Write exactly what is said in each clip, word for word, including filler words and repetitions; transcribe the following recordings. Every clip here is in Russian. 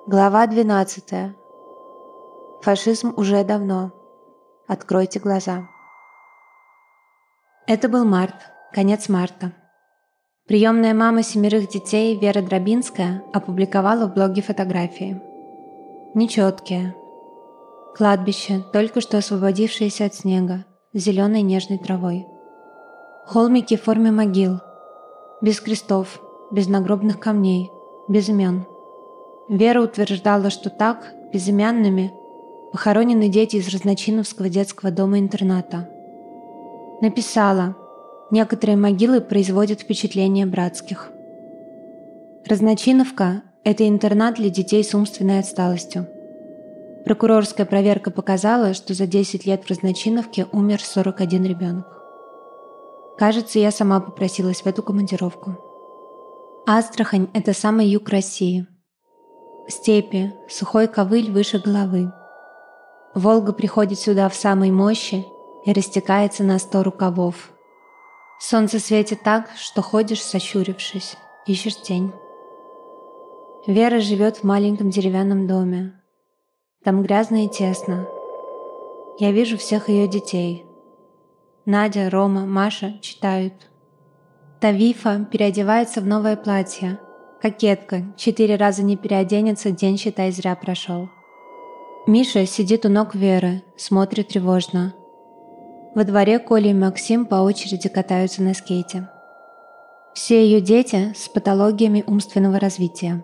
Глава двенадцатая. Фашизм уже давно. Откройте глаза. Это был март, конец марта. Приемная мама семерых детей Вера Дробинская опубликовала в блоге фотографии. Нечеткие. Кладбище, только что освободившееся от снега, с зеленой нежной травой. Холмики в форме могил. Без крестов, без нагробных камней, без имен. Вера утверждала, что так, безымянными, похоронены дети из Разночиновского детского дома-интерната. Написала: некоторые могилы производят впечатление братских. Разночиновка – это интернат для детей с умственной отсталостью. Прокурорская проверка показала, что за десять лет в Разночиновке умер сорок один ребенок. Кажется, я сама попросилась в эту командировку. Астрахань – это самый юг России. Степи, сухой ковыль выше головы. Волга приходит сюда в самой мощи и растекается на сто рукавов. Солнце светит так, что ходишь, сощурившись, ищешь тень. Вера живет в маленьком деревянном доме. Там грязно и тесно. Я вижу всех ее детей. Надя, Рома, Маша читают. Тавифа переодевается в новое платье. Кокетка, четыре раза не переоденется, день, считай, зря прошел. Миша сидит у ног Веры, смотрит тревожно. Во дворе Коля и Максим по очереди катаются на скейте. Все ее дети с патологиями умственного развития.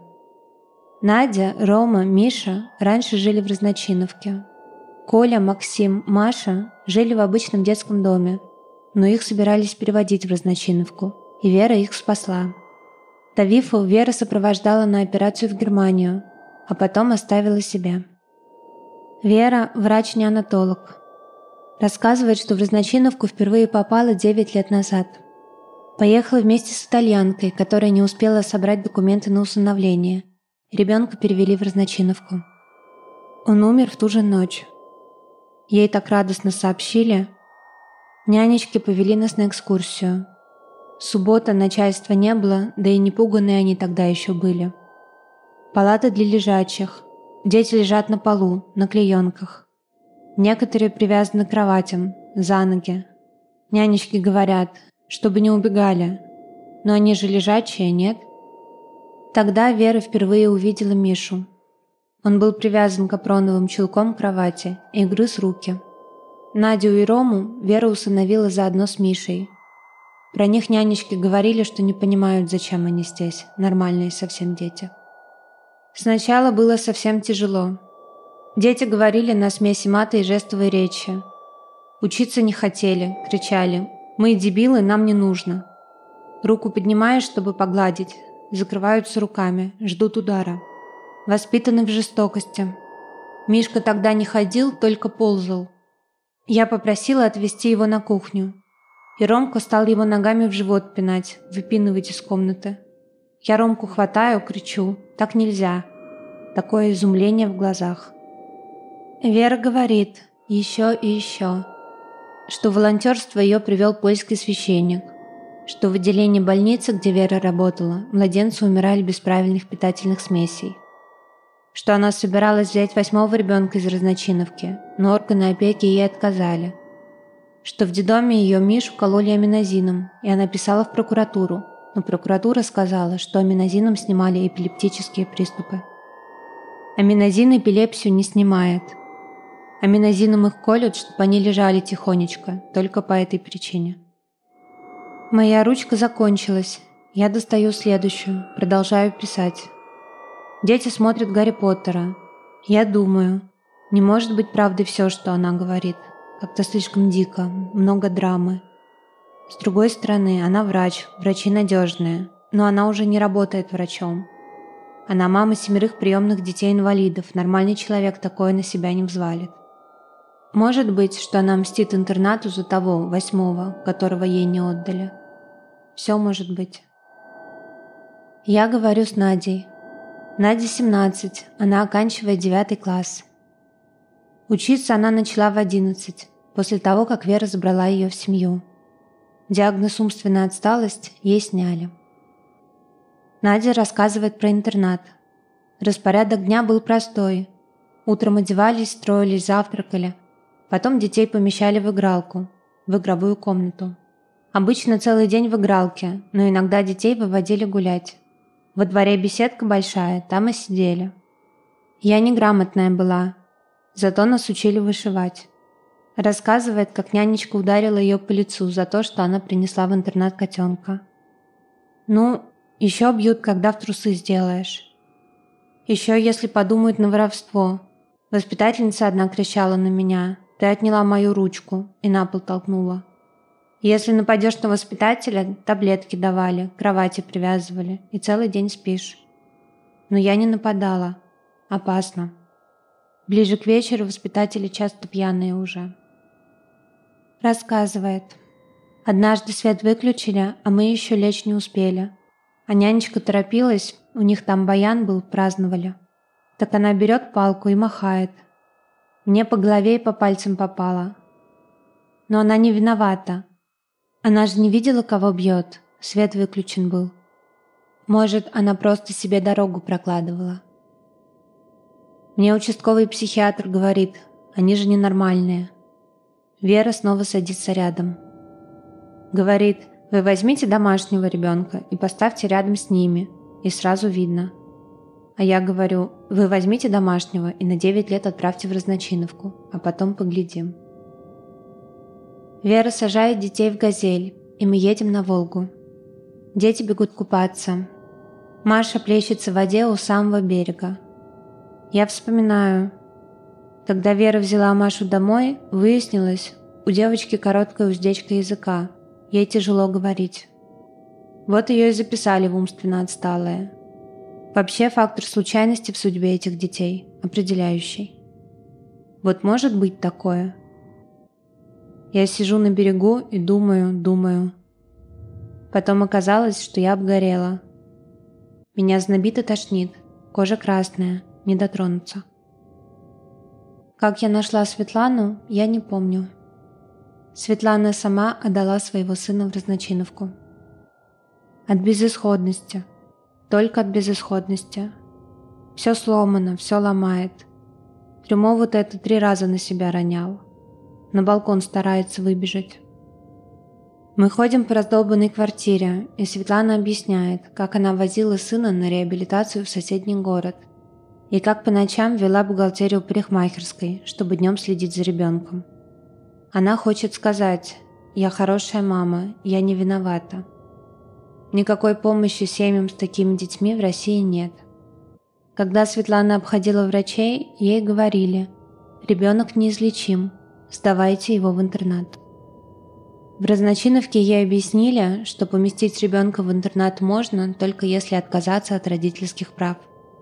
Надя, Рома, Миша раньше жили в Разночиновке. Коля, Максим, Маша жили в обычном детском доме, но их собирались переводить в Разночиновку, и Вера их спасла. Тавифу Вера сопровождала на операцию в Германию, а потом оставила себе. Вера – врач-неонатолог. Рассказывает, что в Разночиновку впервые попала девять лет назад. Поехала вместе с итальянкой, которая не успела собрать документы на усыновление. Ребенка перевели в Разночиновку. Он умер в ту же ночь. Ей так радостно сообщили. Нянечки повели нас на экскурсию. Суббота, начальства не было, да и не пуганые они тогда еще были. Палаты для лежачих. Дети лежат на полу, на клеенках. Некоторые привязаны к кроватям, за ноги. Нянечки говорят, чтобы не убегали. Но они же лежачие, нет? Тогда Вера впервые увидела Мишу. Он был привязан капроновым чулком к кровати и грыз руки. Надю и Рому Вера усыновила заодно с Мишей. Про них нянечки говорили, что не понимают, зачем они здесь, нормальные совсем дети. Сначала было совсем тяжело. Дети говорили на смеси мата и жестовой речи. Учиться не хотели, кричали: «Мы дебилы, нам не нужно». Руку поднимаешь, чтобы погладить, закрываются руками, ждут удара. Воспитаны в жестокости. Мишка тогда не ходил, только ползал. Я попросила отвезти его на кухню. И Ромка стал его ногами в живот пинать, выпинывать из комнаты. Я Ромку хватаю, кричу: «Так нельзя!» Такое изумление в глазах. Вера говорит еще и еще, что в волонтерство ее привел польский священник, что в отделении больницы, где Вера работала, младенцы умирали без правильных питательных смесей, что она собиралась взять восьмого ребенка из Разночиновки, но органы опеки ей отказали, что в детдоме ее Мишу кололи аминозином, и она писала в прокуратуру, но прокуратура сказала, что аминозином снимали эпилептические приступы. Аминозин эпилепсию не снимает. Аминозином их колют, чтобы они лежали тихонечко, только по этой причине. Моя ручка закончилась. Я достаю следующую, продолжаю писать. Дети смотрят Гарри Поттера. Я думаю, не может быть правдой все, что она говорит. Как-то слишком дико, много драмы. С другой стороны, она врач, врачи надежные, но она уже не работает врачом. Она мама семерых приемных детей-инвалидов, нормальный человек такое на себя не взвалит. Может быть, что она мстит интернату за того, восьмого, которого ей не отдали. Все может быть. Я говорю с Надей. Наде семнадцать, она оканчивает девятый класс. Учиться она начала в одиннадцать, после того, как Вера забрала ее в семью. Диагноз умственная отсталость ей сняли. Надя рассказывает про интернат. Распорядок дня был простой. Утром одевались, строились, завтракали. Потом детей помещали в игралку, в игровую комнату. Обычно целый день в игралке, но иногда детей выводили гулять. Во дворе беседка большая, там и сидели. Я неграмотная была, зато нас учили вышивать. Рассказывает, как нянечка ударила ее по лицу за то, что она принесла в интернат котенка. Ну, еще бьют, когда в трусы сделаешь. Еще если подумают на воровство. Воспитательница одна кричала на меня: «Ты отняла мою ручку», и на пол толкнула. Если нападешь на воспитателя, таблетки давали, к кровати привязывали, и целый день спишь. Но я не нападала. Опасно. Ближе к вечеру воспитатели часто пьяные уже. Рассказывает. Однажды свет выключили, а мы еще лечь не успели. А нянечка торопилась, у них там баян был, праздновали. Так она берет палку и махает. Мне по голове и по пальцам попало. Но она не виновата. Она же не видела, кого бьет, свет выключен был. Может, она просто себе дорогу прокладывала. Мне участковый психиатр говорит, они же ненормальные. Вера снова садится рядом. Говорит, вы возьмите домашнего ребенка и поставьте рядом с ними, и сразу видно. А я говорю, вы возьмите домашнего и на девять лет отправьте в разночиновку, а потом поглядим. Вера сажает детей в «Газель», и мы едем на Волгу. Дети бегут купаться. Маша плещется в воде у самого берега. Я вспоминаю. Когда Вера взяла Машу домой, выяснилось, у девочки короткая уздечка языка. Ей тяжело говорить. Вот ее и записали в умственно отсталое. Вообще фактор случайности в судьбе этих детей определяющий. Вот может быть такое? Я сижу на берегу и думаю, думаю. Потом оказалось, что я обгорела. Меня знобит и тошнит, кожа красная, не дотронуться. Как я нашла Светлану, я не помню. Светлана сама отдала своего сына в разночиновку. От безысходности. Только от безысходности. Все сломано, все ломает. Трюмо вот это три раза на себя ронял. На балкон старается выбежать. Мы ходим по раздолбанной квартире, и Светлана объясняет, как она возила сына на реабилитацию в соседний город, и как по ночам вела бухгалтерию парикмахерской, чтобы днем следить за ребенком. Она хочет сказать: «Я хорошая мама, я не виновата». Никакой помощи семьям с такими детьми в России нет. Когда Светлана обходила врачей, ей говорили: «Ребенок неизлечим, сдавайте его в интернат». В разночиновке ей объяснили, что поместить ребенка в интернат можно, только если отказаться от родительских прав.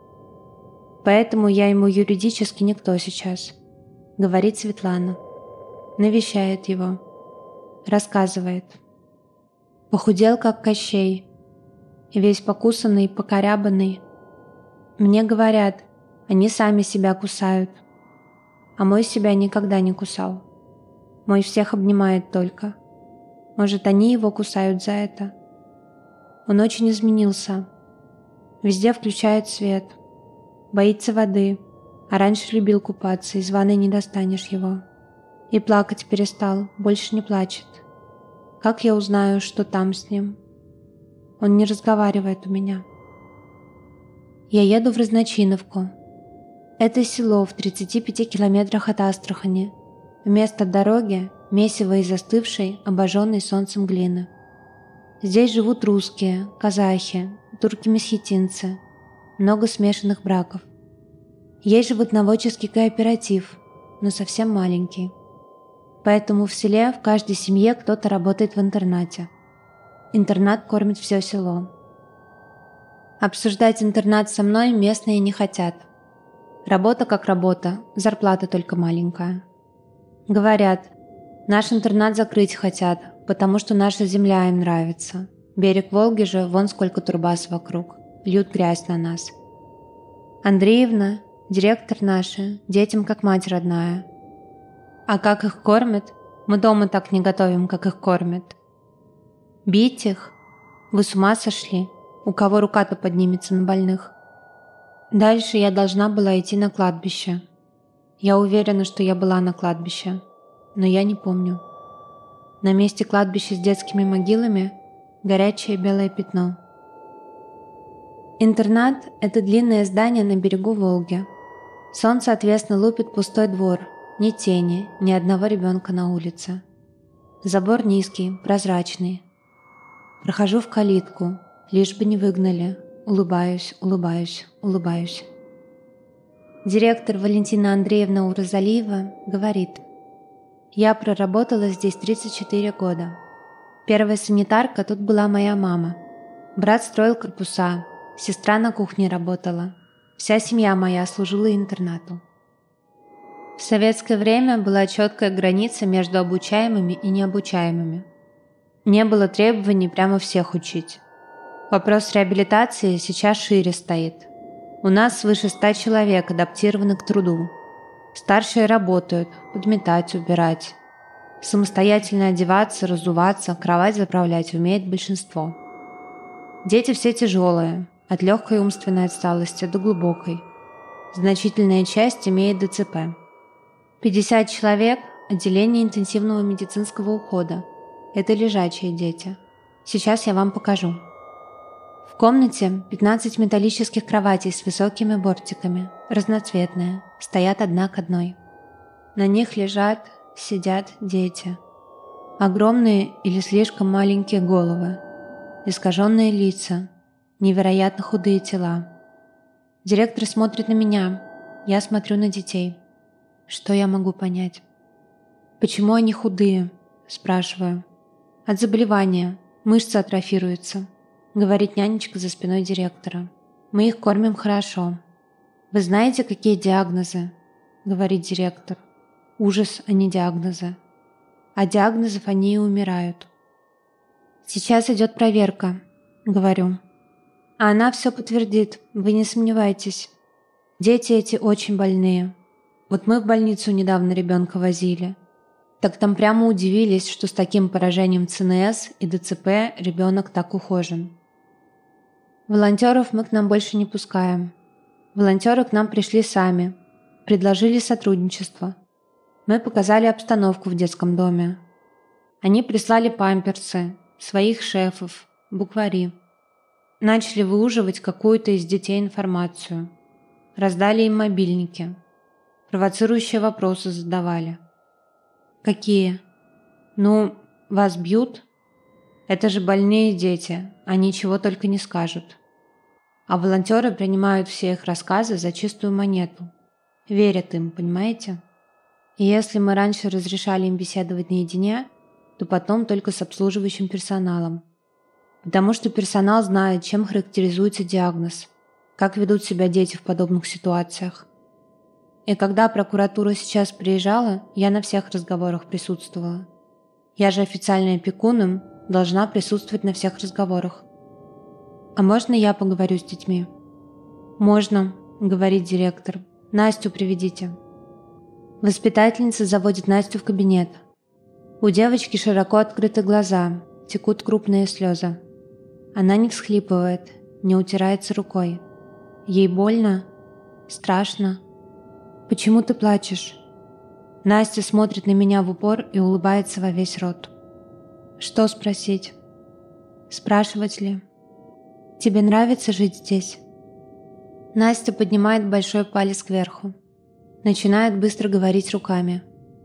Поэтому я ему юридически никто сейчас, говорит Светлана. Навещает его. Рассказывает. Похудел, как Кощей. Весь покусанный, покорябанный. Мне говорят, они сами себя кусают. А мой себя никогда не кусал. Мой всех обнимает только. Может, они его кусают за это? Он очень изменился. Везде включает свет. Боится воды. А раньше любил купаться, из ванной не достанешь его. И плакать перестал, больше не плачет. Как я узнаю, что там с ним? Он не разговаривает у меня. Я еду в Разночиновку. Это село в тридцати пяти километрах от Астрахани. Вместо дороги – месиво из застывшей, обожженной солнцем глины. Здесь живут русские, казахи, турки-месхетинцы. Много смешанных браков. Есть животноводческий кооператив, но совсем маленький. Поэтому в селе в каждой семье кто-то работает в интернате. Интернат кормит все село. Обсуждать интернат со мной местные не хотят. Работа как работа, зарплата только маленькая. Говорят, наш интернат закрыть хотят, потому что наша земля им нравится. Берег Волги же, вон сколько турбаз вокруг. Льют грязь на нас. Андреевна, директор наша, детям как мать родная. А как их кормят? Мы дома так не готовим, как их кормят. Бить их? Вы с ума сошли? У кого рука-то поднимется на больных? Дальше я должна была идти на кладбище. Я уверена, что я была на кладбище, но я не помню. На месте кладбища с детскими могилами горячее белое пятно. Интернат – это длинное здание на берегу Волги. Солнце отвесно лупит пустой двор, ни тени, ни одного ребенка на улице. Забор низкий, прозрачный. Прохожу в калитку, лишь бы не выгнали. Улыбаюсь, улыбаюсь, улыбаюсь. Директор Валентина Андреевна Уразалиева говорит: «Я проработала здесь тридцать четыре года. Первая санитарка тут была моя мама. Брат строил корпуса, сестра на кухне работала. Вся семья моя служила интернату». В советское время была четкая граница между обучаемыми и необучаемыми. Не было требований прямо всех учить. Вопрос реабилитации сейчас шире стоит. У нас свыше ста человек адаптированы к труду. Старшие работают, подметать, убирать. Самостоятельно одеваться, разуваться, кровать заправлять умеет большинство. Дети все тяжелые, от легкой умственной отсталости до глубокой. Значительная часть имеет дэ цэ пэ. пятьдесят человек – отделение интенсивного медицинского ухода. Это лежачие дети. Сейчас я вам покажу. В комнате пятнадцать металлических кроватей с высокими бортиками, разноцветные, стоят одна к одной. На них лежат, сидят дети. Огромные или слишком маленькие головы, искаженные лица, невероятно худые тела. Директор смотрит на меня, я смотрю на детей. Что я могу понять? «Почему они худые?» – спрашиваю. «От заболевания, мышцы атрофируются», – говорит нянечка за спиной директора. «Мы их кормим хорошо». «Вы знаете, какие диагнозы?» – говорит директор. Ужас, а не диагнозы. От диагнозов они и умирают. «Сейчас идет проверка», – говорю. А она все подтвердит, вы не сомневайтесь. Дети эти очень больные. Вот мы в больницу недавно ребенка возили. Так там прямо удивились, что с таким поражением цэ эн эс и дэ цэ пэ ребенок так ухожен. Волонтеров мы к нам больше не пускаем. Волонтеры к нам пришли сами, предложили сотрудничество. Мы показали обстановку в детском доме. Они прислали памперсы, своих шефов, буквари. Начали выуживать какую-то из детей информацию. Раздали им мобильники. Провоцирующие вопросы задавали. Какие? Ну, вас бьют? Это же больные дети, они чего только не скажут. А волонтеры принимают все их рассказы за чистую монету. Верят им, понимаете? И если мы раньше разрешали им беседовать наедине, то потом только с обслуживающим персоналом. Потому что персонал знает, чем характеризуется диагноз, как ведут себя дети в подобных ситуациях. И когда прокуратура сейчас приезжала, я на всех разговорах присутствовала. Я же официальный опекун им, должна присутствовать на всех разговорах. «А можно я поговорю с детьми?» «Можно», — говорит директор. «Настю приведите». Воспитательница заводит Настю в кабинет. У девочки широко открыты глаза, текут крупные слезы. Она не всхлипывает, не утирается рукой. Ей больно? Страшно? «Почему ты плачешь?» Настя смотрит на меня в упор и улыбается во весь рот. «Что спросить?» «Спрашивать ли?» «Тебе нравится жить здесь?» Настя поднимает большой палец кверху. Начинает быстро говорить руками.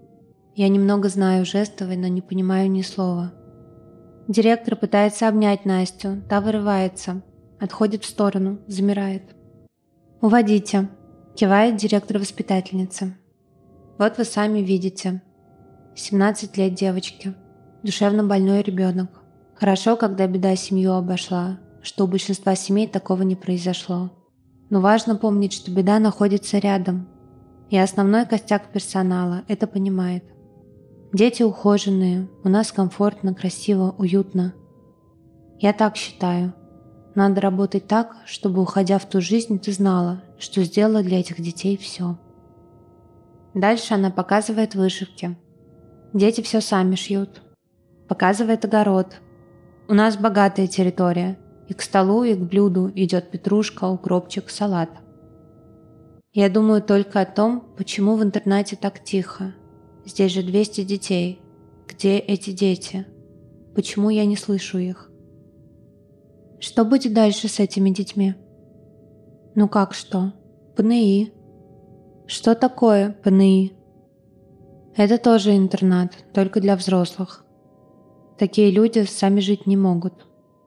Я немного знаю жестовый, но не понимаю ни слова. Директор пытается обнять Настю, та вырывается, отходит в сторону, замирает. «Уводите», — кивает директор-воспитательница. «Вот вы сами видите. семнадцать лет девочки, душевно больной ребенок. Хорошо, когда беда семью обошла, что у большинства семей такого не произошло. Но важно помнить, что беда находится рядом, и основной костяк персонала это понимает. Дети ухоженные, у нас комфортно, красиво, уютно. Я так считаю. Надо работать так, чтобы, уходя в ту жизнь, ты знала, что сделала для этих детей все». Дальше она показывает вышивки. Дети все сами шьют. Показывает огород. У нас богатая территория. И к столу, и к блюду идет петрушка, укропчик, салат. Я думаю только о том, почему в интернате так тихо. Здесь же двести детей. Где эти дети? Почему я не слышу их? Что будет дальше с этими детьми? Ну как что? ПНИ. Что такое ПНИ? Это тоже интернат, только для взрослых. Такие люди сами жить не могут.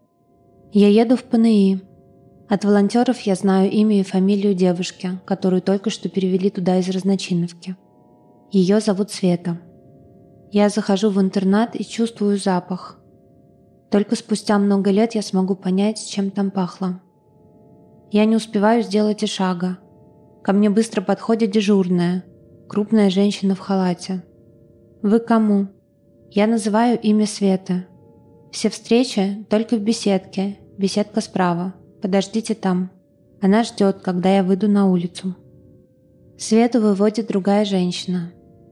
Я еду в ПНИ. От волонтеров я знаю имя и фамилию девушки, которую только что перевели туда из Разночиновки. Ее зовут Света. Я захожу в интернат и чувствую запах. Только спустя много лет я смогу понять, чем там пахло. Я не успеваю сделать и шага. Ко мне быстро подходит дежурная, крупная женщина в халате. «Вы кому?» Я называю имя Светы. «Все встречи только в беседке, беседка справа. Подождите там. Она ждет, когда я выйду на улицу». Свету выводит другая женщина.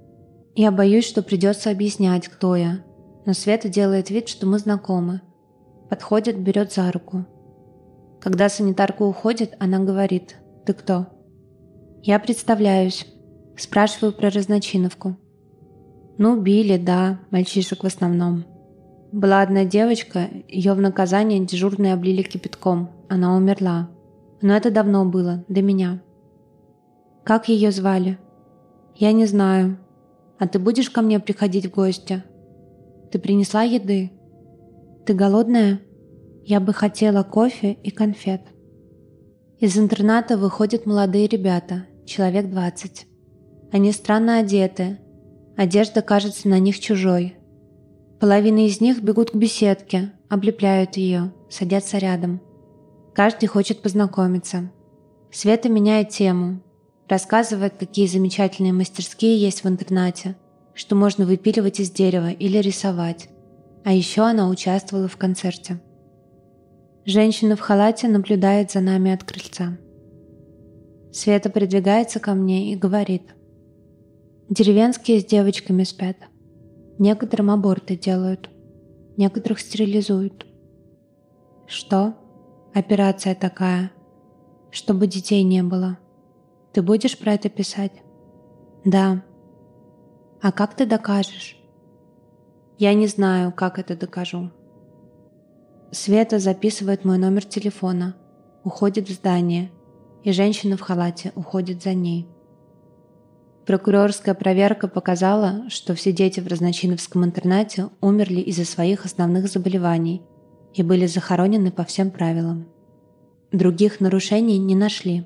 Я боюсь, что придется объяснять, кто я, но Света делает вид, что мы знакомы. Подходит, берет за руку. Когда санитарка уходит, она говорит: «Ты кто?» Я представляюсь. Спрашиваю про Разночиновку. Ну, били, да, мальчишек в основном. Была одна девочка, ее в наказание дежурные облили кипятком. Она умерла. Но это давно было, до меня. Как ее звали? Я не знаю. А ты будешь ко мне приходить в гости? Ты принесла еды? Ты голодная? Я бы хотела кофе и конфет. Из интерната выходят молодые ребята, человек двадцать. Они странно одеты. Одежда кажется на них чужой. Половина из них бегут к беседке, облепляют ее, садятся рядом. Каждый хочет познакомиться. Света меняет тему. Рассказывает, какие замечательные мастерские есть в интернате, что можно выпиливать из дерева или рисовать. А еще она участвовала в концерте. Женщина в халате наблюдает за нами от крыльца. Света придвигается ко мне и говорит: «Деревенские с девочками спят. Некоторым аборты делают, некоторых стерилизуют». «Что? Операция такая, чтобы детей не было. Ты будешь про это писать?» «Да». «А как ты докажешь?» «Я не знаю, как это докажу». Света записывает мой номер телефона, уходит в здание, и женщина в халате уходит за ней. Прокурорская проверка показала, что все дети в Разночиновском интернате умерли из-за своих основных заболеваний и были захоронены по всем правилам. Других нарушений не нашли.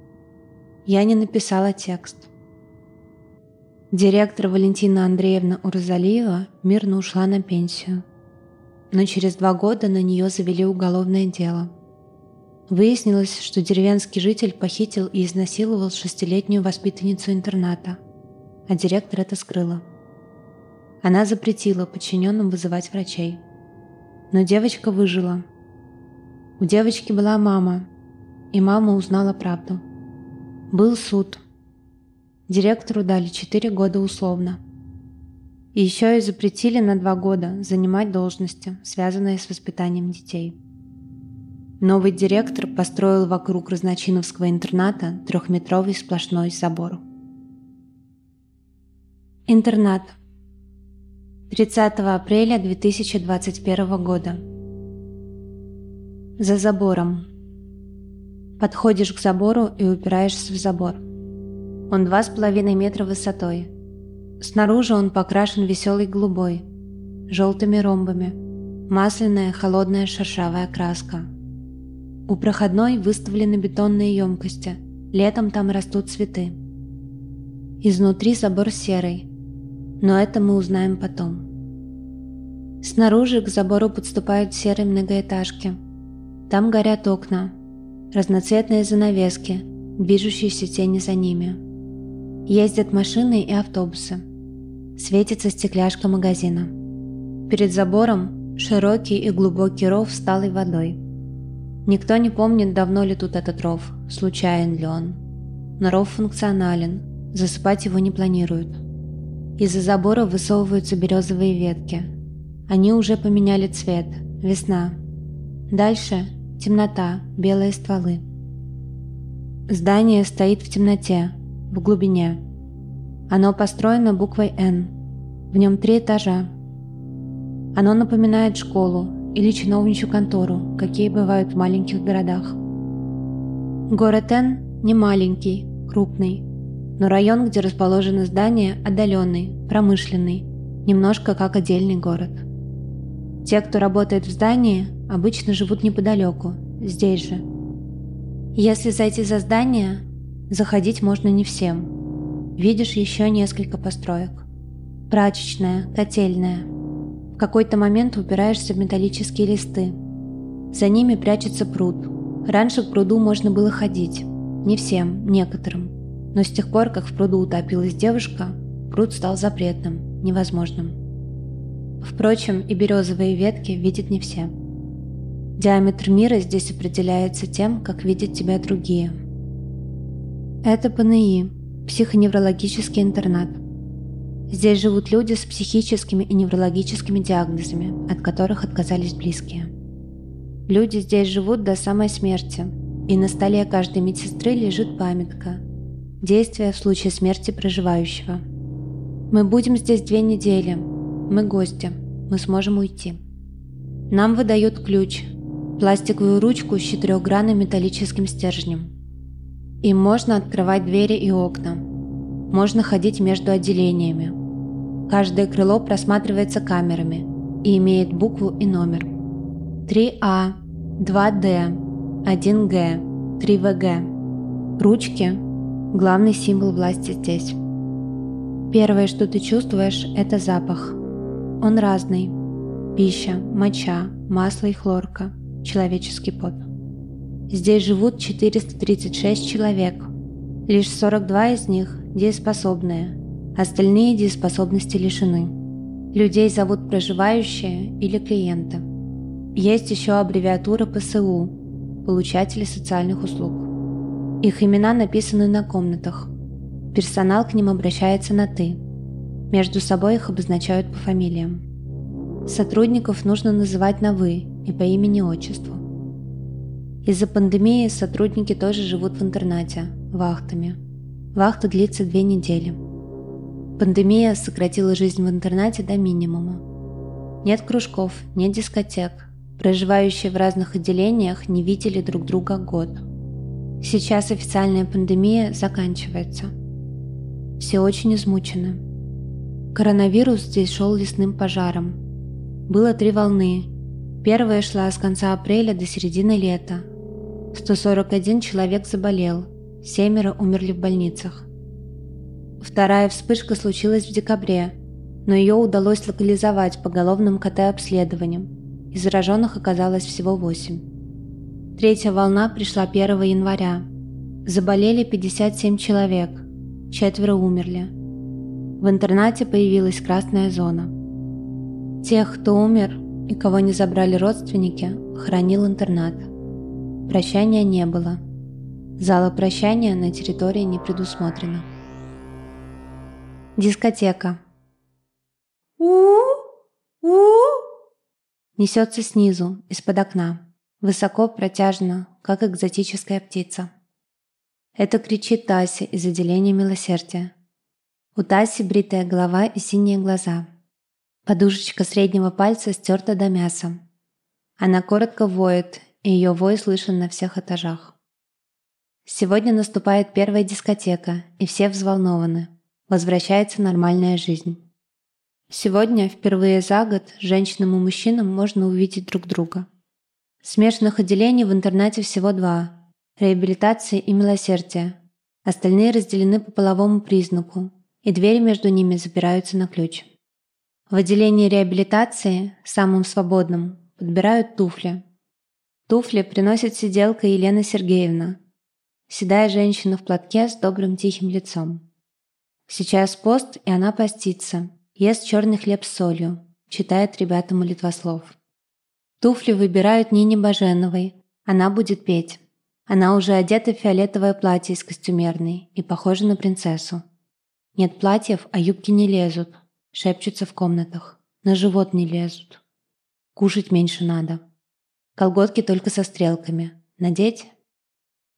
Я не написала текст. Директор Валентина Андреевна Урзалиева мирно ушла на пенсию. Но через два года на нее завели уголовное дело. Выяснилось, что деревенский житель похитил и изнасиловал шестилетнюю воспитанницу интерната, а директор это скрыла. Она запретила подчиненным вызывать врачей. Но девочка выжила. У девочки была мама, и мама узнала правду. Был суд. Директору дали четыре года условно. И еще и запретили на два года занимать должности, связанные с воспитанием детей. Новый директор построил вокруг Разночиновского интерната трехметровый сплошной забор. Интернат. тридцатого апреля две тысячи двадцать первого года. За забором. Подходишь к забору и упираешься в забор. Он два с половиной метра высотой. Снаружи он покрашен веселой голубой, желтыми ромбами, масляная холодная шершавая краска. У проходной выставлены бетонные емкости, летом там растут цветы. Изнутри забор серый, но это мы узнаем потом. Снаружи к забору подступают серые многоэтажки. Там горят окна, разноцветные занавески, движущиеся тени за ними. Ездят машины и автобусы. Светится стекляшка магазина. Перед забором широкий и глубокий ров с талой водой. Никто не помнит, давно ли тут этот ров, случайен ли он. Но ров функционален, засыпать его не планируют. Из-за забора высовываются березовые ветки. Они уже поменяли цвет, весна. Дальше темнота, белые стволы. Здание стоит в темноте, в глубине. Оно построено буквой «Н». В нем три этажа. Оно напоминает школу или чиновничью контору, какие бывают в маленьких городах. Город Н не маленький, крупный, но район, где расположено здание, отдаленный, промышленный, немножко как отдельный город. Те, кто работает в здании, обычно живут неподалеку, здесь же. Если зайти за здание, заходить можно не всем. Видишь еще несколько построек. Прачечная, котельная. В какой-то момент упираешься в металлические листы. За ними прячется пруд. Раньше к пруду можно было ходить. Не всем, некоторым. Но с тех пор, как в пруду утопилась девушка, пруд стал запретным, невозможным. Впрочем, и березовые ветки видят не все. Диаметр мира здесь определяется тем, как видят тебя другие. Это ПНИ, психоневрологический интернат. Здесь живут люди с психическими и неврологическими диагнозами, от которых отказались близкие. Люди здесь живут до самой смерти, и на столе каждой медсестры лежит памятка. Действие в случае смерти проживающего. Мы будем здесь две недели. Мы гости. Мы сможем уйти. Нам выдают ключ. Пластиковую ручку с четырехгранным металлическим стержнем. Им можно открывать двери и окна. Можно ходить между отделениями. Каждое крыло просматривается камерами и имеет букву и номер. три А, два Д, один Г, три В Г. Ручки – главный символ власти здесь. Первое, что ты чувствуешь, это запах. Он разный. Пища, моча, масло и хлорка, человеческий пот. Здесь живут четыреста тридцать шесть человек. Лишь сорок два из них дееспособные, остальные дееспособности лишены. Людей зовут проживающие или клиенты. Есть еще аббревиатура П С У – получатели социальных услуг. Их имена написаны на комнатах. Персонал к ним обращается на «ты». Между собой их обозначают по фамилиям. Сотрудников нужно называть на «вы» и по имени-отчеству. Из-за пандемии сотрудники тоже живут в интернате, вахтами. Вахта длится две недели. Пандемия сократила жизнь в интернате до минимума. Нет кружков, нет дискотек. Проживающие в разных отделениях не видели друг друга год. Сейчас официальная пандемия заканчивается. Все очень измучены. Коронавирус здесь шел лесным пожаром. Было три волны. Первая шла с конца апреля до середины лета. сто сорок один человек заболел, семеро умерли в больницах. Вторая вспышка случилась в декабре, но ее удалось локализовать по головным ка тэ обследованиям, и зараженных оказалось всего восемь. Третья волна пришла первого января. Заболели пятьдесят семь человек, четверо умерли. В интернате появилась красная зона. Тех, кто умер и кого не забрали родственники, хранил интернат. Прощания не было. Зала прощания на территории не предусмотрено. Дискотека. У-у-у! Несется снизу, из-под окна. Высоко, протяжно, как экзотическая птица. Это кричит Тася из отделения милосердия. У Таси бритая голова и синие глаза. Подушечка среднего пальца стерта до мяса. Она коротко воет, и ее вой слышен на всех этажах. Сегодня наступает первая дискотека, и все взволнованы. Возвращается нормальная жизнь. Сегодня, впервые за год, женщинам и мужчинам можно увидеть друг друга. Смешанных отделений в интернате всего два – реабилитация и милосердие. Остальные разделены по половому признаку, и двери между ними запираются на ключ. В отделении реабилитации, самым свободным, подбирают туфли. Туфли приносит сиделка Елена Сергеевна, седая женщина в платке с добрым тихим лицом. Сейчас пост, и она постится, ест черный хлеб с солью, читает ребятам молитвослов. Туфли выбирают Нине Баженовой, она будет петь. Она уже одета в фиолетовое платье из костюмерной и похожа на принцессу. Нет платьев, а юбки не лезут, шепчутся в комнатах, на живот не лезут. Кушать меньше надо. Колготки только со стрелками. Надеть?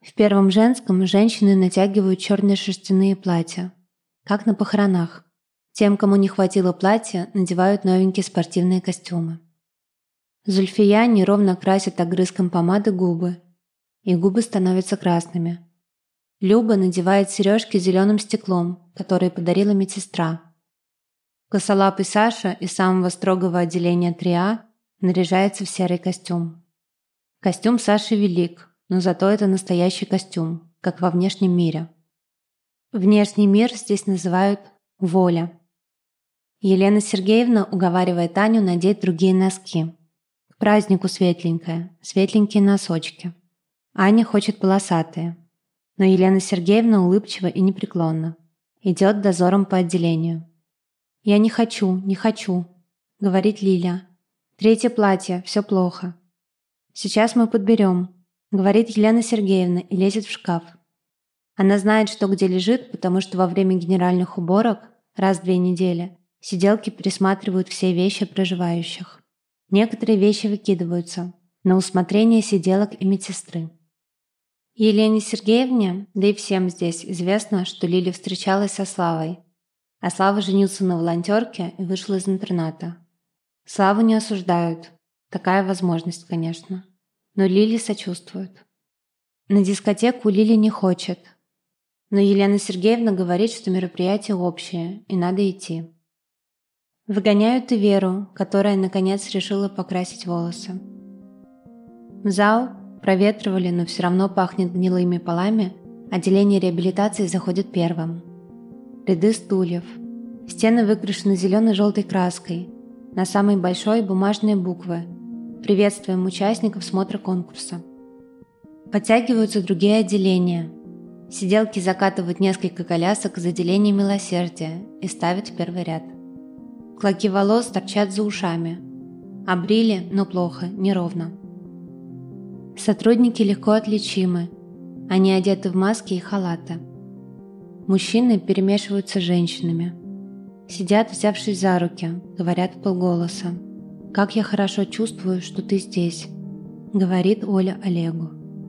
В первом женском женщины натягивают черные шерстяные платья, как на похоронах. Тем, кому не хватило платья, надевают новенькие спортивные костюмы. Зульфия неровно красит огрызком помады губы, и губы становятся красными. Люба надевает сережки с зеленым стеклом, которые подарила медсестра. Косолапый Саша из самого строгого отделения три А наряжается в серый костюм. Костюм Саши велик, но зато это настоящий костюм, как во внешнем мире. Внешний мир здесь называют «воля». Елена Сергеевна уговаривает Аню надеть другие носки. К празднику светленькое, светленькие носочки. Аня хочет полосатые. Но Елена Сергеевна улыбчива и непреклонна. Идет дозором по отделению. «Я не хочу, не хочу», — говорит Лиля. «Третье платье, все плохо». «Сейчас мы подберем», — говорит Елена Сергеевна и лезет в шкаф. Она знает, что где лежит, потому что во время генеральных уборок, раз в две недели, сиделки пересматривают все вещи проживающих. Некоторые вещи выкидываются на усмотрение сиделок и медсестры. Елене Сергеевне, да и всем здесь известно, что Лиля встречалась со Славой, а Слава женился на волонтерке и вышел из интерната. Славу не осуждают, такая возможность, конечно, но Лиле сочувствуют. На дискотеку Лиля не хочет, но Елена Сергеевна говорит, что мероприятие общее и надо идти. Выгоняют и Веру, которая наконец решила покрасить волосы. В зал проветривали, но все равно пахнет гнилыми полами, отделение реабилитации заходит первым. Ряды стульев. Стены выкрашены зелено-желтой краской. На самой большой бумажные буквы. Приветствуем участников смотра конкурса. Подтягиваются другие отделения. Сиделки закатывают несколько колясок из отделения милосердия и ставят в первый ряд. Клоки волос торчат за ушами. Обрили, но плохо, неровно. Сотрудники легко отличимы. Они одеты в маски и халаты. Мужчины перемешиваются с женщинами. Сидят, взявшись за руки, говорят вполголоса. «Как я хорошо чувствую, что ты здесь», — говорит Оля Олегу.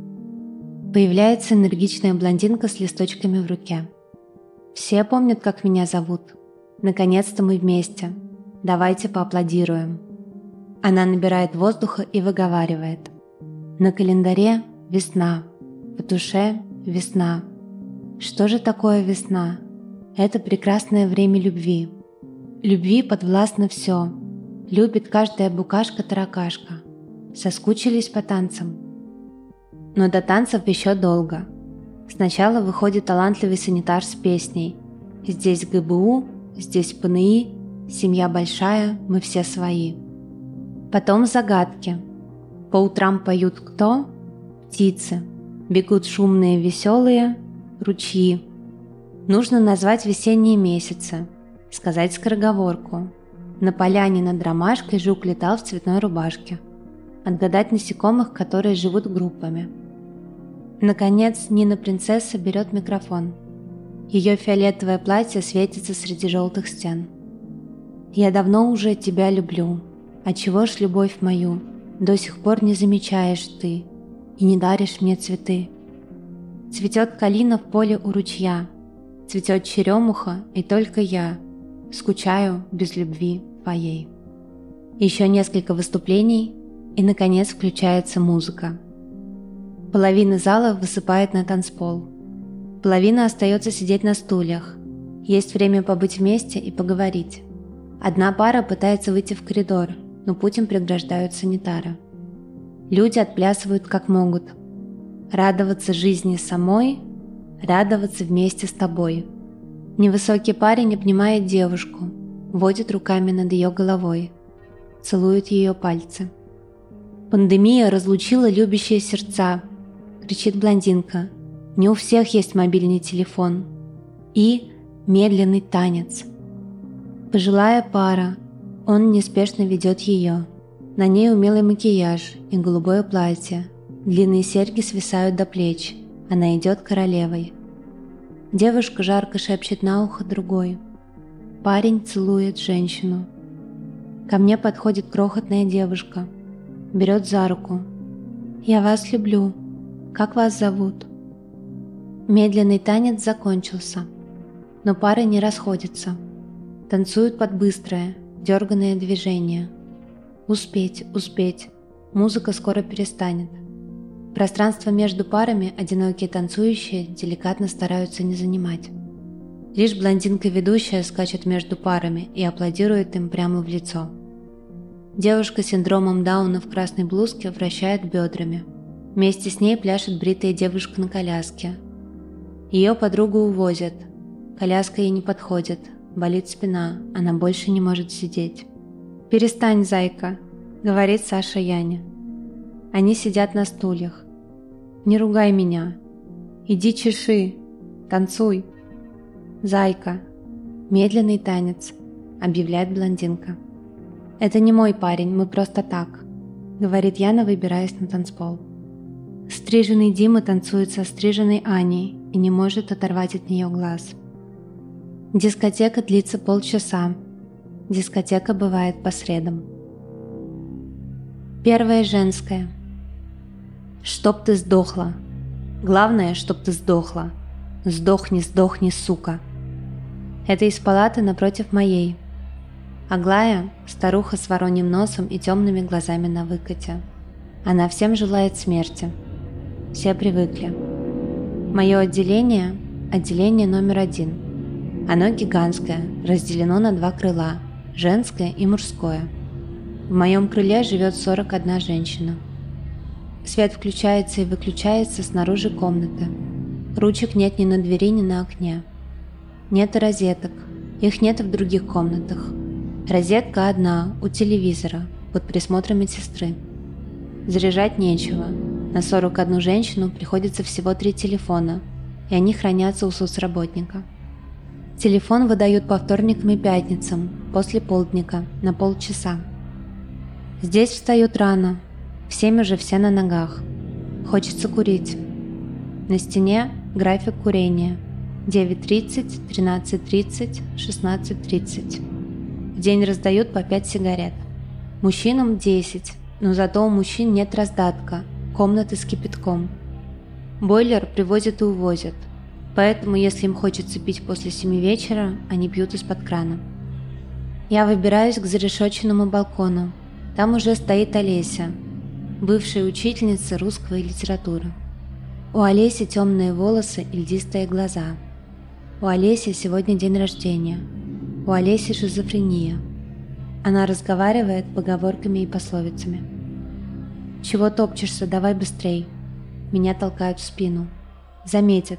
Появляется энергичная блондинка с листочками в руке. «Все помнят, как меня зовут. Наконец-то мы вместе. Давайте поаплодируем». Она набирает воздуха и выговаривает. На календаре весна, в душе весна. Что же такое весна? Это прекрасное время любви. Любви подвластно все. Любит каждая букашка-таракашка. Соскучились по танцам. Но до танцев еще долго. Сначала выходит талантливый санитар с песней. Здесь гэ бэ у, здесь пэ эн и, семья большая, мы все свои. Потом загадки. По утрам поют кто? Птицы. Бегут шумные, веселые ручьи. Нужно назвать весенние месяцы, сказать скороговорку. На поляне над ромашкой жук летал в цветной рубашке. Отгадать насекомых, которые живут группами. Наконец, Нина Принцесса берет микрофон. Ее фиолетовое платье светится среди желтых стен. «Я давно уже тебя люблю. А чего ж любовь мою до сих пор не замечаешь ты и не даришь мне цветы? Цветет калина в поле у ручья, цветет черемуха, и только я скучаю без любви твоей». Еще несколько выступлений, и, наконец, включается музыка. Половина зала высыпает на танцпол. Половина остается сидеть на стульях. Есть время побыть вместе и поговорить. Одна пара пытается выйти в коридор, но путь им преграждают санитары. Люди отплясывают как могут. Радоваться жизни самой, радоваться вместе с тобой. Невысокий парень обнимает девушку, водит руками над ее головой, целует ее пальцы. «Пандемия разлучила любящие сердца», — кричит блондинка. «Не у всех есть мобильный телефон». И медленный танец. Пожилая пара. Он неспешно ведет ее. На ней умелый макияж и голубое платье. Длинные серьги свисают до плеч. Она идет королевой. Девушка жарко шепчет на ухо другой. Парень целует женщину. Ко мне подходит крохотная девушка. Берет за руку. «Я вас люблю. Как вас зовут?» Медленный танец закончился, но пары не расходятся. Танцуют под быстрое, дерганное движение. Успеть, успеть, музыка скоро перестанет. Пространство между парами одинокие танцующие деликатно стараются не занимать. Лишь блондинка-ведущая скачет между парами и аплодирует им прямо в лицо. Девушка с синдромом Дауна в красной блузке вращает бедрами. Вместе с ней пляшет бритая девушка на коляске. Ее подругу увозят. Коляска ей не подходит, болит спина, она больше не может сидеть. «Перестань, зайка», — говорит Саша Яне. Они сидят на стульях. «Не ругай меня. Иди чеши, танцуй». «Зайка». Медленный танец, объявляет блондинка. «Это не мой парень, мы просто так», — говорит Яна, выбираясь на танцпол. Стриженный Дима танцует со стриженной Аней и не может оторвать от нее глаз. Дискотека длится полчаса. Дискотека бывает по средам. Первая женская. «Чтоб ты сдохла. Главное, чтоб ты сдохла. Сдохни, сдохни, сука». Это из палаты напротив моей. Аглая – старуха с вороньим носом и темными глазами на выкате. Она всем желает смерти. Все привыкли. Мое отделение – отделение номер один. Оно гигантское, разделено на два крыла – женское и мужское. В моем крыле живет сорок одна женщина. Свет включается и выключается снаружи комнаты. Ручек нет ни на двери, ни на окне. Нет розеток, их нет в других комнатах. Розетка одна, у телевизора, под присмотром медсестры. Заряжать нечего. На сорок одну женщину приходится всего три телефона, и они хранятся у соцработника. Телефон выдают по вторникам и пятницам, после полдника, на полчаса. Здесь встают рано, в семь уже все на ногах. Хочется курить. На стене график курения. девять тридцать, тринадцать тридцать, шестнадцать тридцать. В день раздают по пять сигарет. Мужчинам десять, но зато у мужчин нет раздатка, комнаты с кипятком. Бойлер привозят и увозят, поэтому если им хочется пить после семи вечера, они пьют из-под крана. Я выбираюсь к зарешетченному балкону. Там уже стоит Олеся, бывшая учительница русской литературы. У Олеси темные волосы и льдистые глаза. У Олеси сегодня день рождения. У Олеси шизофрения. Она разговаривает поговорками и пословицами. «Чего топчешься? Давай быстрей!» Меня толкают в спину. Заметят.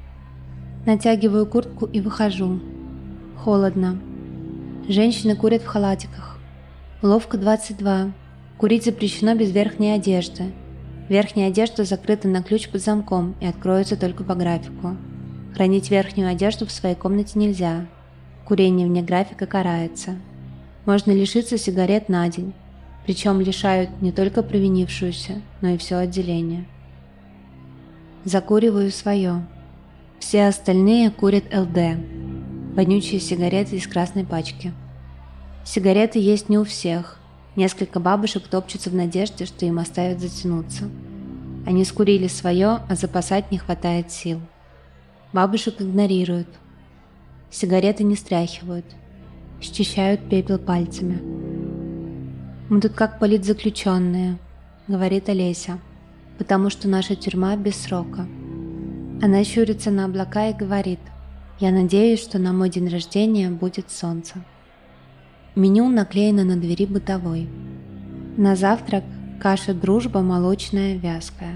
Натягиваю куртку и выхожу. Холодно. Женщины курят в халатиках. Уловка двадцать два. Курить запрещено без верхней одежды. Верхняя одежда закрыта на ключ под замком и откроется только по графику. Хранить верхнюю одежду в своей комнате нельзя. Курение вне графика карается. Можно лишиться сигарет на день. Причем лишают не только провинившуюся, но и все отделение. Закуриваю свое. Все остальные курят эл дэ. Вонючие сигареты из красной пачки. Сигареты есть не у всех. Несколько бабушек топчутся в надежде, что им оставят затянуться. Они скурили свое, а запасать не хватает сил. Бабушек игнорируют. Сигареты не стряхивают. Счищают пепел пальцами. «Мы тут как политзаключенные», — говорит Олеся, «потому что наша тюрьма без срока». Она щурится на облака и говорит: «Я надеюсь, что на мой день рождения будет солнце». Меню наклеено на двери бытовой. На завтрак каша «Дружба» молочная, вязкая.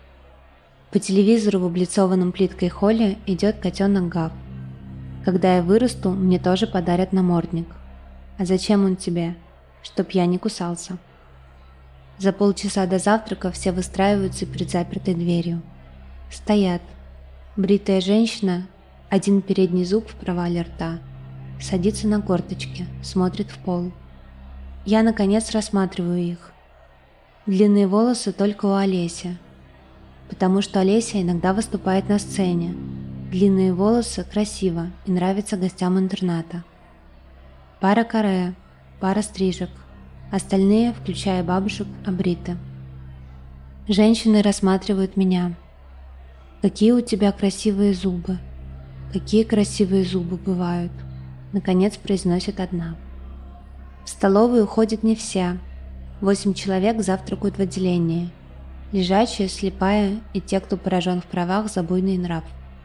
По телевизору в облицованном плиткой холле идет котенок Гав. Когда я вырасту, мне тоже подарят намордник. А зачем он тебе? Чтоб я не кусался. За полчаса до завтрака все выстраиваются перед запертой дверью. Стоят. Бритая женщина, один передний зуб в провале рта, садится на корточки, смотрит в пол. Я, наконец, рассматриваю их. Длинные волосы только у Олеси, потому что Олеся иногда выступает на сцене. Длинные волосы красиво и нравятся гостям интерната. Пара каре, пара стрижек. Остальные, включая бабушек, обриты. Женщины рассматривают меня. Какие у тебя красивые зубы. Какие красивые зубы бывают. Наконец произносит одна. В столовую ходят не все. Восемь человек завтракают в отделении. Лежачая, слепая и те, кто поражен в правах за буйный нрав.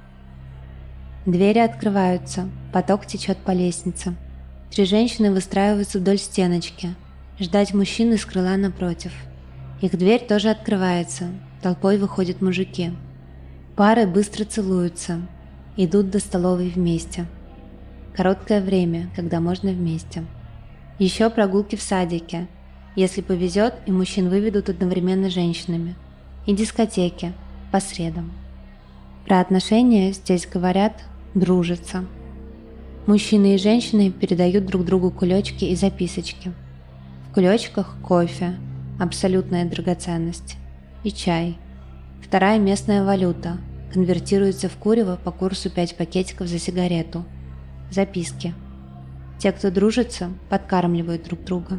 Двери открываются, поток течет по лестнице. Три женщины выстраиваются вдоль стеночки, ждать мужчин из крыла напротив. Их дверь тоже открывается, толпой выходят мужики. Пары быстро целуются, идут до столовой вместе. Короткое время, когда можно вместе. Еще прогулки в садике, если повезет, и мужчин выведут одновременно с женщинами. И дискотеки по средам. Про отношения здесь говорят «дружатся». Мужчины и женщины передают друг другу кулечки и записочки. В кулечках кофе, абсолютная драгоценность, и чай. Вторая местная валюта, конвертируется в курево по курсу пять пакетиков за сигарету. Записки. Те, кто дружится, подкармливают друг друга.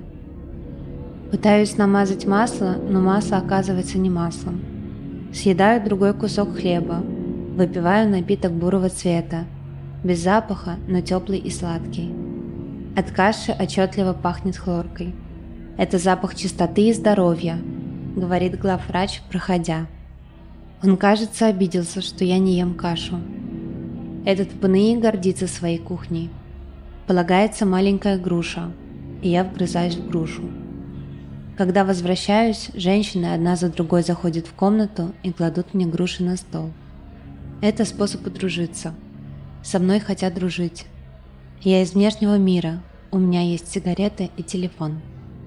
Пытаюсь намазать масло, но масло оказывается не маслом. Съедаю другой кусок хлеба. Выпиваю напиток бурого цвета. Без запаха, но теплый и сладкий. От каши отчетливо пахнет хлоркой. Это запах чистоты и здоровья, говорит главврач, проходя. Он, кажется, обиделся, что я не ем кашу. Этот в ПНИ гордится своей кухней. Полагается маленькая груша, и я вгрызаюсь в грушу. Когда возвращаюсь, женщины одна за другой заходят в комнату и кладут мне груши на стол. Это способ подружиться. Со мной хотят дружить. Я из внешнего мира, у меня есть сигареты и телефон.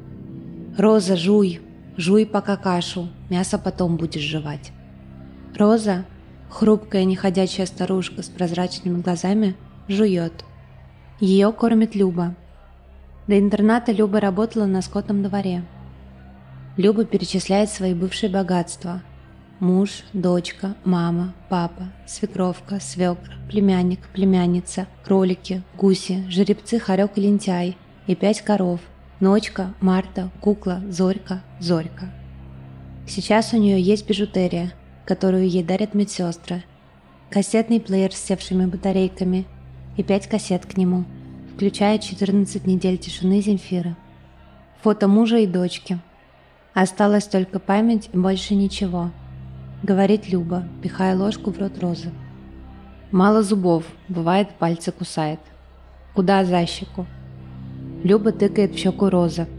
Роза, жуй, жуй пока кашу, мясо потом будешь жевать. Роза, хрупкая неходячая старушка с прозрачными глазами, жует. Ее кормит Люба. До интерната Люба работала на скотном дворе. Люба перечисляет свои бывшие богатства. Муж, дочка, мама, папа, свекровка, свекр, племянник, племянница, кролики, гуси, жеребцы, хорек и лентяй, и пять коров, Ночка, Марта, кукла, Зорька, Зорька. Сейчас у нее есть бижутерия, которую ей дарят медсестры, кассетный плеер с севшими батарейками и пять кассет к нему, включая четырнадцать недель тишины Земфиры. Фото мужа и дочки. Осталась только память и больше ничего, говорит Люба, пихая ложку в рот Розы. Мало зубов, бывает, пальцы кусает. Куда за щеку? Люба тыкает в щеку Розы.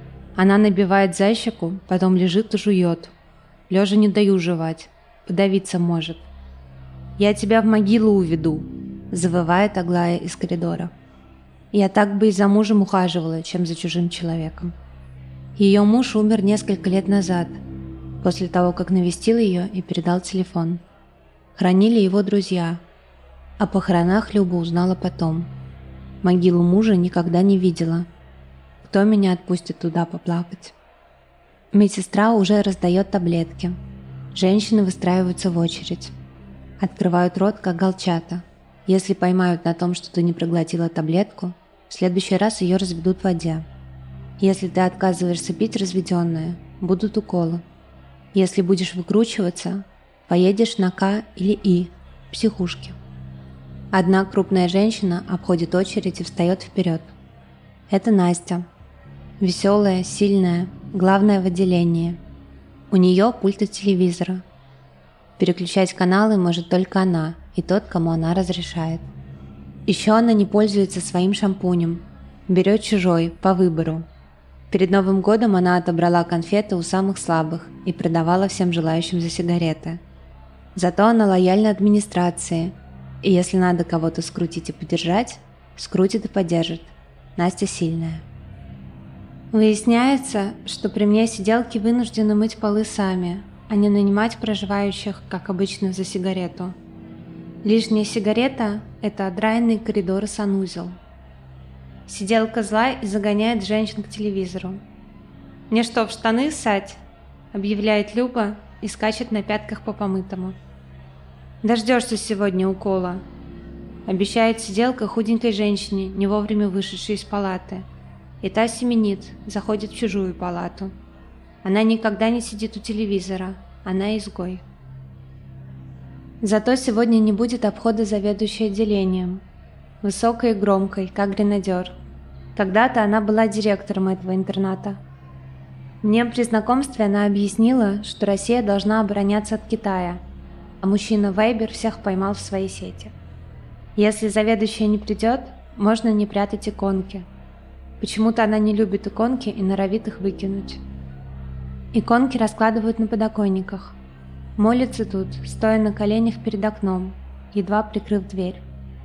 Она набивает за щеку, потом лежит и жует. Лежа не даю жевать, подавиться может. «Я тебя в могилу уведу», — завывает Аглая из коридора. Я так бы и за мужем ухаживала, чем за чужим человеком. Ее муж умер несколько лет назад, после того, как навестил ее и передал телефон. Хранили его друзья. О похоронах Люба узнала потом. Могилу мужа никогда не видела. Кто меня отпустит туда поплакать? Медсестра уже раздает таблетки. Женщины выстраиваются в очередь. Открывают рот, как голчата. Если поймают на том, что ты не проглотила таблетку, в следующий раз ее разведут в воде. Если ты отказываешься пить разведенное, будут уколы. Если будешь выкручиваться, поедешь на К или И, психушки. Одна крупная женщина обходит очередь и встает вперед. Это Настя. Веселая, сильная, главная в отделении. У нее пульт от телевизора. Переключать каналы может только она и тот, кому она разрешает. Еще она не пользуется своим шампунем. Берет чужой, по выбору. Перед Новым годом она отобрала конфеты у самых слабых и продавала всем желающим за сигареты. Зато она лояльна администрации, и если надо кого-то скрутить и поддержать, скрутит и поддержит. Настя сильная. Выясняется, что при мне сиделки вынуждены мыть полы сами, а не нанимать проживающих, как обычно, за сигарету. Лишняя сигарета – это отдраенный коридор и санузел. Сиделка зла и загоняет женщин к телевизору. «Мне что, в штаны ссать?» – объявляет Люба и скачет на пятках по помытому. «Дождешься сегодня укола», – обещает сиделка худенькой женщине, не вовремя вышедшей из палаты. И та семенит, заходит в чужую палату. Она никогда не сидит у телевизора, она изгой. Зато сегодня не будет обхода заведующей отделением, высокой и громкой, как гренадер. Когда-то она была директором этого интерната. Мне при знакомстве она объяснила, что Россия должна обороняться от Китая, а мужчина Вейбер всех поймал в своей сети. Если заведующая не придет, можно не прятать иконки. Почему-то она не любит иконки и норовит их выкинуть. Иконки раскладывают на подоконниках. Молится тут, стоя на коленях перед окном, едва прикрыв дверь.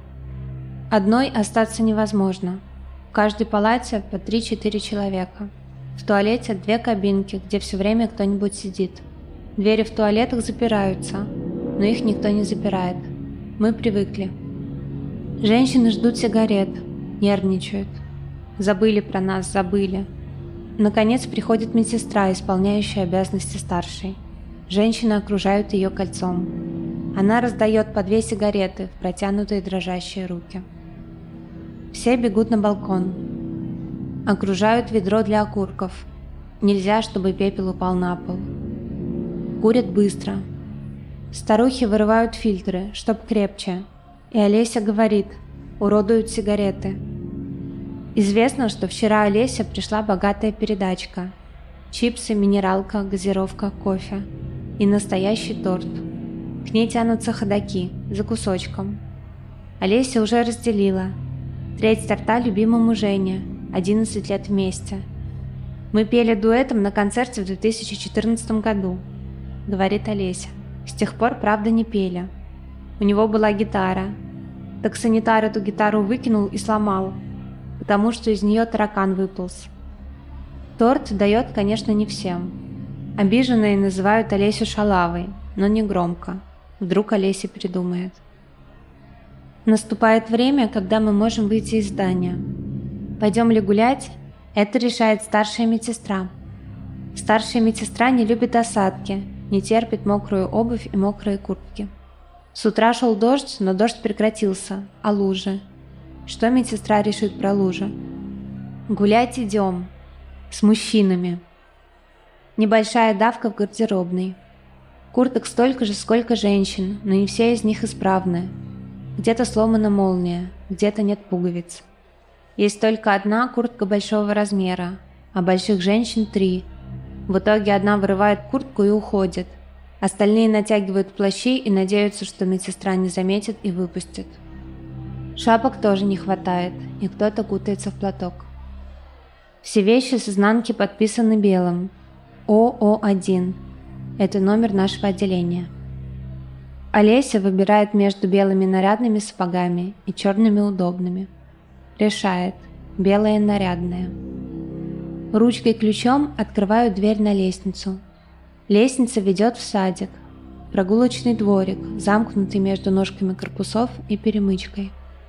Одной остаться невозможно. В каждой палате по три-четыре человека. В туалете две кабинки, где все время кто-нибудь сидит. Двери в туалетах запираются, но их никто не запирает. Мы привыкли. Женщины ждут сигарет, нервничают. Забыли про нас, забыли. Наконец приходит медсестра, исполняющая обязанности старшей. Женщины окружают ее кольцом. Она раздает по две сигареты в протянутые дрожащие руки. Все бегут на балкон. Окружают ведро для окурков. Нельзя, чтобы пепел упал на пол. Курят быстро. Старухи вырывают фильтры, чтоб крепче. И Олеся говорит: уродуют сигареты. Известно, что вчера Олеся пришла богатая передачка. Чипсы, минералка, газировка, кофе. И настоящий торт. К ней тянутся ходаки, за кусочком. Олеся уже разделила. Треть торта любимому Жене, одиннадцать лет вместе. Мы пели дуэтом на концерте в две тысячи четырнадцатом году, говорит Олеся. С тех пор, правда, не пели. У него была гитара. Так санитар эту гитару выкинул и сломал, потому что из нее таракан выполз. Торт дает, конечно, не всем. Обиженные называют Олесю шалавой, но не громко. Вдруг Олеся придумает. Наступает время, когда мы можем выйти из здания. Пойдем ли гулять? Это решает старшая медсестра. Старшая медсестра не любит осадки, не терпит мокрую обувь и мокрые куртки. С утра шел дождь, но дождь прекратился. А лужи? Что медсестра решит про лужи? Гулять идем. С мужчинами. Небольшая давка в гардеробной. Курток столько же, сколько женщин, но не все из них исправны. Где-то сломана молния, где-то нет пуговиц. Есть только одна куртка большого размера, а больших женщин три. В итоге одна вырывает куртку и уходит. Остальные натягивают плащи и надеются, что медсестра не заметит и выпустит. Шапок тоже не хватает, и кто-то кутается в платок. Все вещи с изнанки подписаны белым. О О один. Это номер нашего отделения. Олеся выбирает между белыми нарядными сапогами и черными удобными. Решает. Белое нарядное. Ручкой-ключом открываю дверь на лестницу. Лестница ведет в садик. Прогулочный дворик, замкнутый между ножками корпусов и перемычкой.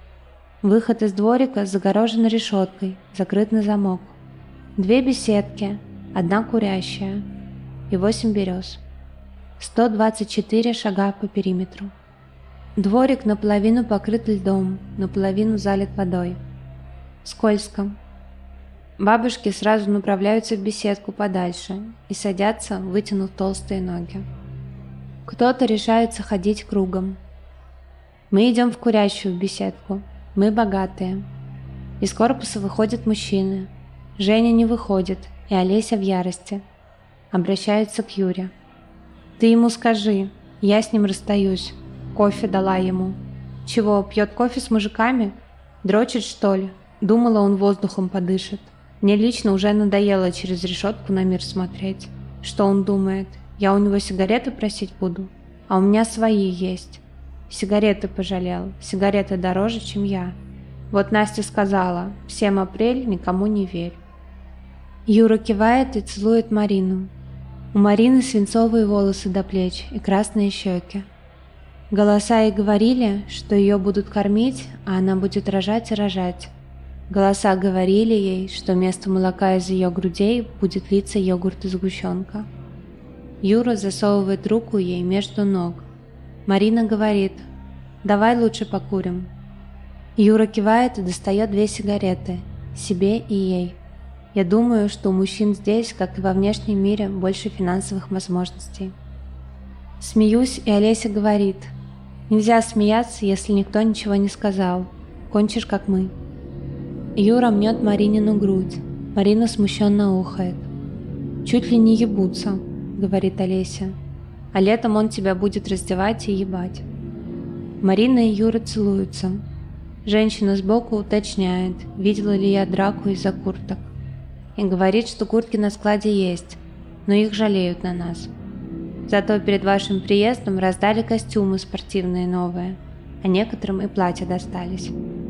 Выход из дворика загорожен решеткой, закрыт на замок. Две беседки, одна курящая и восемь берез. сто двадцать четыре шага по периметру. Дворик наполовину покрыт льдом, наполовину залит водой. Скользко. Бабушки сразу направляются в беседку подальше и садятся, вытянув толстые ноги. Кто-то решается ходить кругом. Мы идем в курящую беседку. Мы богатые. Из корпуса выходят мужчины. Женя не выходит, и Олеся в ярости. Обращается к Юре. «Ты ему скажи, я с ним расстаюсь. Кофе дала ему. Чего, пьет кофе с мужиками? Дрочит, что ли? Думала, он воздухом подышит. Мне лично уже надоело через решетку на мир смотреть. Что он думает? Я у него сигареты просить буду? А у меня свои есть. Сигареты пожалел. Сигареты дороже, чем я. Вот Настя сказала, всем апрель, никому не верь». Юра кивает и целует Марину. У Марины свинцовые волосы до плеч и красные щеки. Голоса ей говорили, что ее будут кормить, а она будет рожать и рожать. Голоса говорили ей, что вместо молока из ее грудей будет литься йогурт и сгущенка. Юра засовывает руку ей между ног. Марина говорит: «Давай лучше покурим». Юра кивает и достает две сигареты, себе и ей. Я думаю, что у мужчин здесь, как и во внешнем мире, больше финансовых возможностей. Смеюсь, и Олеся говорит: Нельзя смеяться, если никто ничего не сказал. Кончишь, как мы. Юра мнет Маринину грудь. Марина смущенно ухает. «Чуть ли не ебутся», — говорит Олеся. «А летом он тебя будет раздевать и ебать». Марина и Юра целуются. Женщина сбоку уточняет, видела ли я драку из-за курток. И говорит, что куртки на складе есть, но их жалеют на нас. Зато перед вашим приездом раздали костюмы спортивные новые, а некоторым и платья достались.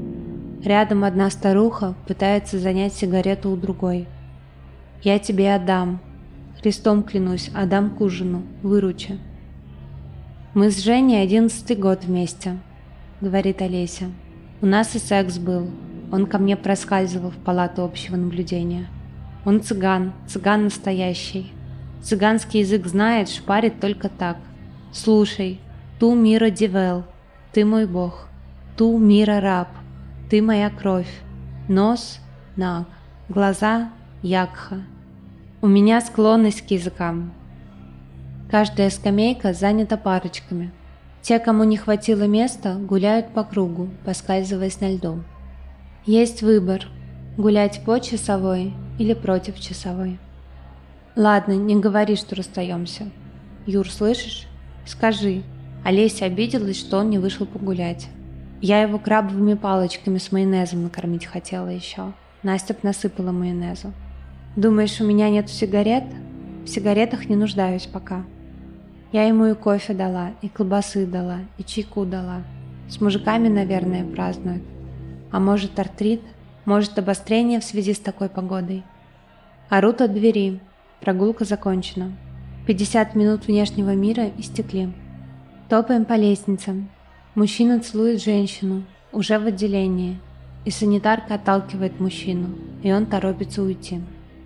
Рядом одна старуха пытается занять сигарету у другой. «Я тебе отдам. Христом клянусь, отдам к ужину. Выручи». «Мы с Женей одиннадцатый год вместе», — говорит Олеся. «У нас и секс был. Он ко мне проскальзывал в палату общего наблюдения. Он цыган, цыган настоящий. Цыганский язык знает, шпарит только так. Слушай, ту мира дивел, ты мой бог. Ту мира раб, ты моя кровь. Нос — наг, глаза — ягха. У меня склонность к языкам». Каждая скамейка занята парочками. Те, кому не хватило места, гуляют по кругу, поскальзываясь на льду. Есть выбор – гулять по часовой или против часовой. «Ладно, не говори, что расстаемся. Юр, слышишь? Скажи». Олеся обиделась, что он не вышел погулять. Я его крабовыми палочками с майонезом накормить хотела еще. Настя б насыпала майонезу. «Думаешь, у меня нет сигарет? В сигаретах не нуждаюсь пока». Я ему и кофе дала, и колбасы дала, и чайку дала. С мужиками, наверное, празднуют. А может, артрит? Может, обострение в связи с такой погодой? Орут от двери. Прогулка закончена. пятьдесят минут внешнего мира истекли. Топаем по лестницам. Мужчина целует женщину, уже в отделении. И санитарка отталкивает мужчину, и он торопится уйти.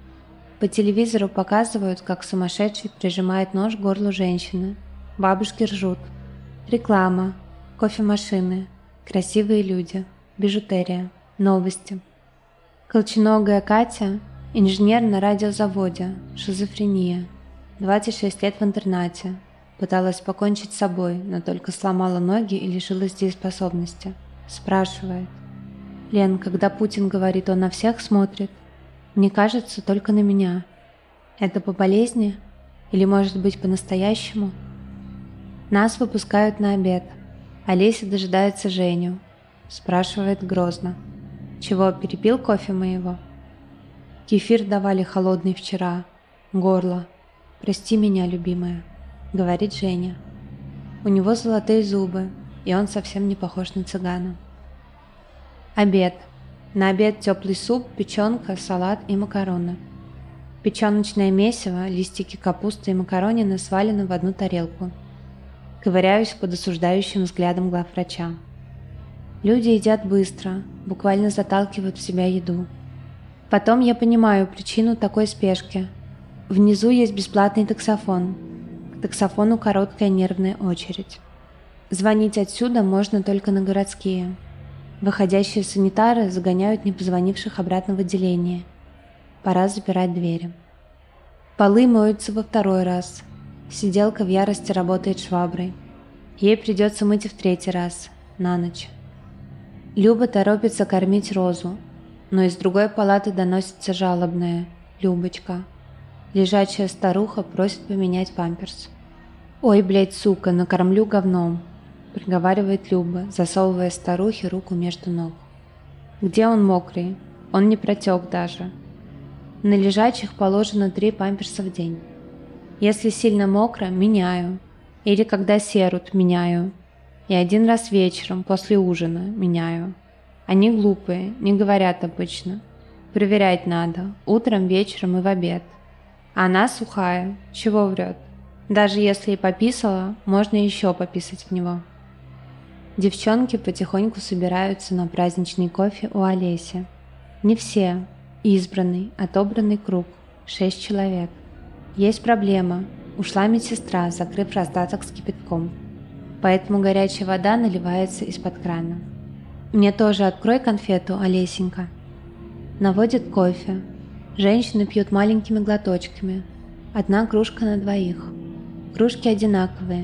По телевизору показывают, как сумасшедший прижимает нож к горлу женщины. Бабушки ржут. Реклама, кофемашины, красивые люди, бижутерия, новости. Колченогая Катя, инженер на радиозаводе, шизофрения, двадцать шесть лет в интернате. Пыталась покончить с собой, но только сломала ноги и лишилась дееспособности. Спрашивает. «Лен, когда Путин говорит, он на всех смотрит? Мне кажется, только на меня. Это по болезни? Или, может быть, по-настоящему?» Нас выпускают на обед. Олеся дожидается Женю. Спрашивает грозно. «Чего, перепил кофе моего?» «Кефир давали холодный вчера. Горло. Прости меня, любимая», — говорит Женя. У него золотые зубы, и он совсем не похож на цыгана. Обед. На обед теплый суп, печенка, салат и макароны. Печеночное месиво, листики капусты и макаронины свалены в одну тарелку. Ковыряюсь под осуждающим взглядом главврача. Люди едят быстро, буквально заталкивают в себя еду. Потом я понимаю причину такой спешки. Внизу есть бесплатный таксофон. К таксофону короткая нервная очередь. Звонить отсюда можно только на городские. Выходящие санитары загоняют непозвонивших обратно в отделение. Пора запирать двери. Полы моются во второй раз. Сиделка в ярости работает шваброй. Ей придется мыть и в третий раз, на ночь. Люба торопится кормить Розу, но из другой палаты доносится жалобное «Любочка». Лежачая старуха просит поменять памперс. «Ой, блядь, сука, накормлю говном», — приговаривает Люба, засовывая старухе руку между ног. «Где он мокрый? Он не протек даже». На лежачих положено три памперса в день. Если сильно мокро, меняю. Или когда серут, меняю. И один раз вечером, после ужина, меняю. Они глупые, не говорят обычно. Проверять надо, утром, вечером и в обед. А она сухая, чего врет? Даже если и пописала, можно еще пописать в него. Девчонки потихоньку собираются на праздничный кофе у Олеси. Не все. Избранный, отобранный круг. Шесть человек. Есть проблема. Ушла медсестра, закрыв раздаток с кипятком. Поэтому горячая вода наливается из-под крана. «Мне тоже открой конфету, Олесенька». Наводит кофе. Женщины пьют маленькими глоточками. Одна кружка на двоих. Кружки одинаковые.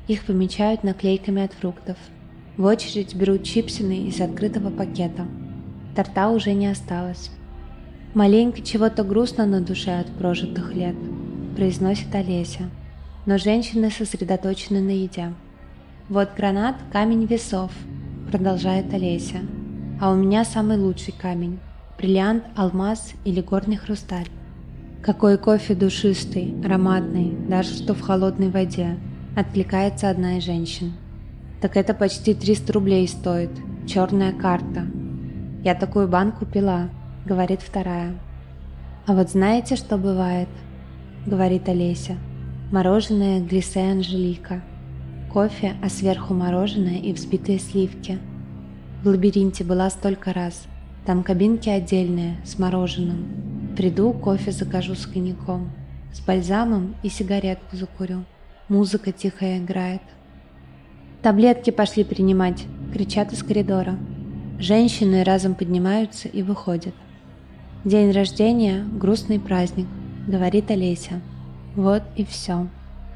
Их помечают наклейками от фруктов. В очередь берут чипсины из открытого пакета. Торта уже не осталось. «Маленько чего-то грустно на душе от прожитых лет», – произносит Олеся. Но женщины сосредоточены на еде. «Вот гранат – камень весов», – продолжает Олеся. «А у меня самый лучший камень – бриллиант, алмаз или горный хрусталь. Какой кофе душистый, ароматный, даже что в холодной воде», – откликается одна из женщин. «Так это почти триста рублей стоит, черная карта». «Я такую банку пила», – говорит вторая. «А вот знаете, что бывает?» – говорит Олеся. «Мороженое глиссе Анжелика. Кофе, а сверху мороженое и взбитые сливки. В лабиринте была столько раз. Там кабинки отдельные, с мороженым. Приду, кофе закажу с коньяком, с бальзамом и сигаретку закурю. Музыка тихая играет. «Таблетки пошли принимать!» – кричат из коридора. Женщины разом поднимаются и выходят. «День рождения – грустный праздник», – говорит Олеся. Вот и все.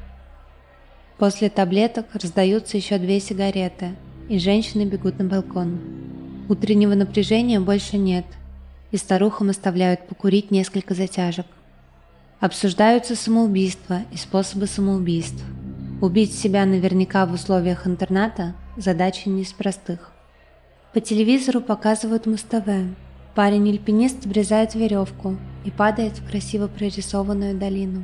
После таблеток раздаются еще две сигареты, и женщины бегут на балкон. Утреннего напряжения больше нет, и старухам оставляют покурить несколько затяжек. Обсуждаются самоубийства и способы самоубийств. Убить себя наверняка в условиях интерната – задача не из простых. По телевизору показывают Муз-ТВ. Парень-альпинист обрезает веревку и падает в красиво прорисованную долину.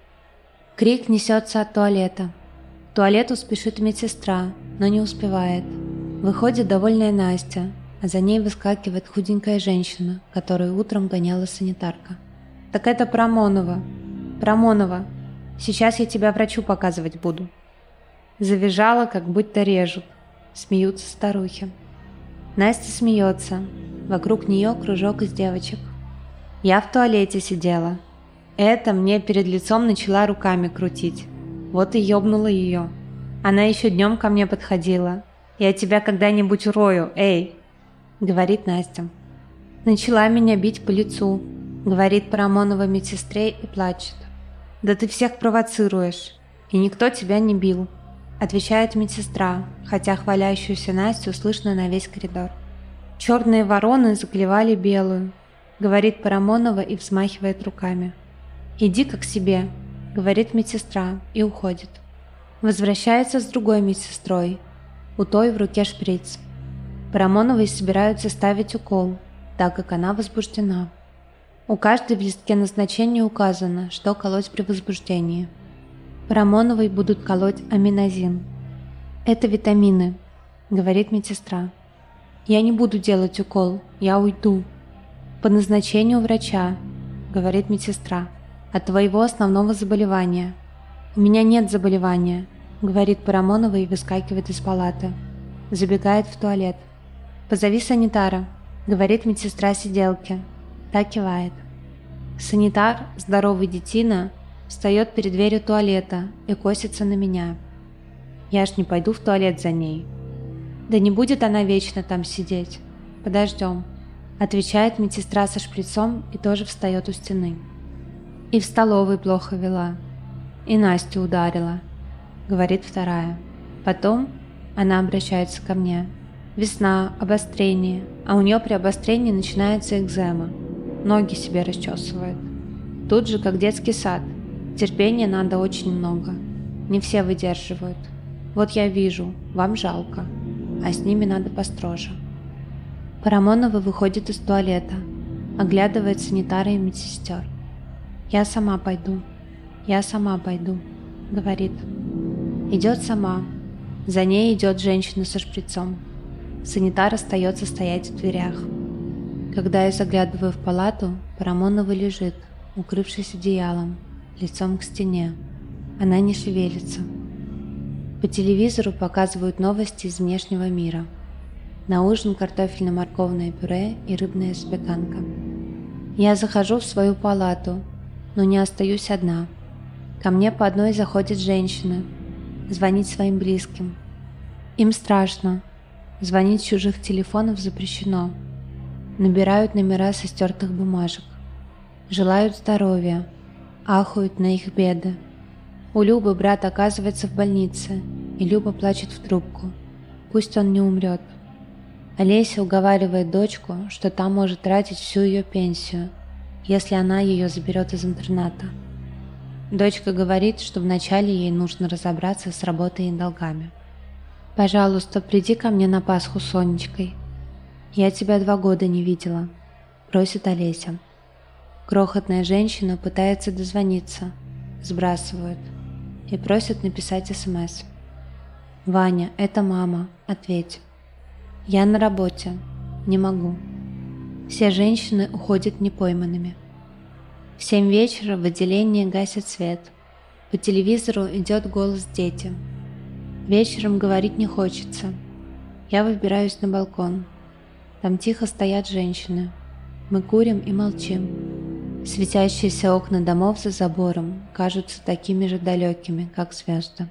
Крик несется от туалета. К туалету спешит медсестра, но не успевает. Выходит довольная Настя, а за ней выскакивает худенькая женщина, которую утром гоняла санитарка. «Так это Парамонова! Парамонова! Сейчас я тебя врачу показывать буду!» Завизжала, как будто режут. Смеются старухи. Настя смеется. Вокруг нее кружок из девочек. «Я в туалете сидела. Это мне перед лицом начала руками крутить. Вот и ёбнула ее. Она еще днем ко мне подходила. Я тебя когда-нибудь урою, эй!» Говорит Настя. «Начала меня бить по лицу», говорит Парамонова медсестре и плачет. «Да ты всех провоцируешь, и никто тебя не бил», отвечает медсестра, хотя хвалящуюся Настю слышно на весь коридор. «Черные вороны заклевали белую», говорит Парамонова и взмахивает руками. «Иди-ка к себе», говорит медсестра и уходит. Возвращается с другой медсестрой. У той в руке шприц. Парамоновой собираются ставить укол, так как она возбуждена. У каждой в листке назначения указано, что колоть при возбуждении. Парамоновой будут колоть аминозин. «Это витамины», говорит медсестра. «Я не буду делать укол, я уйду». «По назначению врача», говорит медсестра, «от твоего основного заболевания». «У меня нет заболевания», говорит Парамонова и выскакивает из палаты. Забегает в туалет. «Позови санитара», говорит медсестра сиделке. Та кивает. Санитар, здоровый детина, встает перед дверью туалета и косится на меня. Я ж не пойду в туалет за ней. «Да не будет она вечно там сидеть. Подождем», отвечает медсестра со шприцом и тоже встает у стены. «И в столовой плохо вела. И Настю ударила», говорит вторая. Потом она обращается ко мне. «Весна, обострение, а у нее при обострении начинается экзема. Ноги себе расчесывает. Тут же, как детский сад. Терпения надо очень много. Не все выдерживают. Вот я вижу, вам жалко, а с ними надо построже». Парамонова выходит из туалета, оглядывает санитара и медсестер. «Я сама пойду, я сама пойду», говорит. Идет сама. За ней идет женщина со шприцом. Санитар остается стоять в дверях. Когда я заглядываю в палату, Парамонова лежит, укрывшись одеялом, лицом к стене. Она не шевелится. По телевизору показывают новости из внешнего мира. На ужин картофельно-морковное пюре и рыбная запеканка. Я захожу в свою палату, но не остаюсь одна. Ко мне по одной заходят женщины. Звонить своим близким. Им страшно. Звонить с чужих телефонов запрещено. Набирают номера со стертых бумажек. Желают здоровья. Ахают на их беды. У Любы брат оказывается в больнице, и Люба плачет в трубку. Пусть он не умрет. Олеся уговаривает дочку, что та может тратить всю ее пенсию, если она ее заберет из интерната. Дочка говорит, что вначале ей нужно разобраться с работой и долгами. «Пожалуйста, приди ко мне на Пасху с Сонечкой. Я тебя два года не видела», – просит Олеся. Крохотная женщина пытается дозвониться, сбрасывают и просят написать СМС. «Ваня, это мама, ответь». «Я на работе, не могу». Все женщины уходят непойманными. В семь вечера в отделении гасят свет. По телевизору идет голос дети. Вечером говорить не хочется. Я выбираюсь на балкон. Там тихо стоят женщины. Мы курим и молчим. Светящиеся окна домов за забором кажутся такими же далекими, как звезды.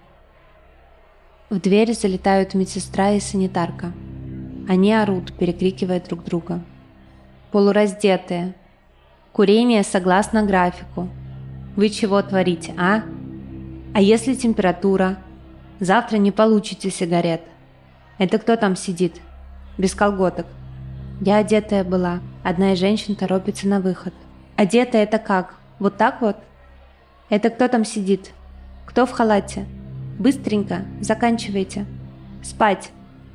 В дверь залетают медсестра и санитарка. Они орут, перекрикивая друг друга. «Полураздетые. Курение согласно графику. Вы чего творите, а? А если температура? Завтра не получите сигарет. Это кто там сидит? Без колготок. Я одетая была. Одна из женщин торопится на выход. Одетая это как? Вот так вот? Это кто там сидит? Кто в халате? Быстренько, заканчивайте. Спать!»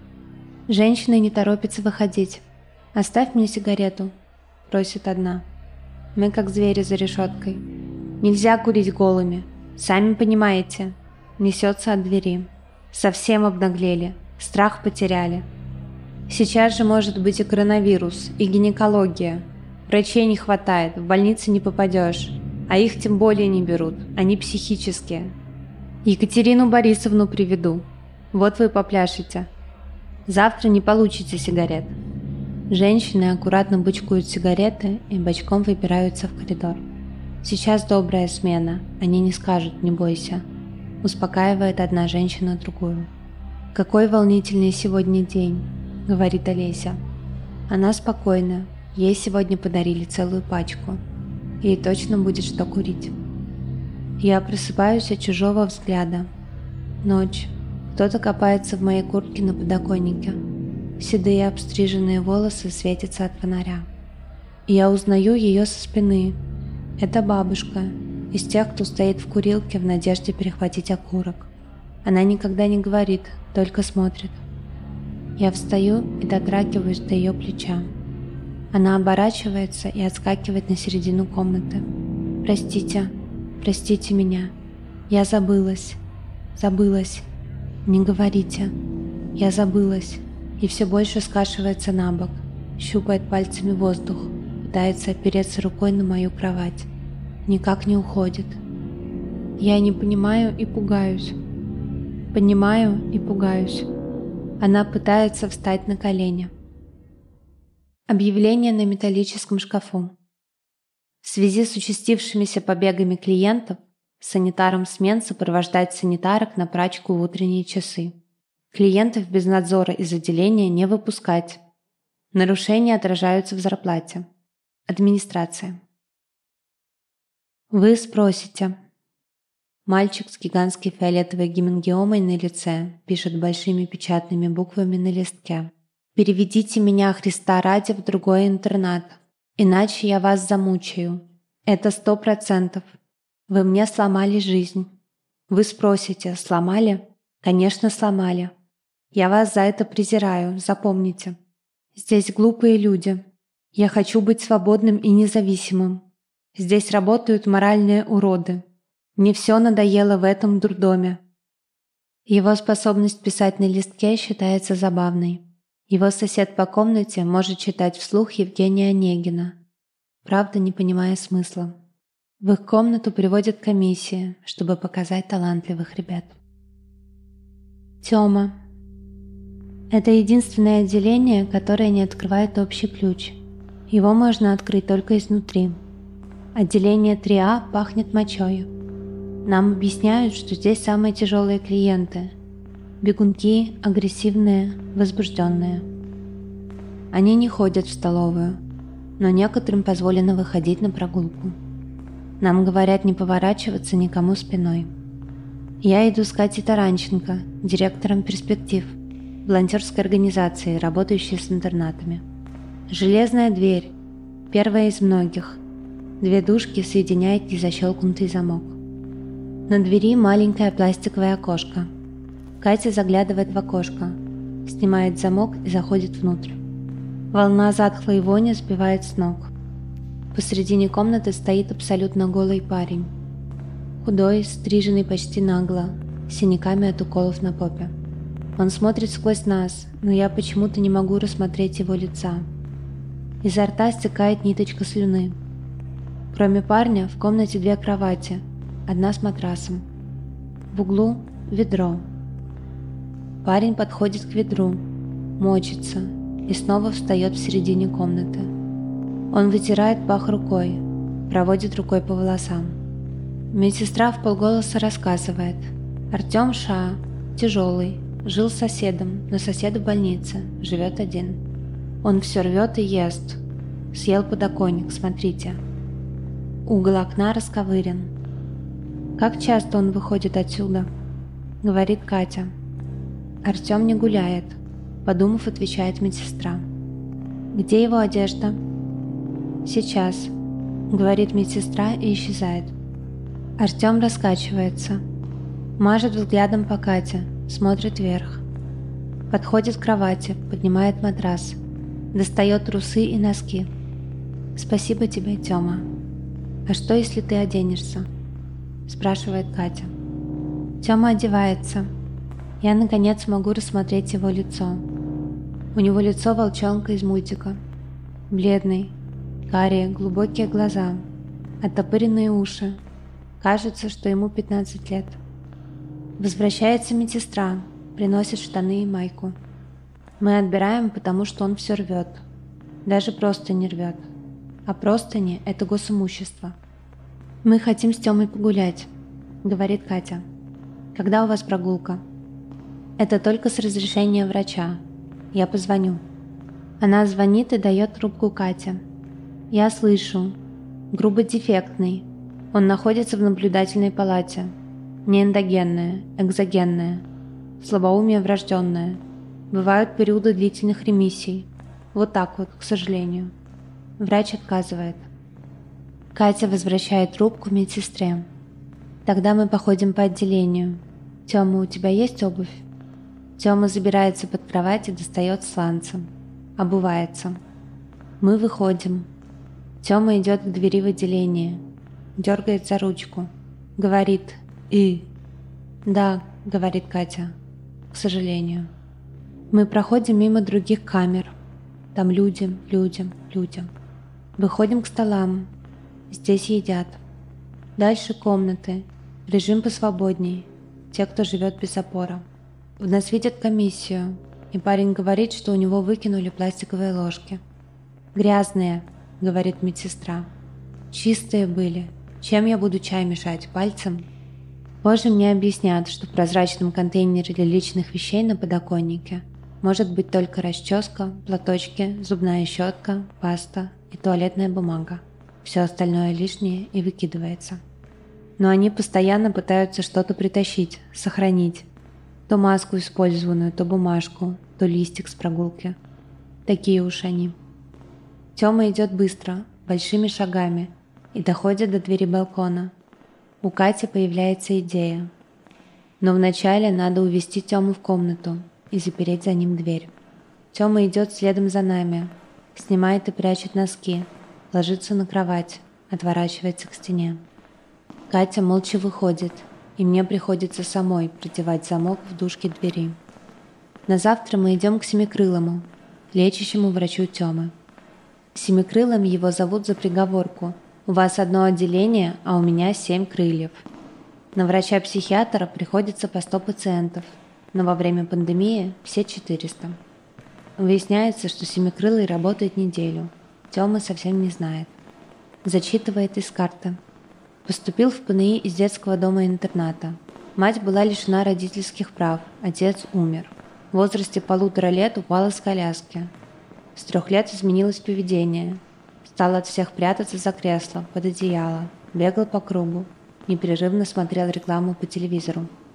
Женщина не торопится выходить. «Оставь мне сигарету», – просит одна. Мы как звери за решеткой. «Нельзя курить голыми. Сами понимаете». Несется от двери. Совсем обнаглели. Страх потеряли. Сейчас же может быть и коронавирус, и гинекология. Врачей не хватает, в больницы не попадешь. А их тем более не берут. Они психические. Екатерину Борисовну приведу. Вот вы попляшете. Завтра не получите сигарет. Женщины аккуратно бычкуют сигареты и бочком выбираются в коридор. Сейчас добрая смена, они не скажут «не бойся», успокаивает одна женщина другую. «Какой волнительный сегодня день», — говорит Олеся. Она спокойна, ей сегодня подарили целую пачку. Ей точно будет что курить. Я просыпаюсь от чужого взгляда. Ночь. Кто-то копается в моей куртке на подоконнике. Седые обстриженные волосы светятся от фонаря. Я узнаю ее со спины. Это бабушка, из тех, кто стоит в курилке в надежде перехватить окурок. Она никогда не говорит, только смотрит. Я встаю и дотрагиваюсь до ее плеча. Она оборачивается и отскакивает на середину комнаты. «Простите, простите меня. Я забылась, забылась. Не говорите. Я забылась». И все больше скашивается на бок, щупает пальцами воздух, пытается опереться рукой на мою кровать. Никак не уходит. Я не понимаю и пугаюсь. Понимаю и пугаюсь. Она пытается встать на колени. Объявление на металлическом шкафу. В связи с участившимися побегами клиентов, санитаром смен сопровождать санитарок на прачку в утренние часы. Клиентов без надзора из отделения не выпускать. Нарушения отражаются в зарплате. Администрация. Вы спросите. Мальчик с гигантской фиолетовой гемангиомой на лице пишет большими печатными буквами на листке. «Переведите меня, Христа ради, в другой интернат, иначе я вас замучаю. Это сто процентов. Вы мне сломали жизнь». Вы спросите, сломали? Конечно, сломали. Я вас за это презираю, запомните. Здесь глупые люди. Я хочу быть свободным и независимым. Здесь работают моральные уроды. Мне все надоело в этом дурдоме. Его способность писать на листке считается забавной. Его сосед по комнате может читать вслух Евгения Онегина, правда не понимая смысла. В их комнату приводят комиссии, чтобы показать талантливых ребят. Тёма. Это единственное отделение, которое не открывает общий ключ. Его можно открыть только изнутри. Отделение три А пахнет мочой. Нам объясняют, что здесь самые тяжелые клиенты. Бегунки, агрессивные, возбужденные. Они не ходят в столовую, но некоторым позволено выходить на прогулку. Нам говорят не поворачиваться никому спиной. Я иду с Катей Таранченко, директором «Перспектив», волонтерской организации, работающей с интернатами. Железная дверь, первая из многих. Две дужки соединяет незащелкнутый замок. На двери маленькое пластиковое окошко. Катя заглядывает в окошко, снимает замок и заходит внутрь. Волна затхлой вони сбивает с ног. Посредине комнаты стоит абсолютно голый парень. Худой, стриженный почти нагло, с синяками от уколов на попе. Он смотрит сквозь нас, но я почему-то не могу рассмотреть его лица. Изо рта стекает ниточка слюны. Кроме парня, в комнате две кровати, одна с матрасом. В углу ведро. Парень подходит к ведру, мочится и снова встает в середине комнаты. Он вытирает пах рукой, проводит рукой по волосам. Медсестра вполголоса рассказывает. Артем Ша, тяжелый, жил с соседом, но сосед в больнице, живет один. Он все рвет и ест. Съел подоконник, смотрите. Угол окна расковырен. «Как часто он выходит отсюда?» — говорит Катя. «Артем не гуляет», — подумав, отвечает медсестра. «Где его одежда?» «Сейчас», — говорит медсестра и исчезает. Артем раскачивается, мажет взглядом по Кате, смотрит вверх. Подходит к кровати, поднимает матрас, достает трусы и носки. «Спасибо тебе, Тёма. А что, если ты оденешься?» спрашивает Катя. Тёма одевается. Я, наконец, могу рассмотреть его лицо. У него лицо волчонка из мультика. Бледный, карие, глубокие глаза, оттопыренные уши. Кажется, что ему пятнадцать лет. Возвращается медсестра, приносит штаны и майку. Мы отбираем, потому что он все рвет. Даже просто не рвет. А простыни – это госимущество. «Мы хотим с Тёмой погулять», – говорит Катя. «Когда у вас прогулка?» «Это только с разрешения врача. Я позвоню». Она звонит и дает трубку Кате. Я слышу. Грубо дефектный. Он находится в наблюдательной палате. Не эндогенная, экзогенная. Слабоумие врожденное. Бывают периоды длительных ремиссий. Вот так вот, к сожалению. Врач отказывает. Катя возвращает трубку медсестре. Тогда мы походим по отделению. Тёма, у тебя есть обувь? Тёма забирается под кровать и достает сланцы. Обувается. Мы выходим. Тёма идет к двери в отделение. Дергает за ручку. Говорит «И». «Да», — говорит Катя. «К сожалению». Мы проходим мимо других камер. Там люди, люди, люди. Выходим к столам. Здесь едят. Дальше комнаты. Режим посвободней. Те, кто живет без опора. В нас видят комиссию. И парень говорит, что у него выкинули пластиковые ложки. «Грязные», — говорит медсестра. «Чистые были. Чем я буду чай мешать? Пальцем?» Позже мне объяснят, что в прозрачном контейнере для личных вещей на подоконнике может быть только расческа, платочки, зубная щетка, паста и туалетная бумага. Все остальное лишнее и выкидывается. Но они постоянно пытаются что-то притащить, сохранить. То маску использованную, то бумажку, то листик с прогулки. Такие уж они. Тёма идет быстро, большими шагами, и доходит до двери балкона. У Кати появляется идея. Но вначале надо увести Тёму в комнату и запереть за ним дверь. Тёма идет следом за нами, снимает и прячет носки, ложится на кровать, отворачивается к стене. Катя молча выходит, и мне приходится самой продевать замок в дужке двери. На завтра мы идем к Семикрылому, лечащему врачу Тёмы. Семикрылым его зовут за приговорку: «У вас одно отделение, а у меня семь крыльев». На врача-психиатра приходится по сто пациентов, но во время пандемии все четыреста. Выясняется, что Семикрылый работает неделю. Тёма совсем не знает. Зачитывает из карты. Поступил в ПНИ из детского дома-интерната. Мать была лишена родительских прав, отец умер. В возрасте полутора лет упал из коляски. С трех лет изменилось поведение. Стал от всех прятаться за кресло, под одеяло, бегал по кругу, непрерывно смотрел рекламу по телевизору.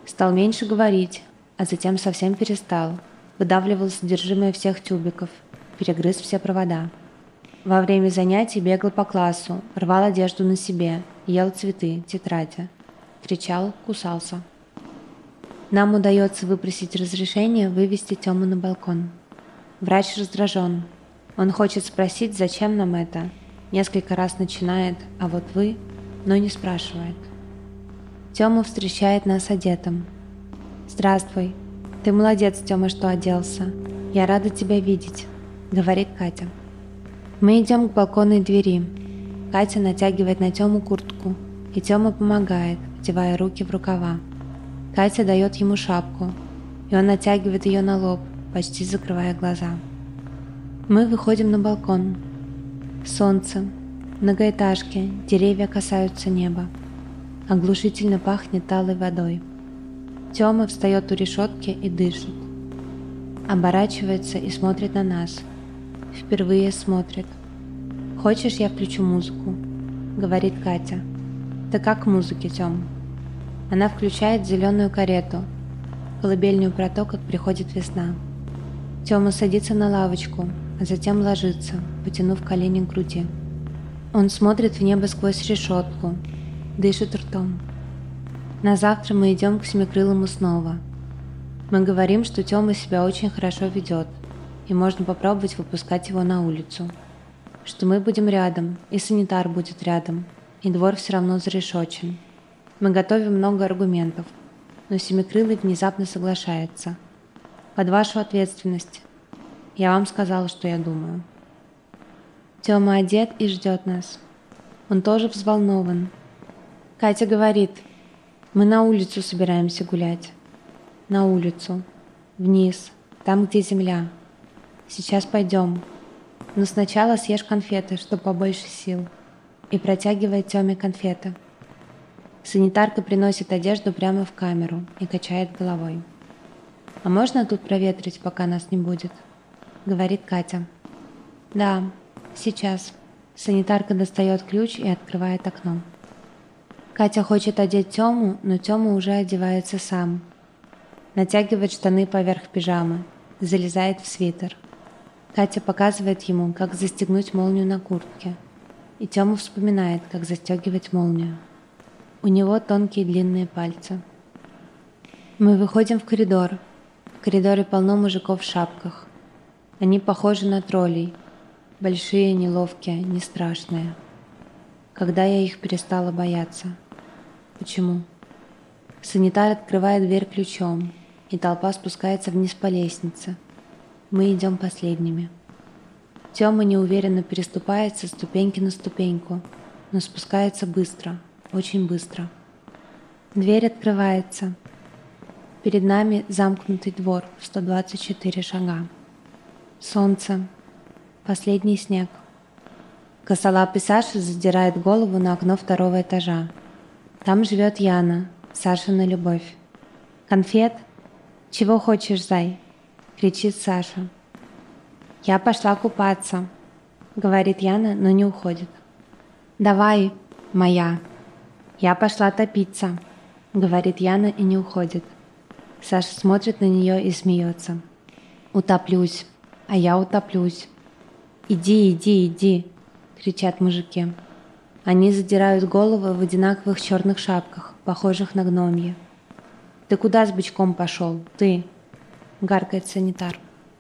Стал меньше говорить, а затем совсем перестал. Выдавливал содержимое всех тюбиков, перегрыз все провода. Во время занятий бегал по классу, рвал одежду на себе, ел цветы, тетради. Кричал, кусался. Нам удается выпросить разрешение вывести Тему на балкон. Врач раздражен. Он хочет спросить, зачем нам это. Несколько раз начинает, а вот вы, но не спрашивает. Тёма встречает нас одетым. «Здравствуй. Ты молодец, Тёма, что оделся. Я рада тебя видеть», — говорит Катя. Мы идем к балконной двери. Катя натягивает на Тёму куртку, и Тёма помогает, одевая руки в рукава. Катя дает ему шапку, и он натягивает ее на лоб, почти закрывая глаза. Мы выходим на балкон. Солнце, многоэтажки, деревья касаются неба. Оглушительно пахнет талой водой. Тёма встает у решетки и дышит. Оборачивается и смотрит на нас. Впервые смотрит. «Хочешь, я включу музыку?» — говорит Катя. «Да как музыки, Тём?» Она включает зеленую карету, колыбельную про то, как приходит весна. Тёма садится на лавочку, а затем ложится, потянув колени к груди. Он смотрит в небо сквозь решетку, дышит ртом. На завтра мы идем к Семикрылому снова. Мы говорим, что Тёма себя очень хорошо ведет, и можно попробовать выпускать его на улицу. Что мы будем рядом, и санитар будет рядом, и двор все равно зарешочен. Мы готовим много аргументов, но Семикрылый внезапно соглашается. Под вашу ответственность. Я вам сказала, что я думаю. Тёма одет и ждет нас. Он тоже взволнован. Катя говорит, мы на улицу собираемся гулять. На улицу. Вниз. Там, где земля. Сейчас пойдем. Но сначала съешь конфеты, чтобы побольше сил. И протягивает Тёме конфеты. Санитарка приносит одежду прямо в камеру и качает головой. «А можно тут проветрить, пока нас не будет?» — говорит Катя. «Да, сейчас». Санитарка достает ключ и открывает окно. Катя хочет одеть Тему, но Тёма уже одевается сам. Натягивает штаны поверх пижамы, залезает в свитер. Катя показывает ему, как застегнуть молнию на куртке. И Тёма вспоминает, как застегивать молнию. У него тонкие длинные пальцы. Мы выходим в коридор. В коридоре полно мужиков в шапках. Они похожи на троллей. Большие, неловкие, не страшные. Когда я их перестала бояться? Почему? Санитар открывает дверь ключом, и толпа спускается вниз по лестнице. Мы идем последними. Тёма неуверенно переступает со ступеньки на ступеньку, но спускается быстро, очень быстро. Дверь открывается. Перед нами замкнутый двор в сто двадцать четыре шага. Солнце. Последний снег. Косолапый Саша задирает голову на окно второго этажа. Там живет Яна, Сашина любовь. «Конфет? Чего хочешь, зай?» — кричит Саша. «Я пошла купаться», — говорит Яна, но не уходит. «Давай, моя». «Я пошла топиться», — говорит Яна и не уходит. Саша смотрит на нее и смеется. «Утоплюсь, а я утоплюсь». «Иди, иди, иди», — кричат мужики. Они задирают головы в одинаковых черных шапках, похожих на гномьи. «Ты куда с бычком пошел? Ты?» — гаркает санитар.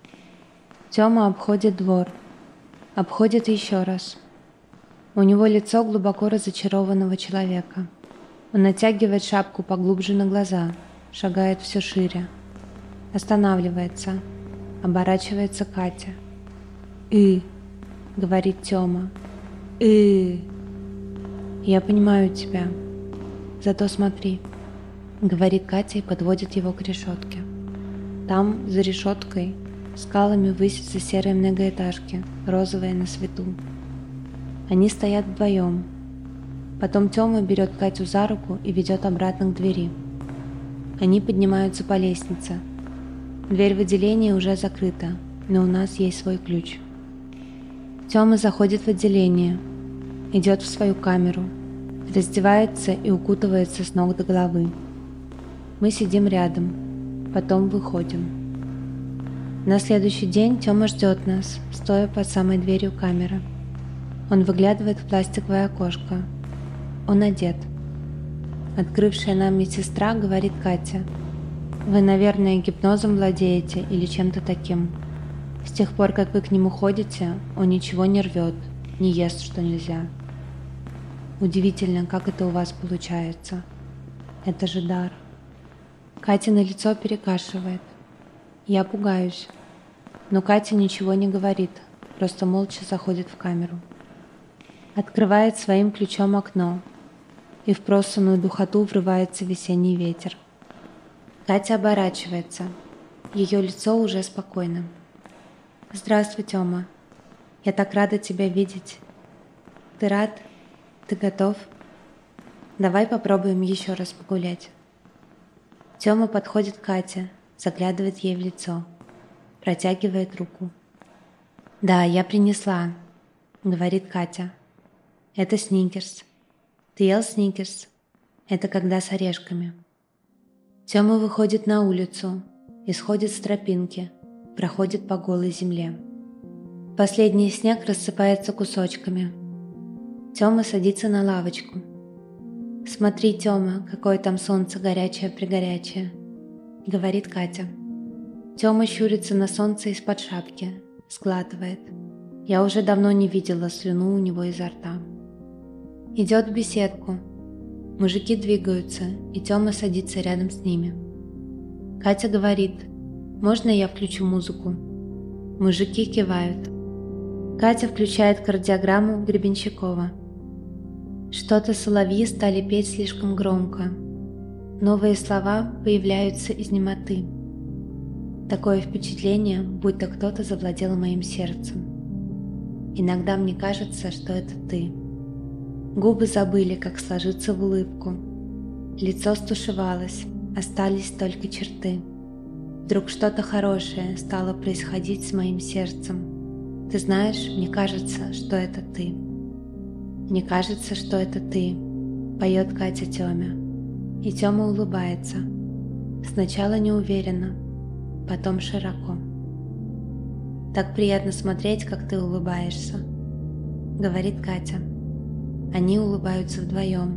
Тёма обходит двор. Обходит еще раз. У него лицо глубоко разочарованного человека. Он натягивает шапку поглубже на глаза, шагает все шире. Останавливается. Оборачивается Катя. «И», — говорит Тёма. «И». «Я понимаю тебя. Зато смотри», — говорит Катя и подводит его к решетке. Там, за решеткой, скалами высятся серые многоэтажки, розовые на свету. Они стоят вдвоем. Потом Тёма берет Катю за руку и ведет обратно к двери. Они поднимаются по лестнице. Дверь в отделение уже закрыта, но у нас есть свой ключ. Тёма заходит в отделение, идет в свою камеру, раздевается и укутывается с ног до головы. Мы сидим рядом, потом выходим. На следующий день Тёма ждет нас, стоя под самой дверью камеры. Он выглядывает в пластиковое окошко. Он одет. Открывшая нам медсестра говорит Катя: «Вы, наверное, гипнозом владеете или чем-то таким. С тех пор, как вы к нему ходите, он ничего не рвет, не ест, что нельзя. Удивительно, как это у вас получается. Это же дар». Катя на лицо перекашивает. Я пугаюсь. Но Катя ничего не говорит, просто молча заходит в камеру. Открывает своим ключом окно, и в просранную духоту врывается весенний ветер. Катя оборачивается. Ее лицо уже спокойно. «Здравствуй, Тёма. Я так рада тебя видеть. Ты рад? Ты готов? Давай попробуем еще раз погулять». Тёма подходит к Кате, заглядывает ей в лицо, протягивает руку. «Да, я принесла», — говорит Катя. «Это сникерс. Ты ел сникерс? Это когда с орешками». Тёма выходит на улицу, исходит с тропинки, проходит по голой земле. Последний снег рассыпается кусочками. Тёма садится на лавочку. «Смотри, Тёма, какое там солнце горячее-пригорячее», — говорит Катя. Тёма щурится на солнце из-под шапки, сглатывает. Я уже давно не видела слюну у него изо рта. Идет в беседку. Мужики двигаются, и Тёма садится рядом с ними. Катя говорит: «Можно я включу музыку?» Мужики кивают. Катя включает кардиограмму Гребенщикова. Что-то соловьи стали петь слишком громко. Новые слова появляются из немоты. Такое впечатление, будто кто-то завладел моим сердцем. Иногда мне кажется, что это ты. Губы забыли, как сложиться в улыбку. Лицо стушевалось, остались только черты. Вдруг что-то хорошее стало происходить с моим сердцем. Ты знаешь, мне кажется, что это ты. Мне кажется, что это ты, поет Катя Тёме. И Тёма улыбается. Сначала неуверенно, потом широко. «Так приятно смотреть, как ты улыбаешься», — говорит Катя. Они улыбаются вдвоем.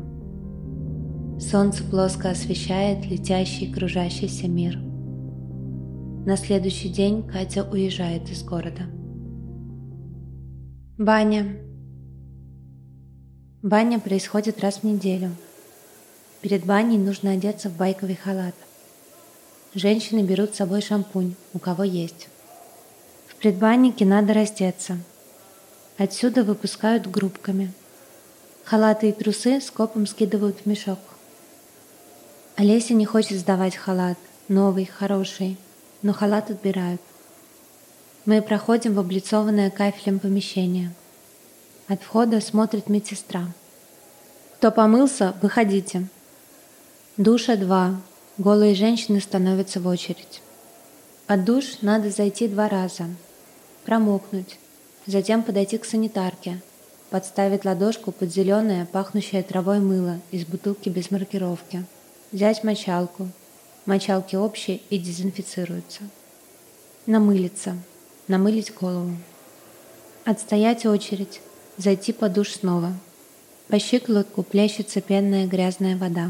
Солнце плоско освещает летящий и кружащийся мир. На следующий день Катя уезжает из города. Баня. Баня происходит раз в неделю. Перед баней нужно одеться в байковый халат. Женщины берут с собой шампунь, у кого есть. В предбаннике надо раздеться. Отсюда выпускают группками. Халаты и трусы скопом скидывают в мешок. Олеся не хочет сдавать халат, новый, хороший, но халат отбирают. Мы проходим в облицованное кафелем помещение. От входа смотрит медсестра. «Кто помылся, выходите». Душа два. Голые женщины становятся в очередь. Под душ надо зайти два раза, промокнуть, затем подойти к санитарке, подставить ладошку под зеленое, пахнущее травой мыло из бутылки без маркировки, взять мочалку. Мочалки общие и дезинфицируются. Намылиться, намылить голову. Отстоять очередь, зайти под душ снова. По щиколотку плещется пенная грязная вода.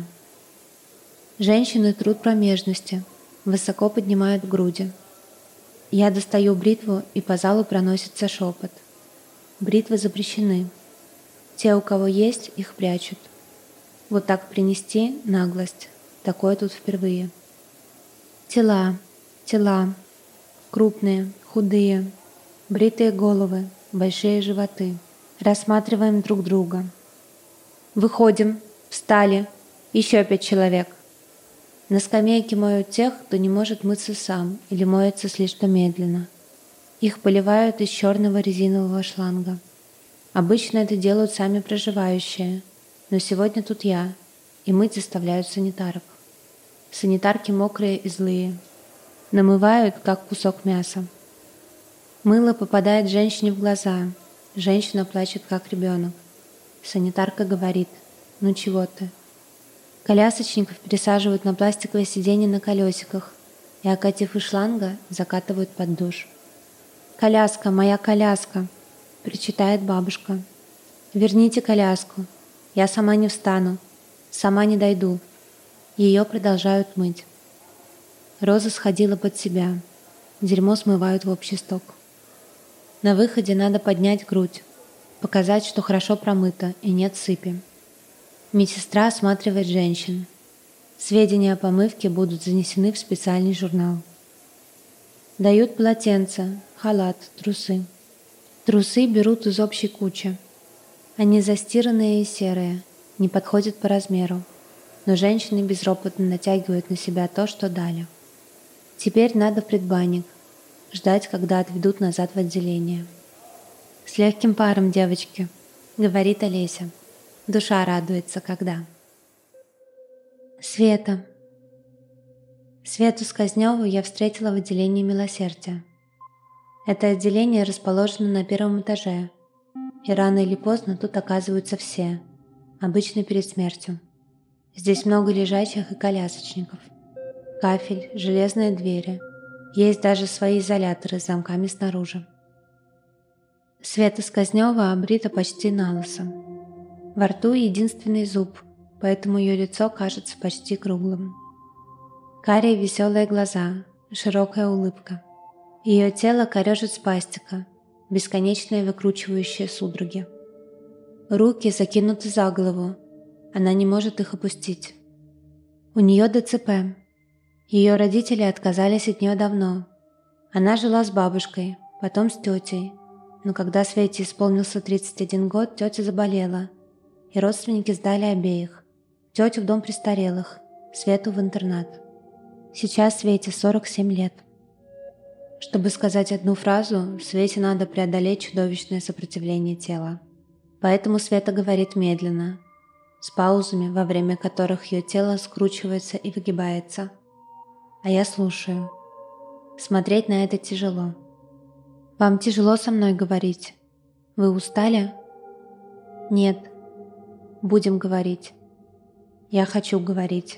Женщины трут промежности, высоко поднимают груди. Я достаю бритву, и по залу проносится шепот. Бритвы запрещены. Те, у кого есть, их прячут. Вот так принести наглость. Такое тут впервые. Тела, тела. Крупные, худые. Бритые головы, большие животы. Рассматриваем друг друга. Выходим, встали. Еще пять человек. На скамейке моют тех, кто не может мыться сам или моется слишком медленно. Их поливают из черного резинового шланга. Обычно это делают сами проживающие, но сегодня тут я, и мыть заставляют санитарок. Санитарки мокрые и злые. Намывают, как кусок мяса. Мыло попадает женщине в глаза. Женщина плачет, как ребенок. Санитарка говорит: «Ну чего ты?» Колясочников пересаживают на пластиковое сиденье на колесиках и, окатив из шланга, закатывают под душ. «Коляска, моя коляска!» — причитает бабушка. «Верните коляску. Я сама не встану. Сама не дойду». Ее продолжают мыть. Роза сходила под себя. Дерьмо смывают в общий сток. На выходе надо поднять грудь, показать, что хорошо промыто и нет сыпи. Медсестра осматривает женщин. Сведения о помывке будут занесены в специальный журнал. Дают полотенце, халат, трусы. Трусы берут из общей кучи. Они застиранные и серые, не подходят по размеру, но женщины безропотно натягивают на себя то, что дали. Теперь надо в предбанник, ждать, когда отведут назад в отделение. «С легким паром, девочки», — говорит Олеся. Душа радуется, когда. Света. Свету Сказневу я встретила в отделении милосердия. Это отделение расположено на первом этаже, и рано или поздно тут оказываются все, обычно перед смертью. Здесь много лежачих и колясочников. Кафель, железные двери. Есть даже свои изоляторы с замками снаружи. Света Сказнева обрита почти налысо. Во рту единственный зуб, поэтому ее лицо кажется почти круглым. Карие веселые глаза, широкая улыбка. Ее тело корежит спастика, бесконечные выкручивающие судороги. Руки закинуты за голову, она не может их опустить. У нее ДЦП. Ее родители отказались от нее давно. Она жила с бабушкой, потом с тетей. Но когда Свете исполнился тридцать один год, тетя заболела, и родственники сдали обеих. Тетю в дом престарелых, Свету в интернат. Сейчас Свете сорок семь лет. Чтобы сказать одну фразу, Свете надо преодолеть чудовищное сопротивление тела. Поэтому Света говорит медленно, с паузами, во время которых ее тело скручивается и выгибается. А я слушаю. Смотреть на это тяжело. «Вам тяжело со мной говорить? Вы устали?» «Нет. Будем говорить. Я хочу говорить».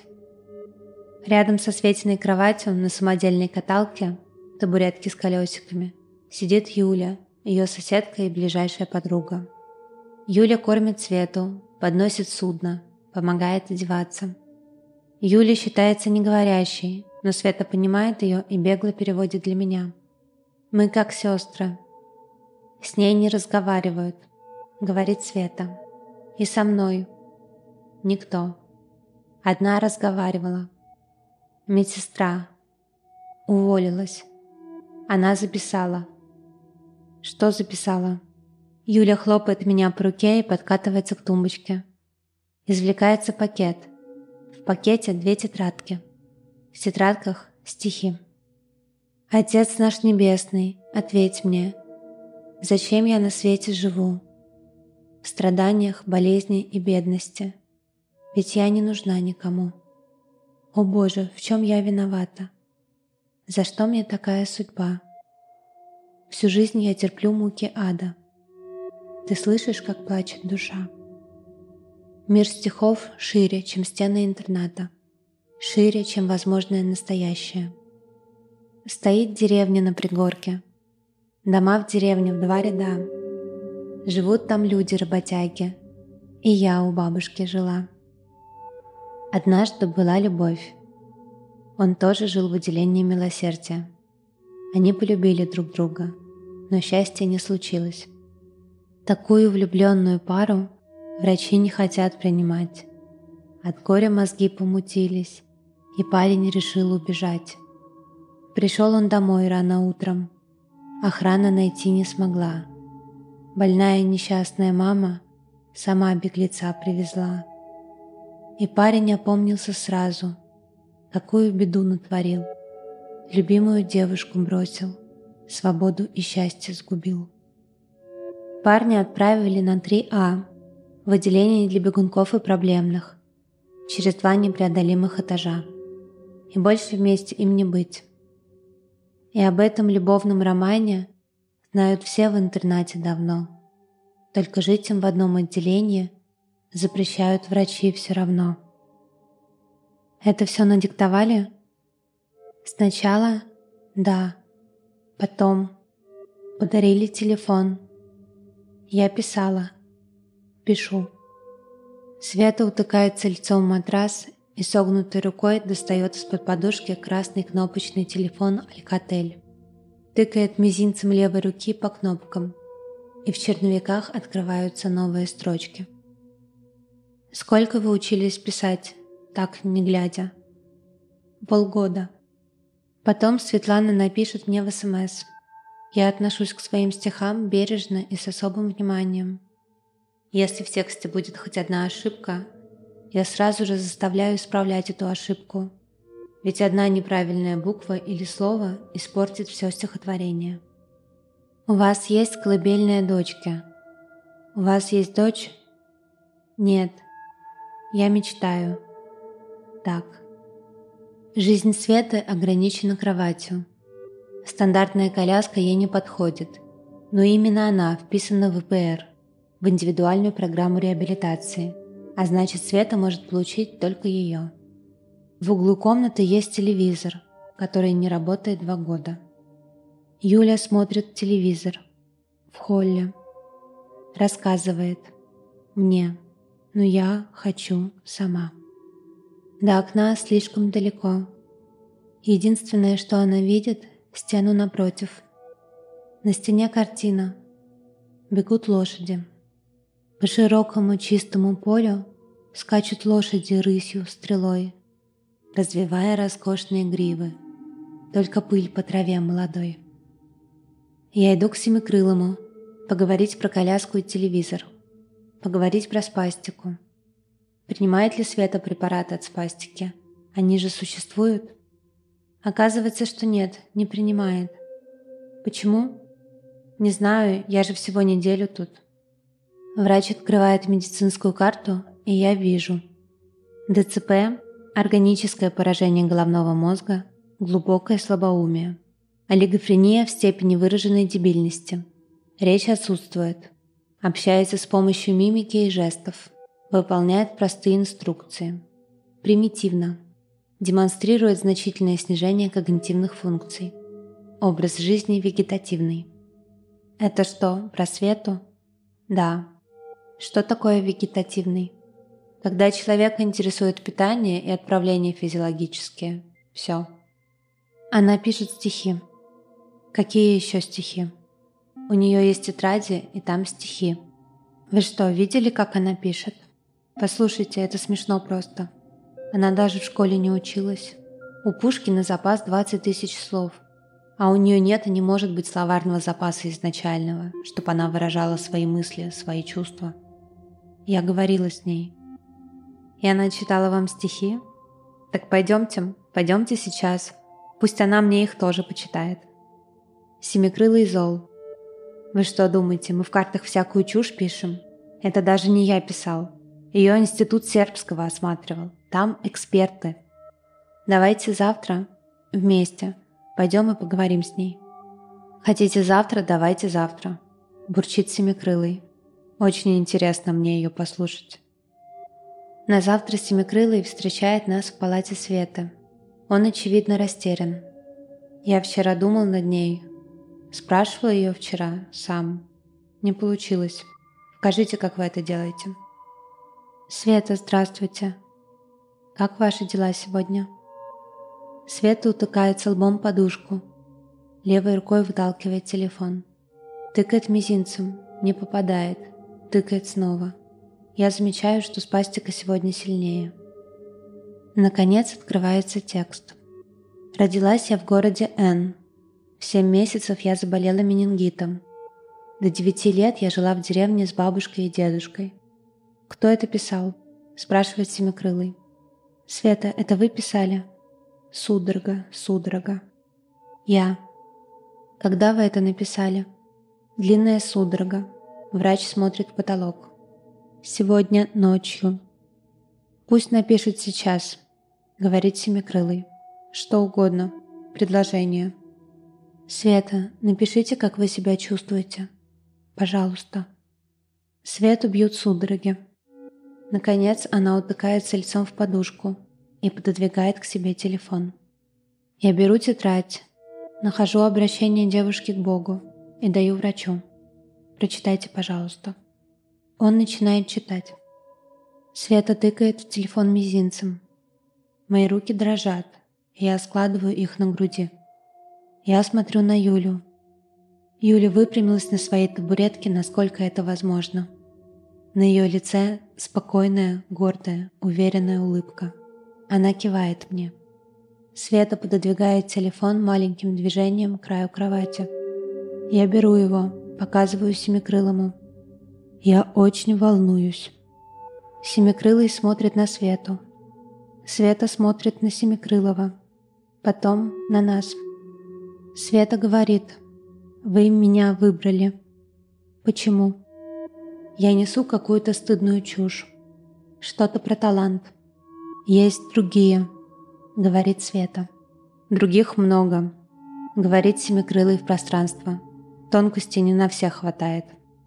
Рядом со Светиной кроватью на самодельной каталке, табуретке с колесиками, сидит Юля, ее соседка и ближайшая подруга. Юля кормит Свету, подносит судно, помогает одеваться. Юля считается неговорящей, но Света понимает ее и бегло переводит для меня. «Мы как сестры». «С ней не разговаривают», — говорит Света. «И со мной». «Никто». Одна разговаривала. Медсестра. Уволилась. Она записала. «Что записала?» Юля хлопает меня по руке и подкатывается к тумбочке. Извлекается пакет. В пакете две тетрадки. В тетрадках стихи. «Отец наш небесный, ответь мне, зачем я на свете живу? В страданиях, болезни и бедности. Ведь я не нужна никому. О Боже, в чем я виновата? За что мне такая судьба? Всю жизнь я терплю муки ада. Ты слышишь, как плачет душа?» Мир стихов шире, чем стены интерната, шире, чем возможное настоящее. Стоит деревня на пригорке, дома в деревне в два ряда. Живут там люди-работяги, и я у бабушки жила. Однажды была любовь. Он тоже жил в отделении милосердия. Они полюбили друг друга, но счастья не случилось. Такую влюбленную пару врачи не хотят принимать. От горя мозги помутились, и парень решил убежать. Пришел он домой рано утром. Охрана найти не смогла. Больная несчастная мама сама беглеца привезла. И парень опомнился сразу, какую беду натворил. Любимую девушку бросил, свободу и счастье сгубил. Парня отправили на три А, в отделение для бегунков и проблемных, через два непреодолимых этажа. И больше вместе им не быть. И об этом любовном романе знают все в интернате давно. Только жить им в одном отделении запрещают врачи все равно. Это все надиктовали? Сначала да, потом подарили телефон. Я писала, пишу. Света утыкается лицом в матрас и согнутой рукой достает из-под подушки красный кнопочный телефон Alcatel. Тыкает мизинцем левой руки по кнопкам, и в черновиках открываются новые строчки. Сколько вы учились писать, так не глядя? Полгода. Потом Светлана напишет мне в СМС. Я отношусь к своим стихам бережно и с особым вниманием. Если в тексте будет хоть одна ошибка, я сразу же заставляю исправлять эту ошибку, ведь одна неправильная буква или слово испортит все стихотворение. У вас есть колыбельная дочки? У вас есть дочь? Нет. Я мечтаю. Так. Жизнь Светы ограничена кроватью. Стандартная коляска ей не подходит, но именно она вписана в ИПР, в индивидуальную программу реабилитации, а значит, Света может получить только ее. В углу комнаты есть телевизор, который не работает два года. Юля смотрит телевизор в холле. Рассказывает мне, но я хочу сама. До окна слишком далеко. Единственное, что она видит — стену напротив. На стене картина. Бегут лошади. По широкому чистому полю скачут лошади рысью стрелой, развивая роскошные гривы, только пыль по траве молодой. Я иду к Семикрылому, поговорить про коляску и телевизор, поговорить про спастику. Принимает ли Света препараты от спастики? Они же существуют? Оказывается, что нет, не принимает. Почему? Не знаю, я же всего неделю тут. Врач открывает медицинскую карту, и я вижу. ДЦП – органическое поражение головного мозга, глубокое слабоумие. Олигофрения в степени выраженной дебильности. Речь отсутствует. Общается с помощью мимики и жестов. Выполняет простые инструкции. Примитивно. Демонстрирует значительное снижение когнитивных функций. Образ жизни вегетативный. Это что, про Свету? Да. Что такое вегетативный? Когда человека интересует питание и отправления физиологические. Все. Она пишет стихи. Какие еще стихи? У нее есть тетради, и там стихи. Вы что, видели, как она пишет? Послушайте, это смешно просто. Она даже в школе не училась. У Пушкина запас двадцать тысяч слов, а у нее нет и не может быть словарного запаса изначального, чтобы она выражала свои мысли, свои чувства. Я говорила с ней. И она читала вам стихи? Так пойдемте, пойдемте сейчас. Пусть она мне их тоже почитает. Семикрылый зол. Вы что думаете, мы в картах всякую чушь пишем? Это даже не я писал. Ее институт сербского осматривал. Там эксперты. Давайте завтра вместе пойдем и поговорим с ней. Хотите завтра, давайте завтра. Бурчит Семикрылый. Очень интересно мне ее послушать. На завтра Семикрылый встречает нас в палате Светы. Он, очевидно, растерян. Я вчера думал над ней. Спрашивала ее вчера сам. Не получилось. Скажите, как вы это делаете. Света, здравствуйте. Как ваши дела сегодня? Света утыкается лбом в подушку. Левой рукой выталкивает телефон. Тыкает мизинцем. Не попадает. Тыкает снова. Я замечаю, что спастика сегодня сильнее. Наконец открывается текст. Родилась я в городе Н. В семь месяцев я заболела менингитом. До девяти лет я жила в деревне с бабушкой и дедушкой. «Кто это писал?» – спрашивает Семикрылый. «Света, это вы писали?» «Судорога, судорога». «Я». «Когда вы это написали?» «Длинная судорога». Врач смотрит в потолок. «Сегодня ночью». «Пусть напишет сейчас», — говорит Семикрылый. «Что угодно. Предложение». «Света, напишите, как вы себя чувствуете. Пожалуйста». Свету бьют судороги. Наконец она утыкается лицом в подушку. и пододвигает к себе телефон. Я беру тетрадь, нахожу обращение девушки к Богу и даю врачу. Прочитайте, пожалуйста. Он начинает читать. Света тыкает в телефон мизинцем. Мои руки дрожат, и я складываю их на груди. Я смотрю на Юлю. Юля выпрямилась на своей табуретке, насколько это возможно. На ее лице спокойная, гордая, уверенная улыбка. Она кивает мне. Света пододвигает телефон маленьким движением к краю кровати. Я беру его, показываю Семикрылому. Я очень волнуюсь. Семикрылый смотрит на Свету. Света смотрит на Семикрылова. Потом на нас. Света говорит: «Вы меня выбрали». Почему? Я несу какую-то стыдную чушь. Что-то про талант. Есть другие, говорит Света. Других много, говорит Семикрылый в пространство. Тонкостей не на всех хватает.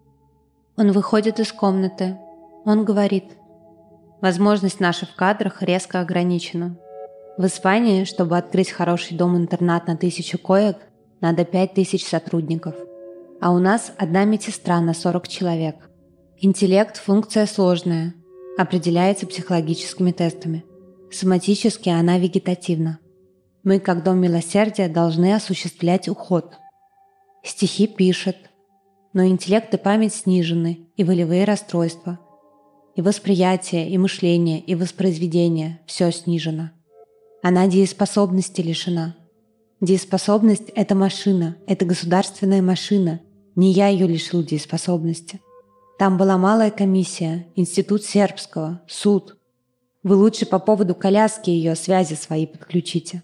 Он выходит из комнаты. Он говорит: возможность наша в кадрах резко ограничена. В Испании, чтобы открыть хороший дом-интернат на тысячу коек, надо пять тысяч сотрудников. А у нас одна медсестра на сорок человек. Интеллект – функция сложная, определяется психологическими тестами. Соматически она вегетативна. Мы, как Дом милосердия, должны осуществлять уход. Стихи пишет, но интеллект и память снижены, и волевые расстройства. И восприятие, и мышление, и воспроизведение – все снижено. Она дееспособности лишена. Дееспособность – это машина, это государственная машина. Не я ее лишил дееспособности. Там была малая комиссия, институт сербского, суд. Вы лучше по поводу коляски ее связи свои подключите.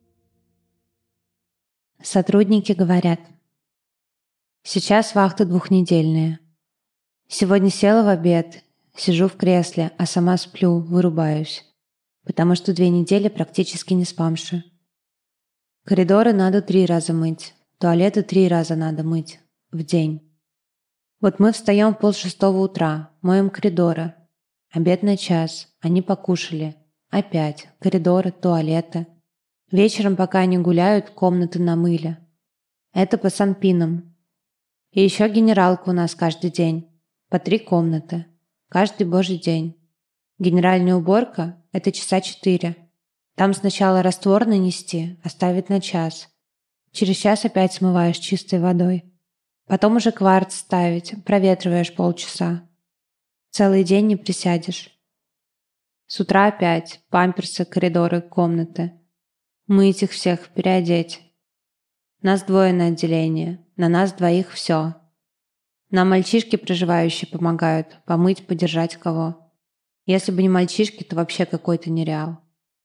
Сотрудники говорят: сейчас вахта двухнедельная. Сегодня села в обед, сижу в кресле, а сама сплю, вырубаюсь. Потому что две недели практически не спамши. Коридоры надо три раза мыть, туалеты три раза надо мыть в день. Вот мы встаем в полшестого утра, моем коридоры. Обед на час, они покушали. Опять коридоры, туалеты. Вечером, пока они гуляют, комнаты намыли. Это по санпинам. И еще генералка у нас каждый день. По три комнаты. Каждый божий день. Генеральная уборка – это часа четыре. Там сначала раствор нанести, оставить на час. Через час опять смываешь чистой водой. Потом уже кварц ставить, проветриваешь полчаса. Целый день не присядешь. С утра опять памперсы, коридоры, комнаты. Мыть их всех, переодеть. Нас двое на отделение, на нас двоих все. Нам мальчишки проживающие помогают, помыть, подержать кого. Если бы не мальчишки, то вообще какой-то нереал.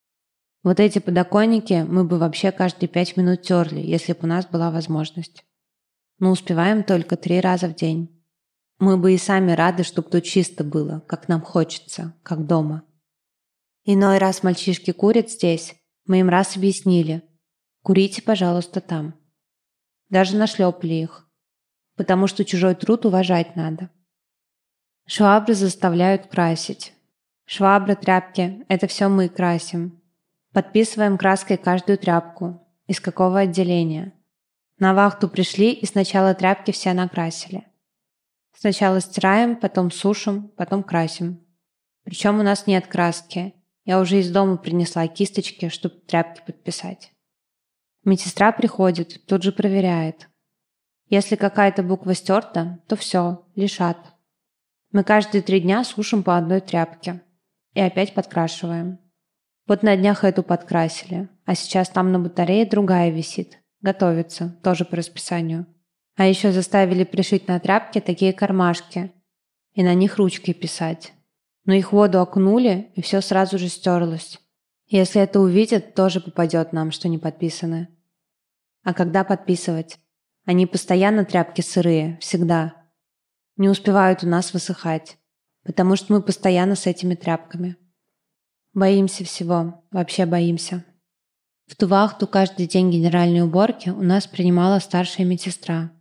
Вот эти подоконники мы бы вообще каждые пять минут терли, если бы у нас была возможность. Но успеваем только три раза в день. Мы бы и сами рады, чтобы тут чисто было, как нам хочется, как дома. Иной раз мальчишки курят здесь, мы им раз объяснили: курите, пожалуйста, там. Даже нашлепали их, потому что чужой труд уважать надо. Швабры заставляют красить. Швабры, тряпки – это все мы красим. Подписываем краской каждую тряпку, из какого отделения. На вахту пришли и сначала тряпки все накрасили. Сначала стираем, потом сушим, потом красим. Причем у нас нет краски. Я уже из дома принесла кисточки, чтобы тряпки подписать. Медсестра приходит, тут же проверяет. Если какая-то буква стерта, то все, лишат. Мы каждые три дня сушим по одной тряпке. И опять подкрашиваем. Вот на днях эту подкрасили, а сейчас там на батарее другая висит. Готовится, тоже по расписанию. А еще заставили пришить на тряпке такие кармашки и на них ручкой писать. Но их в воду окунули, и все сразу же стерлось. Если это увидят, тоже попадет нам, что не подписаны. А когда подписывать? Они постоянно тряпки сырые, всегда. Не успевают у нас высыхать, потому что мы постоянно с этими тряпками. Боимся всего, вообще боимся. В ту вахту каждый день генеральной уборки у нас принимала старшая медсестра.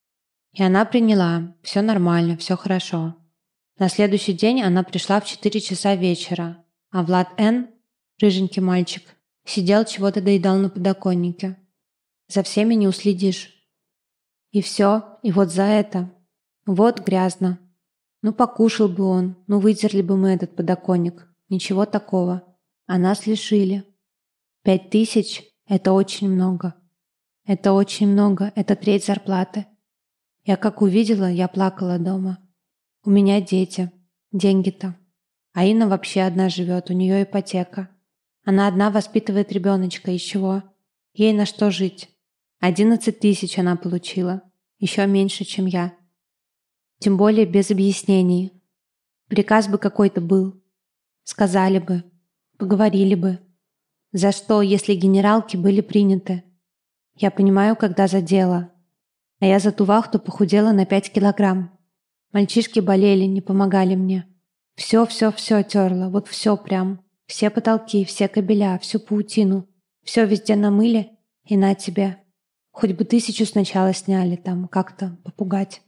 И она приняла, все нормально, все хорошо. На следующий день она пришла в четыре часа вечера, а Влад Н., рыженький мальчик, сидел, чего-то доедал на подоконнике. За всеми не уследишь. И все, и вот за это. Вот грязно. Ну покушал бы он, ну вытерли бы мы этот подоконник. Ничего такого. А нас лишили. Пять тысяч — это очень много. Это очень много, это треть зарплаты. Я как увидела, я плакала дома. У меня дети. Деньги-то. А Инна вообще одна живет, у нее ипотека. Она одна воспитывает ребеночка, из чего? Ей на что жить? Одиннадцать тысяч она получила. Еще меньше, чем я. Тем более без объяснений. Приказ бы какой-то был. Сказали бы. Поговорили бы. За что, если генералки были приняты? Я понимаю, когда за дело. А я за ту вахту похудела на пять килограмм. Мальчишки болели, не помогали мне. Все-все-все терла, вот все прям. Все потолки, все кабеля, всю паутину. Все везде намыли, и на тебе. Хоть бы тысячу сначала сняли там, как-то попугать.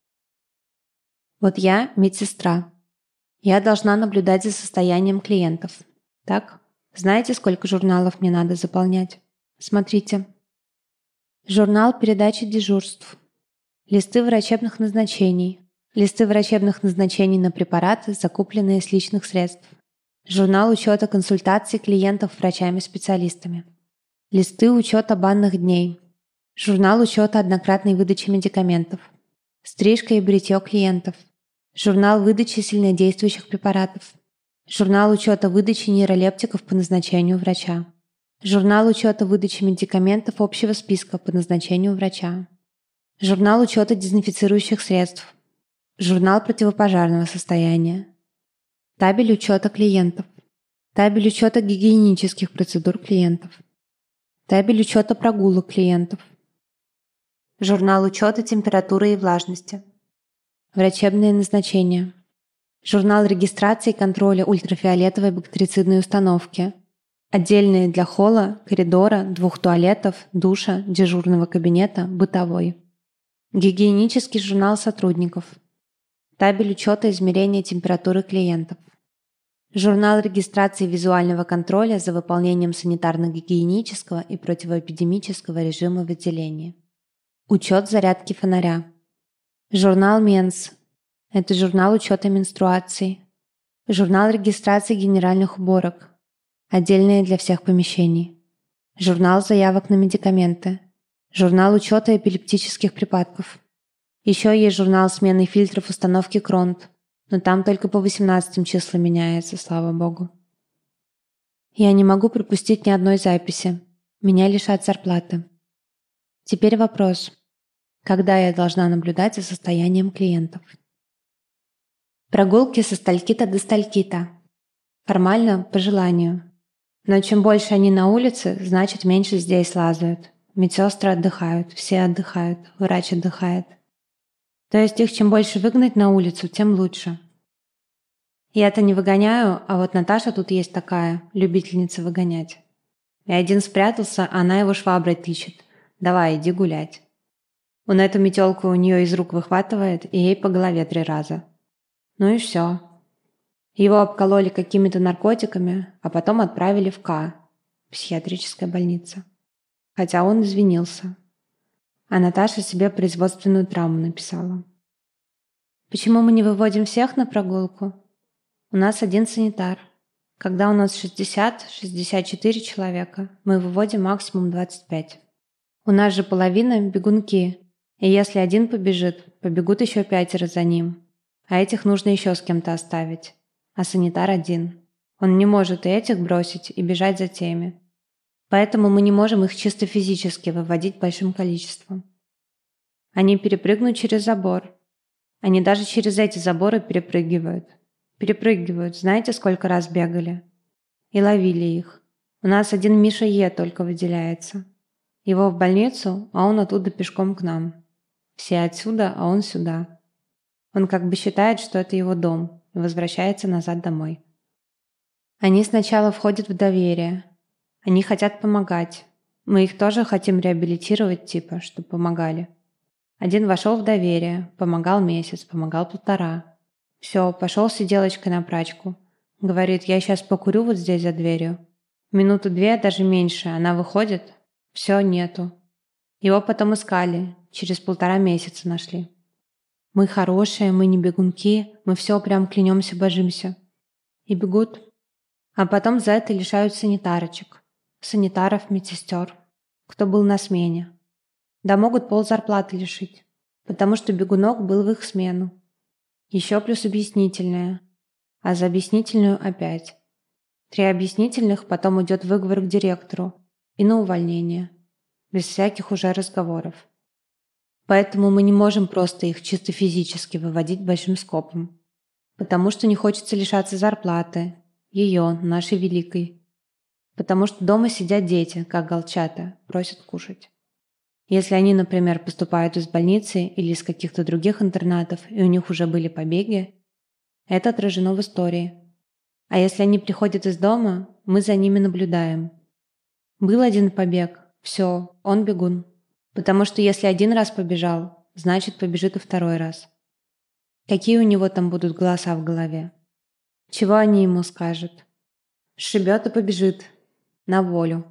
Вот я медсестра. Я должна наблюдать за состоянием клиентов. Так? Знаете, сколько журналов мне надо заполнять? Смотрите. Журнал передачи дежурств. Листы врачебных назначений. Листы врачебных назначений на препараты, закупленные с личных средств. Журнал учета консультаций клиентов врачами-специалистами. Листы учета банных дней. Журнал учета однократной выдачи медикаментов. Стрижка и бритье клиентов. Журнал выдачи сильнодействующих препаратов. Журнал учета выдачи нейролептиков по назначению врача. Журнал учета выдачи медикаментов общего списка по назначению врача. Журнал учета дезинфицирующих средств. Журнал противопожарного состояния. Табель учета клиентов. Табель учета гигиенических процедур клиентов. Табель учета прогулок клиентов. Журнал учета температуры и влажности. Врачебные назначения. Журнал регистрации и контроля ультрафиолетовой бактерицидной установки. Отдельные для холла, коридора, двух туалетов, душа, дежурного кабинета, бытовой. Гигиенический журнал сотрудников. Табель учета измерения температуры клиентов. Журнал регистрации визуального контроля за выполнением санитарно-гигиенического и противоэпидемического режима в отделении. Учет зарядки фонаря. Журнал Менс. Это журнал учета менструаций. Журнал регистрации генеральных уборок. Отдельные для всех помещений. Журнал заявок на медикаменты. Журнал учета эпилептических припадков. Еще есть журнал смены фильтров установки Кронт, но там только по восемнадцатым числам меняется, слава богу. Я не могу пропустить ни одной записи. Меня лишат зарплаты. Теперь вопрос. Когда я должна наблюдать за состоянием клиентов? Прогулки со стальки-то до стальки-то. Формально по желанию. Но чем больше они на улице, значит меньше здесь лазают. Медсестры отдыхают, все отдыхают, врач отдыхает. То есть их чем больше выгнать на улицу, тем лучше. Я-то не выгоняю, а вот Наташа тут есть такая, любительница выгонять. И один спрятался, а она его шваброй тычет. Давай, иди гулять. Он эту метелку у нее из рук выхватывает и ей по голове три раза. Ну и все. Его обкололи какими-то наркотиками, а потом отправили в К, психиатрическая больница. Хотя он извинился. А Наташа себе производственную травму написала. Почему мы не выводим всех на прогулку? У нас один санитар. Когда у нас шестьдесят - шестьдесят четыре человека, мы выводим максимум двадцать пять. У нас же половина бегунки, и если один побежит, побегут еще пятеро за ним. А этих нужно еще с кем-то оставить. А санитар один. Он не может и этих бросить, и бежать за теми. Поэтому мы не можем их чисто физически выводить большим количеством. Они перепрыгнут через забор. Они даже через эти заборы перепрыгивают. Перепрыгивают, знаете, сколько раз бегали? И ловили их. У нас один Миша Е только выделяется. Его в больницу, а он оттуда пешком к нам. Все отсюда, а он сюда. Он как бы считает, что это его дом, и возвращается назад домой. Они сначала входят в доверие. Они хотят помогать. Мы их тоже хотим реабилитировать, типа, чтобы помогали. Один вошел в доверие, помогал месяц, помогал полтора. Все, пошел с сиделочкой на прачку. Говорит, я сейчас покурю вот здесь за дверью. Минуту-две, даже меньше, она выходит, все нету. Его потом искали, через полтора месяца нашли. Мы хорошие, мы не бегунки, мы все прям клянемся, божимся. И бегут. А потом за это лишают санитарочек, санитаров, медсестер, кто был на смене. Да могут ползарплаты лишить, потому что бегунок был в их смену. Еще плюс объяснительная, а за объяснительную опять. Три объяснительных, потом идет выговор к директору и на увольнение, без всяких уже разговоров. Поэтому мы не можем просто их чисто физически выводить большим скопом, потому что не хочется лишаться зарплаты, ее, нашей великой. Потому что дома сидят дети, как голчата, просят кушать. Если они, например, поступают из больницы или из каких-то других интернатов, и у них уже были побеги, это отражено в истории. А если они приходят из дома, мы за ними наблюдаем. Был один побег, все, он бегун. Потому что если один раз побежал, значит побежит и второй раз. Какие у него там будут голоса в голове? Чего они ему скажут? Сшибет и побежит. На волю.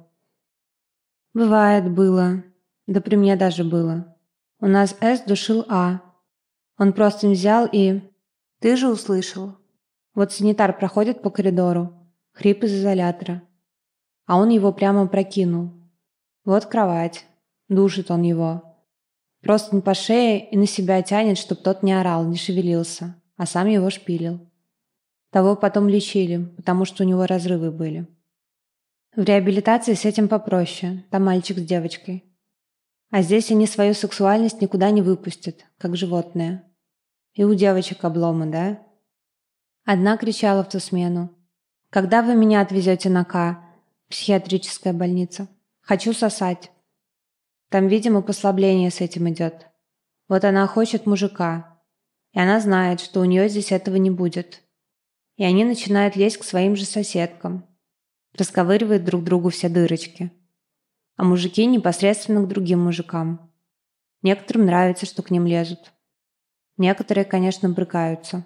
Бывает, было. Да при мне даже было. У нас С душил А. Он просто взял и... Ты же услышал. Вот санитар проходит по коридору. Хрип из изолятора. А он его прямо прокинул. Вот кровать. Душит он его. Просто не по шее и на себя тянет, чтоб тот не орал, не шевелился, а сам его шпилил. Того потом лечили, потому что у него разрывы были. В реабилитации с этим попроще, там мальчик с девочкой. А здесь они свою сексуальность никуда не выпустят, как животные. И у девочек обломы, да? Одна кричала в ту смену. «Когда вы меня отвезете на К? Психиатрическая больница. Хочу сосать». Там, видимо, послабление с этим идет. Вот она хочет мужика. И она знает, что у нее здесь этого не будет. И они начинают лезть к своим же соседкам. Расковыривают друг другу все дырочки. А мужики непосредственно к другим мужикам. Некоторым нравится, что к ним лезут. Некоторые, конечно, брыкаются.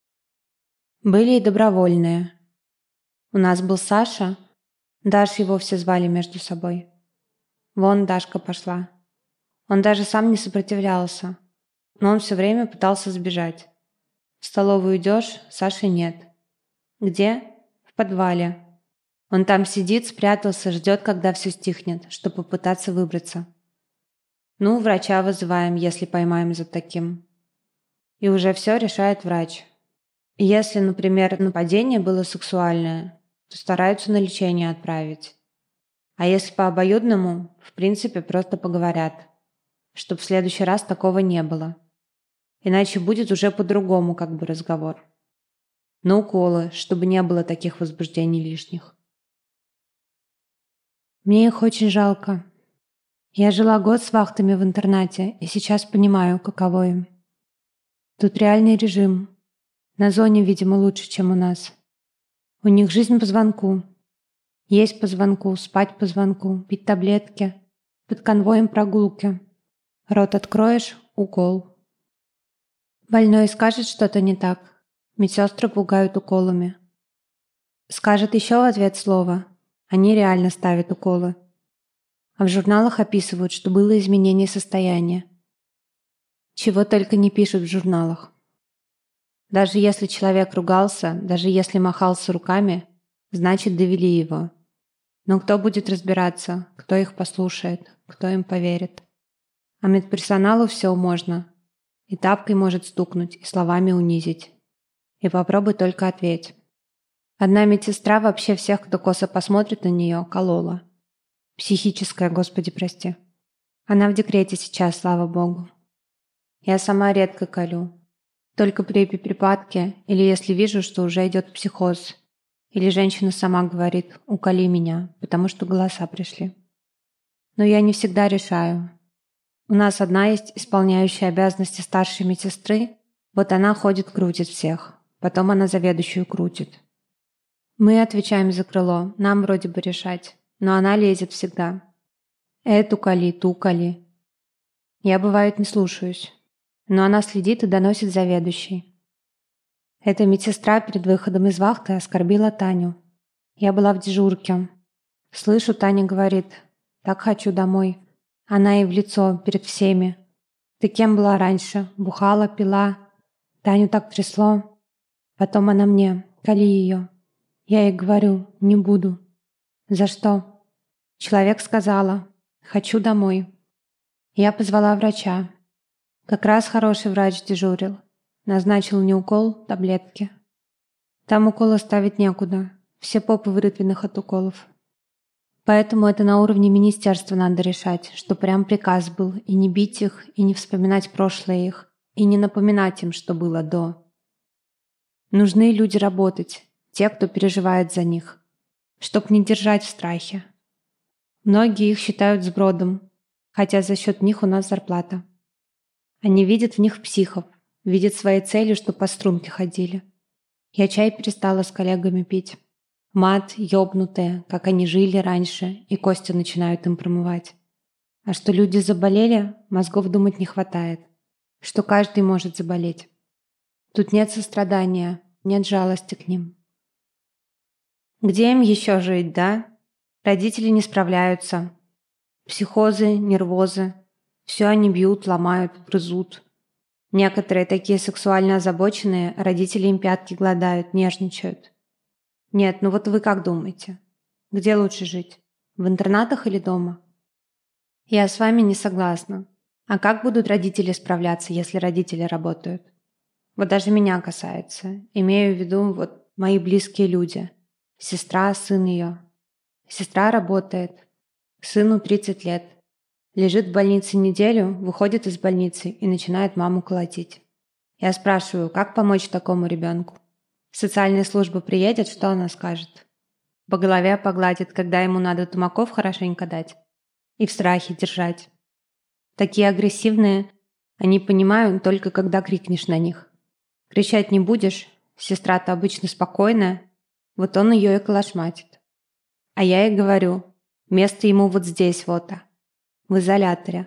Были и добровольные. У нас был Саша. Даша его все звали между собой. Вон Дашка пошла. Он даже сам не сопротивлялся. Но он все время пытался сбежать. В столовую идешь, Саши нет. Где? В подвале. Он там сидит, спрятался, ждет, когда все стихнет, чтобы попытаться выбраться. Ну, врача вызываем, если поймаем за таким. И уже все решает врач. И если, например, нападение было сексуальное, то стараются на лечение отправить. А если по обоюдному, в принципе, просто поговорят, чтобы в следующий раз такого не было. Иначе будет уже по-другому как бы разговор. На уколы, чтобы не было таких возбуждений лишних. Мне их очень жалко. Я жила год с вахтами в интернате и сейчас понимаю, каково им. Тут реальный режим. На зоне, видимо, лучше, чем у нас. У них жизнь по звонку. Есть по звонку, спать по звонку, пить таблетки, под конвоем прогулки. Рот откроешь — укол. Больной скажет что-то не так. Медсестры пугают уколами. Скажет еще в ответ слово. Они реально ставят уколы. А в журналах описывают, что было изменение состояния. Чего только не пишут в журналах. Даже если человек ругался, даже если махался руками, значит, довели его. Но кто будет разбираться, кто их послушает, кто им поверит? А медперсоналу все можно. И тапкой может стукнуть, и словами унизить. И попробуй только ответь. Одна медсестра вообще всех, кто косо посмотрит на нее, колола. Психическая, Господи, прости. Она в декрете сейчас, слава Богу. Я сама редко колю. Только при припадке, или если вижу, что уже идет психоз. Или женщина сама говорит: «Уколи меня», потому что голоса пришли. Но я не всегда решаю. У нас одна есть исполняющая обязанности старшей медсестры, вот она ходит, крутит всех. Потом она заведующую крутит. Мы отвечаем за крыло, нам вроде бы решать, но она лезет всегда. Эту коли, ту коли. Я, бывает, не слушаюсь, но она следит и доносит заведующей. Эта медсестра перед выходом из вахты оскорбила Таню. Я была в дежурке. Слышу, Таня говорит: «Так хочу домой». Она ей в лицо перед всеми: «Ты кем была раньше? Бухала, пила?» Таню так трясло. Потом она мне: «Кали ее». Я ей говорю: «Не буду». «За что?» Человек сказала: «Хочу домой». Я позвала врача. Как раз хороший врач дежурил. Назначил не укол, таблетки. Там уколы ставить некуда. Все попы вырытвенных от уколов. Поэтому это на уровне министерства надо решать, что прям приказ был, и не бить их, и не вспоминать прошлое их, и не напоминать им, что было до. Нужны люди работать, те, кто переживает за них, чтоб не держать в страхе. Многие их считают сбродом, хотя за счет них у нас зарплата. Они видят в них психов, видят своей целью, что по струнке ходили. Я чай перестала с коллегами пить. Мат, ёбнутые, как они жили раньше, и кости начинают им промывать. А что люди заболели, мозгов думать не хватает. Что каждый может заболеть. Тут нет сострадания, нет жалости к ним. Где им еще жить, да? Родители не справляются. Психозы, нервозы. Все они бьют, ломают, грызут. Некоторые такие сексуально озабоченные, родители им пятки гладают, нежничают. Нет, ну вот вы как думаете? Где лучше жить? В интернатах или дома? Я с вами не согласна. А как будут родители справляться, если родители работают? Вот даже меня касается. Имею в виду вот мои близкие люди. Сестра, сын ее. Сестра работает. Сыну тридцать лет. Лежит в больнице неделю, выходит из больницы и начинает маму колотить. Я спрашиваю, как помочь такому ребенку? Социальная служба приедет, что она скажет? По голове погладит, когда ему надо тумаков хорошенько дать. И в страхе держать. Такие агрессивные, они понимают только когда крикнешь на них. Кричать не будешь, сестра-то обычно спокойная, вот он ее и колошматит. А я ей говорю, место ему вот здесь вот, в изоляторе.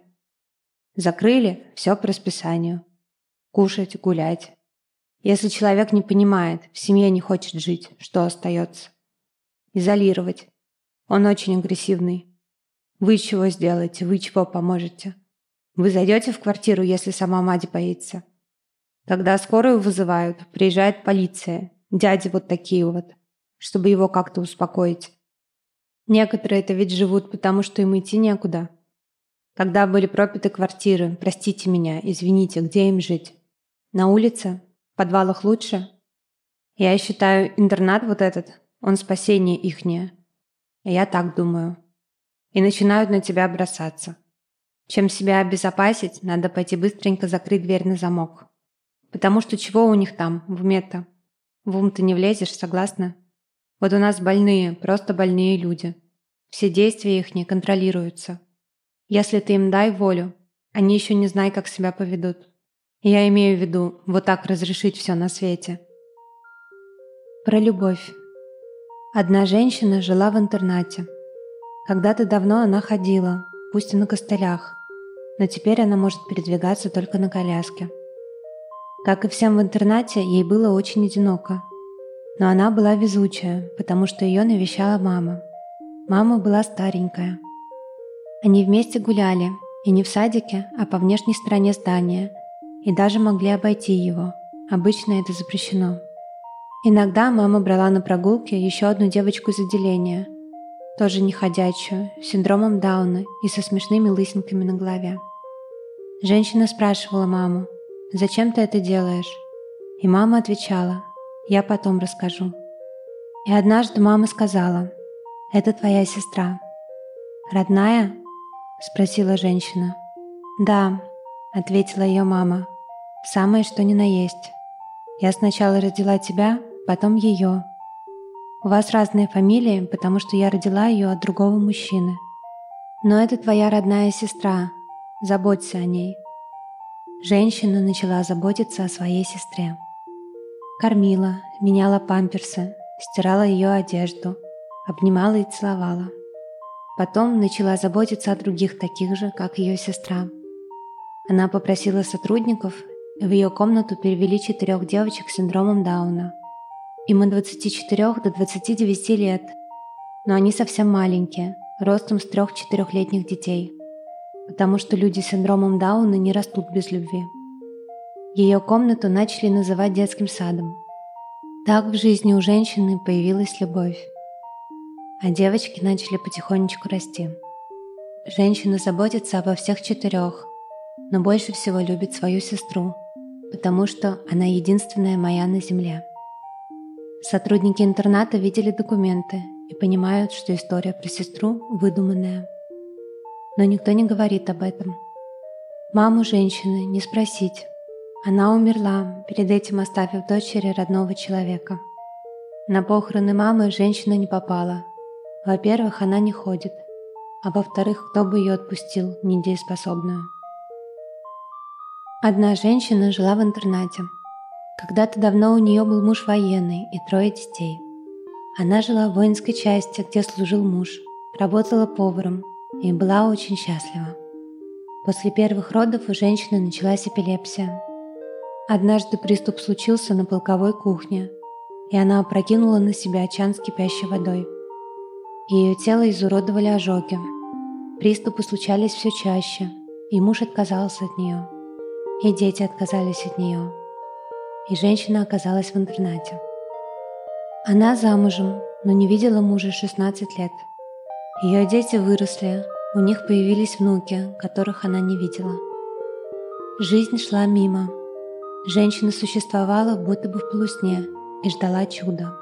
Закрыли, все по расписанию. Кушать, гулять. Если человек не понимает, в семье не хочет жить, что остается? Изолировать. Он очень агрессивный. Вы чего сделаете, вы чего поможете? Вы зайдете в квартиру, если сама мать боится? Когда скорую вызывают, приезжает полиция, дяди вот такие вот, чтобы его как-то успокоить. Некоторые это ведь живут, потому что им идти некуда. Когда были пропиты квартиры, простите меня, извините, где им жить? На улице? В подвалах лучше? Я считаю, интернат вот этот, он спасение ихнее. А я так думаю. И начинают на тебя бросаться. Чем себя обезопасить, надо пойти быстренько закрыть дверь на замок. Потому что чего у них там, в уме-то? В ум ты не влезешь, согласна? Вот у нас больные, просто больные люди. Все действия их не контролируются. Если ты им дай волю, они еще не знают, как себя поведут. Я имею в виду вот так разрешить все на свете. Про любовь. Одна женщина жила в интернате. Когда-то давно она ходила, пусть и на костылях, но теперь она может передвигаться только на коляске. Как и всем в интернате, ей было очень одиноко. Но она была везучая, потому что ее навещала мама. Мама была старенькая. Они вместе гуляли, и не в садике, а по внешней стороне здания, и даже могли обойти его. Обычно это запрещено. Иногда мама брала на прогулки еще одну девочку из отделения, тоже неходячую, с синдромом Дауна и со смешными лысинками на голове. Женщина спрашивала маму: «Зачем ты это делаешь?» И мама отвечала: «Я потом расскажу». И однажды мама сказала: «Это твоя сестра». «Родная?» — спросила женщина. «Да», — ответила ее мама, — «самое что ни на есть. Я сначала родила тебя, потом ее. У вас разные фамилии, потому что я родила ее от другого мужчины. Но это твоя родная сестра. Заботься о ней». Женщина начала заботиться о своей сестре. Кормила, меняла памперсы, стирала ее одежду, обнимала и целовала. Потом начала заботиться о других таких же, как ее сестра. Она попросила сотрудников, и в ее комнату перевели четырех девочек с синдромом Дауна. Им от двадцати четырёх до двадцати девяти лет. но они совсем маленькие, ростом с трех-четырехлетних детей, потому что люди с синдромом Дауна не растут без любви. Ее комнату начали называть детским садом. Так в жизни у женщины появилась любовь, а девочки начали потихонечку расти. Женщина заботится обо всех четырех, но больше всего любит свою сестру, потому что она единственная моя на земле. Сотрудники интерната видели документы и понимают, что история про сестру выдуманная. Но никто не говорит об этом. Маму женщины не спросить. Она умерла, перед этим оставив дочери родного человека. На похороны мамы женщина не попала. Во-первых, она не ходит. А во-вторых, кто бы ее отпустил, недееспособную? Одна женщина жила в интернате. Когда-то давно у нее был муж военный и трое детей. Она жила в воинской части, где служил муж, работала поваром и была очень счастлива. После первых родов у женщины началась эпилепсия. Однажды приступ случился на полковой кухне, и она опрокинула на себя чан с кипящей водой. Ее тело изуродовали ожоги. Приступы случались все чаще, и муж отказался от нее, и дети отказались от нее, и женщина оказалась в интернате. Она замужем, но не видела мужа шестнадцать лет. Ее дети выросли, у них появились внуки, которых она не видела. Жизнь шла мимо. Женщина существовала будто бы в полусне и ждала чуда.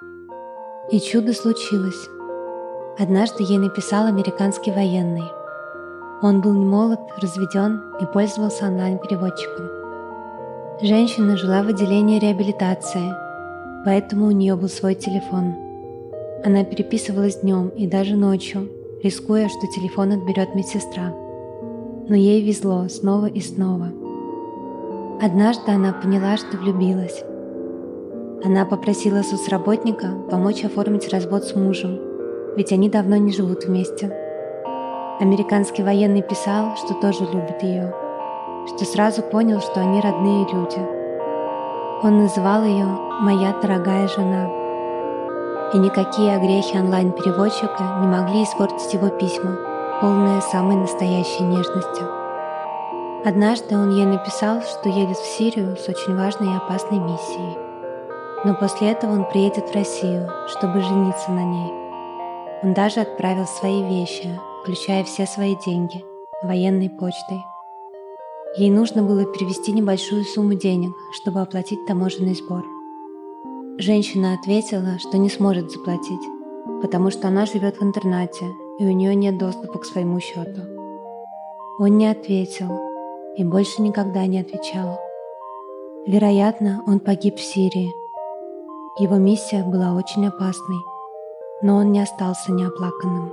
И чудо случилось. Однажды ей написал американский военный. Он был немолод, разведен и пользовался онлайн-переводчиком. Женщина жила в отделении реабилитации, поэтому у нее был свой телефон. Она переписывалась днем и даже ночью, рискуя, что телефон отберет медсестра. Но ей везло снова и снова. Однажды она поняла, что влюбилась. Она попросила соцработника помочь оформить развод с мужем, ведь они давно не живут вместе. Американский военный писал, что тоже любит ее, что сразу понял, что они родные люди. Он называл ее «моя дорогая жена». И никакие огрехи онлайн-переводчика не могли испортить его письма, полные самой настоящей нежности. Однажды он ей написал, что едет в Сирию с очень важной и опасной миссией. Но после этого он приедет в Россию, чтобы жениться на ней. Он даже отправил свои вещи, включая все свои деньги, военной почтой. Ей нужно было перевести небольшую сумму денег, чтобы оплатить таможенный сбор. Женщина ответила, что не сможет заплатить, потому что она живет в интернате, и у нее нет доступа к своему счету. Он не ответил и больше никогда не отвечал. Вероятно, он погиб в Сирии. Его миссия была очень опасной, но он не остался неоплаканным.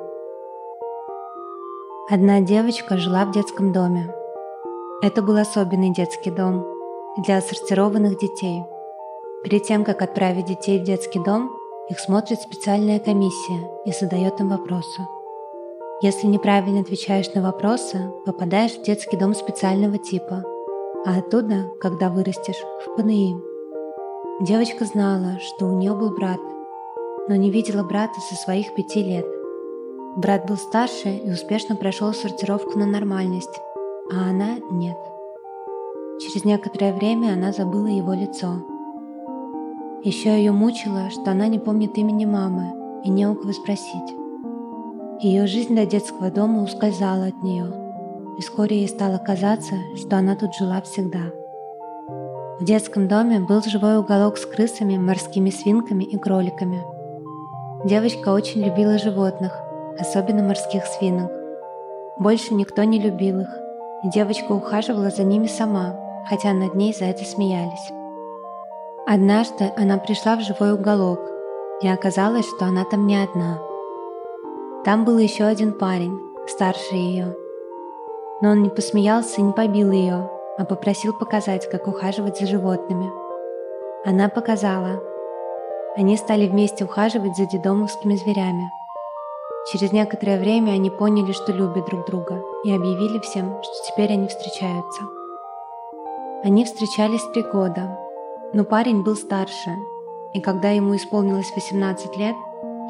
Одна девочка жила в детском доме. Это был особенный детский дом для отсортированных детей. Перед тем, как отправить детей в детский дом, их смотрит специальная комиссия и задает им вопросы. Если неправильно отвечаешь на вопросы, попадаешь в детский дом специального типа, а оттуда, когда вырастешь, в ПНИ. Девочка знала, что у нее был брат, но не видела брата со своих пяти лет. Брат был старше и успешно прошел сортировку на нормальность, а она нет. Через некоторое время она забыла его лицо. Еще ее мучило, что она не помнит имени мамы и не у кого спросить. Ее жизнь до детского дома ускользала от нее, и вскоре ей стало казаться, что она тут жила всегда. В детском доме был живой уголок с крысами, морскими свинками и кроликами. Девочка очень любила животных, особенно морских свинок. Больше никто не любил их, и девочка ухаживала за ними сама, хотя над ней за это смеялись. Однажды она пришла в живой уголок, и оказалось, что она там не одна. Там был еще один парень, старше ее. Но он не посмеялся и не побил ее, а попросил показать, как ухаживать за животными. Она показала. Они стали вместе ухаживать за детдомовскими зверями. Через некоторое время они поняли, что любят друг друга, и объявили всем, что теперь они встречаются. Они встречались три года, но парень был старше, и когда ему исполнилось восемнадцать лет,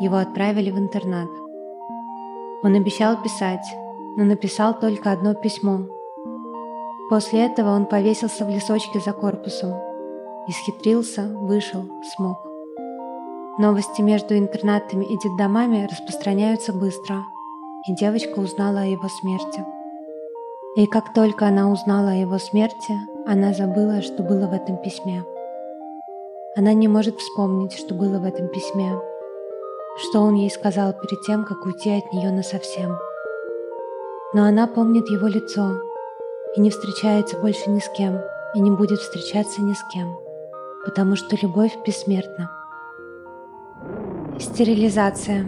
его отправили в интернат. Он обещал писать, но написал только одно письмо. После этого он повесился в лесочке за корпусом. Исхитрился, вышел, смог. Новости между интернатами и детдомами распространяются быстро, и девочка узнала о его смерти. И как только она узнала о его смерти, она забыла, что было в этом письме. Она не может вспомнить, что было в этом письме, что он ей сказал перед тем, как уйти от нее насовсем. Но она помнит его лицо и не встречается больше ни с кем, и не будет встречаться ни с кем, потому что любовь бессмертна. Стерилизация.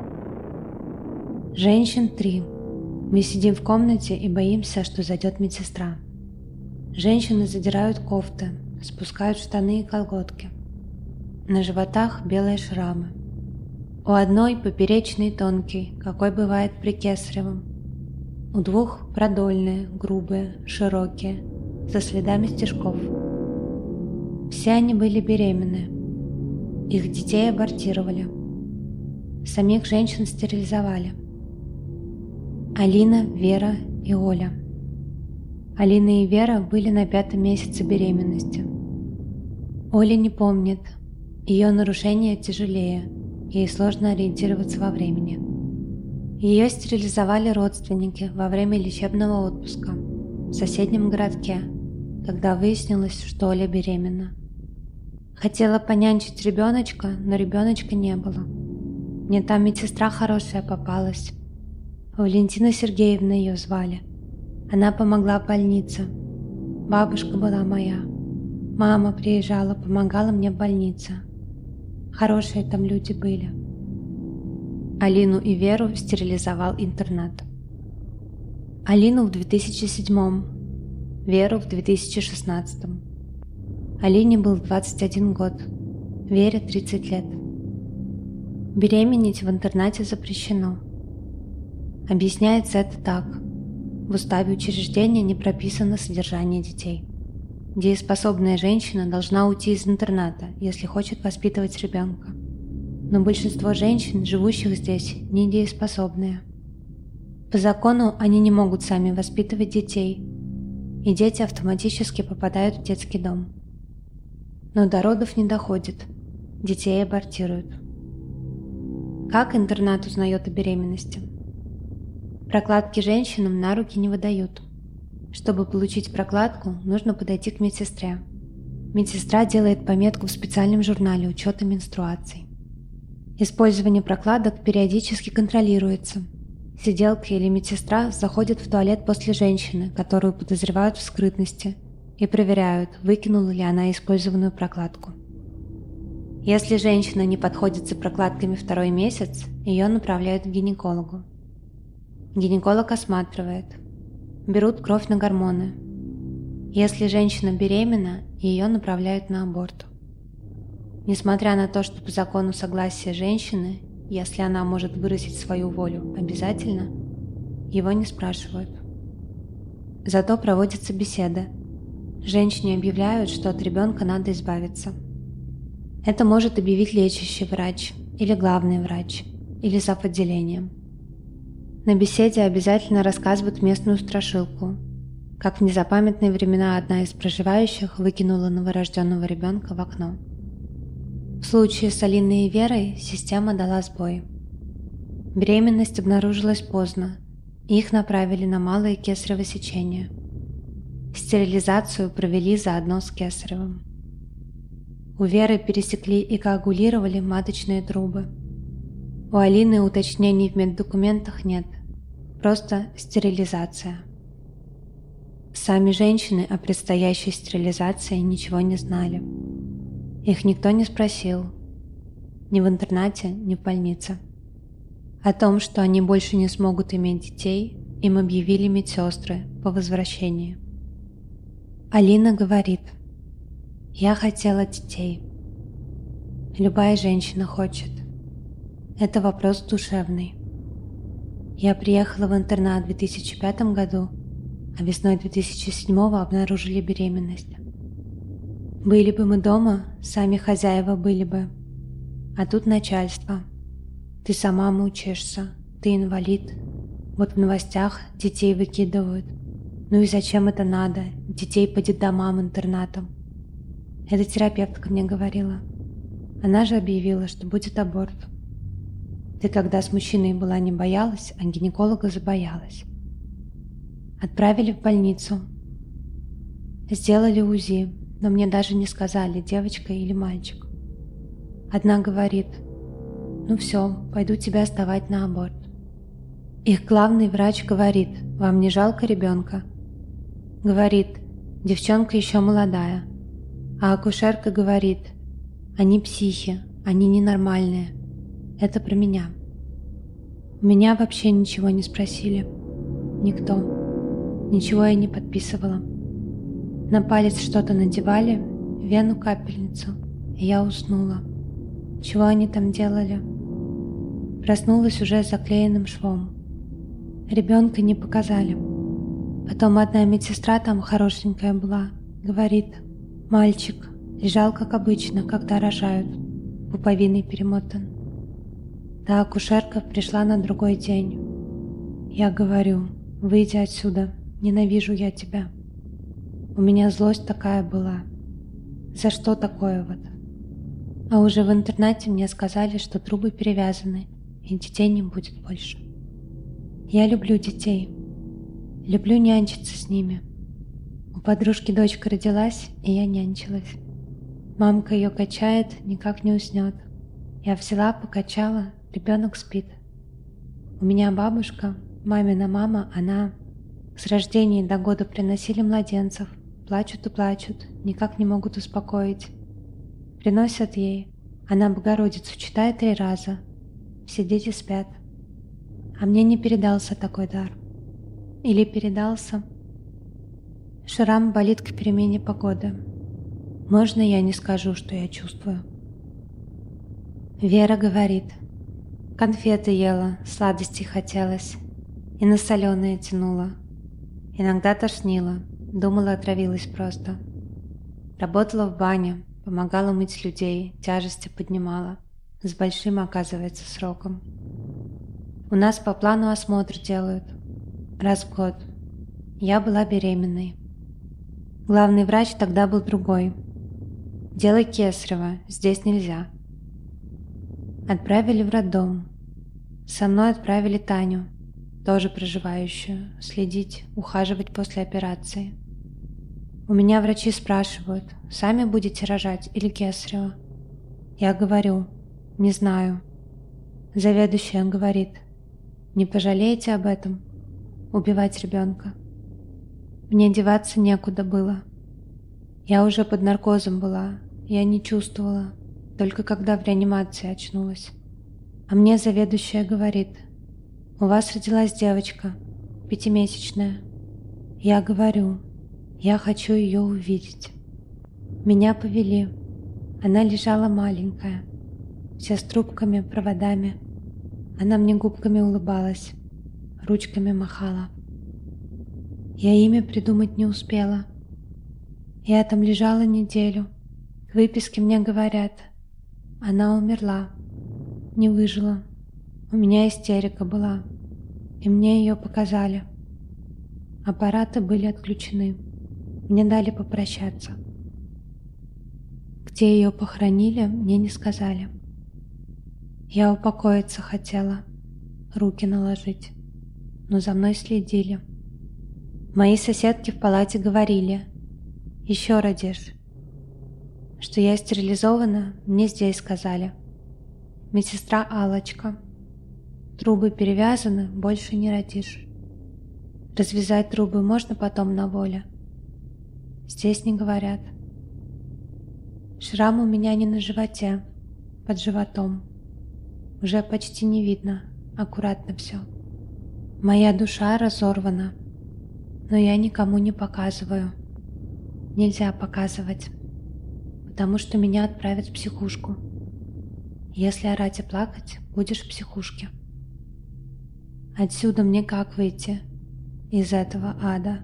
Женщин три. Мы сидим в комнате и боимся, что зайдет медсестра. Женщины задирают кофты, спускают штаны и колготки. На животах белые шрамы. У одной поперечный тонкий, какой бывает при кесаревом. У двух продольные, грубые, широкие, со следами стежков. Все они были беременны. Их детей абортировали. Самих женщин стерилизовали. Алина, Вера и Оля. Алина и Вера были на пятом месяце беременности. Оля не помнит. Ее нарушение тяжелее. Ей сложно ориентироваться во времени. Ее стерилизовали родственники во время лечебного отпуска в соседнем городке, когда выяснилось, что Оля беременна. Хотела понянчить ребеночка, но ребеночка не было. Мне там медсестра хорошая попалась. Валентина Сергеевна ее звали. Она помогла в больнице. Бабушка была моя. Мама приезжала, помогала мне в больнице. Хорошие там люди были. Алину и Веру стерилизовал интернат. Алину в две тысячи седьмом, Веру в две тысячи шестнадцатом. Алине был двадцать один год, Вере тридцать лет. Беременеть в интернате запрещено. Объясняется это так. В уставе учреждения не прописано содержание детей. Дееспособная женщина должна уйти из интерната, если хочет воспитывать ребенка. Но большинство женщин, живущих здесь, недееспособные. По закону они не могут сами воспитывать детей, и дети автоматически попадают в детский дом. Но до родов не доходит, детей абортируют. Как интернат узнает о беременности? Прокладки женщинам на руки не выдают. Чтобы получить прокладку, нужно подойти к медсестре. Медсестра делает пометку в специальном журнале учета менструаций. Использование прокладок периодически контролируется. Сиделка или медсестра заходят в туалет после женщины, которую подозревают в скрытности, и проверяют, выкинула ли она использованную прокладку. Если женщина не подходит за прокладками второй месяц, ее направляют к гинекологу. Гинеколог осматривает. Берут кровь на гормоны. Если женщина беременна, ее направляют на аборт. Несмотря на то, что по закону согласия женщины, если она может выразить свою волю обязательно, его не спрашивают. Зато проводятся беседы. Женщине объявляют, что от ребенка надо избавиться. Это может объявить лечащий врач, или главный врач, или зав. Отделением. На беседе обязательно рассказывают местную страшилку, как в незапамятные времена одна из проживающих выкинула новорожденного ребенка в окно. В случае с Алиной и Верой система дала сбой. Беременность обнаружилась поздно, и их направили на малое кесарево сечение. Стерилизацию провели заодно с кесаревым. У Веры пересекли и коагулировали маточные трубы. У Алины уточнений в меддокументах нет, просто стерилизация. Сами женщины о предстоящей стерилизации ничего не знали. Их никто не спросил, ни в интернате, ни в больнице. О том, что они больше не смогут иметь детей, им объявили медсестры по возвращении. Алина говорит: «Я хотела детей. Любая женщина хочет. Это вопрос душевный. Я приехала в интернат в две тысячи пятом году, а весной две тысячи седьмого обнаружили беременность. Были бы мы дома, сами хозяева были бы. А тут начальство. Ты сама мучаешься, ты инвалид. Вот в новостях детей выкидывают. Ну и зачем это надо? Детей по детдомам, интернатам. Эта терапевтка мне говорила. Она же объявила, что будет аборт. Ты когда с мужчиной была, не боялась, а гинеколога забоялась. Отправили в больницу. Сделали УЗИ, но мне даже не сказали, девочка или мальчик. Одна говорит: ну все, пойду тебя сдавать на аборт. Их главный врач говорит: вам не жалко ребенка? Говорит: девчонка еще молодая. А акушерка говорит: они психи, они ненормальные. Это про меня. У меня вообще ничего не спросили. Никто. Ничего я не подписывала. На палец что-то надевали, вену капельницу, и я уснула. Чего они там делали? Проснулась уже с заклеенным швом. Ребенка не показали. Потом одна медсестра там хорошенькая была, говорит: мальчик, лежал как обычно, когда рожают, пуповиной перемотан. Та акушерка пришла на другой день. Я говорю: выйди отсюда, ненавижу я тебя. У меня злость такая была. За что такое вот? А уже в интернате мне сказали, что трубы перевязаны, и детей не будет больше. Я люблю детей. Люблю нянчиться с ними. У подружки дочка родилась, и я нянчилась. Мамка ее качает, никак не уснет. Я взяла, покачала, ребенок спит. У меня бабушка, мамина мама, она... С рождения до года приносили младенцев. Плачут и плачут, никак не могут успокоить. Приносят ей. Она Богородицу читает три раза. Все дети спят. А мне не передался такой дар. Или передался. Шрам болит к перемене погоды. Можно я не скажу, что я чувствую? Вера говорит: конфеты ела, сладостей хотелось. И на соленое тянула. Иногда тошнило. Думала, отравилась просто. Работала в бане, помогала мыть людей, тяжести поднимала. С большим, оказывается, сроком. У нас по плану осмотр делают. Раз в год. Я была беременной. Главный врач тогда был другой. Делай кесарево, здесь нельзя. Отправили в роддом. Со мной отправили Таню, тоже проживающую, следить, ухаживать после операции. У меня врачи спрашивают: сами будете рожать или кесарево? Я говорю: не знаю. Заведующая говорит: не пожалеете об этом? Убивать ребенка? Мне деваться некуда было. Я уже под наркозом была, я не чувствовала, только когда в реанимации очнулась. А мне заведующая говорит: у вас родилась девочка, пятимесячная. Я говорю: я хочу ее увидеть. Меня повели. Она лежала маленькая, вся с трубками, проводами. Она мне губками улыбалась, ручками махала. Я имя придумать не успела. Я там лежала неделю. К выписке мне говорят: она умерла, не выжила. У меня истерика была, и мне ее показали. Аппараты были отключены. Мне дали попрощаться. Где ее похоронили, мне не сказали. Я упокоиться хотела, руки наложить, но за мной следили. Мои соседки в палате говорили: еще родишь. Что я стерилизована, мне здесь сказали. Медсестра Аллочка: трубы перевязаны, больше не родишь. Развязать трубы можно потом на воле. Здесь не говорят. Шрам у меня не на животе, под животом. Уже почти не видно, аккуратно все. Моя душа разорвана, но я никому не показываю. Нельзя показывать, потому что меня отправят в психушку. Если орать и плакать, будешь в психушке. Отсюда мне как выйти из этого ада?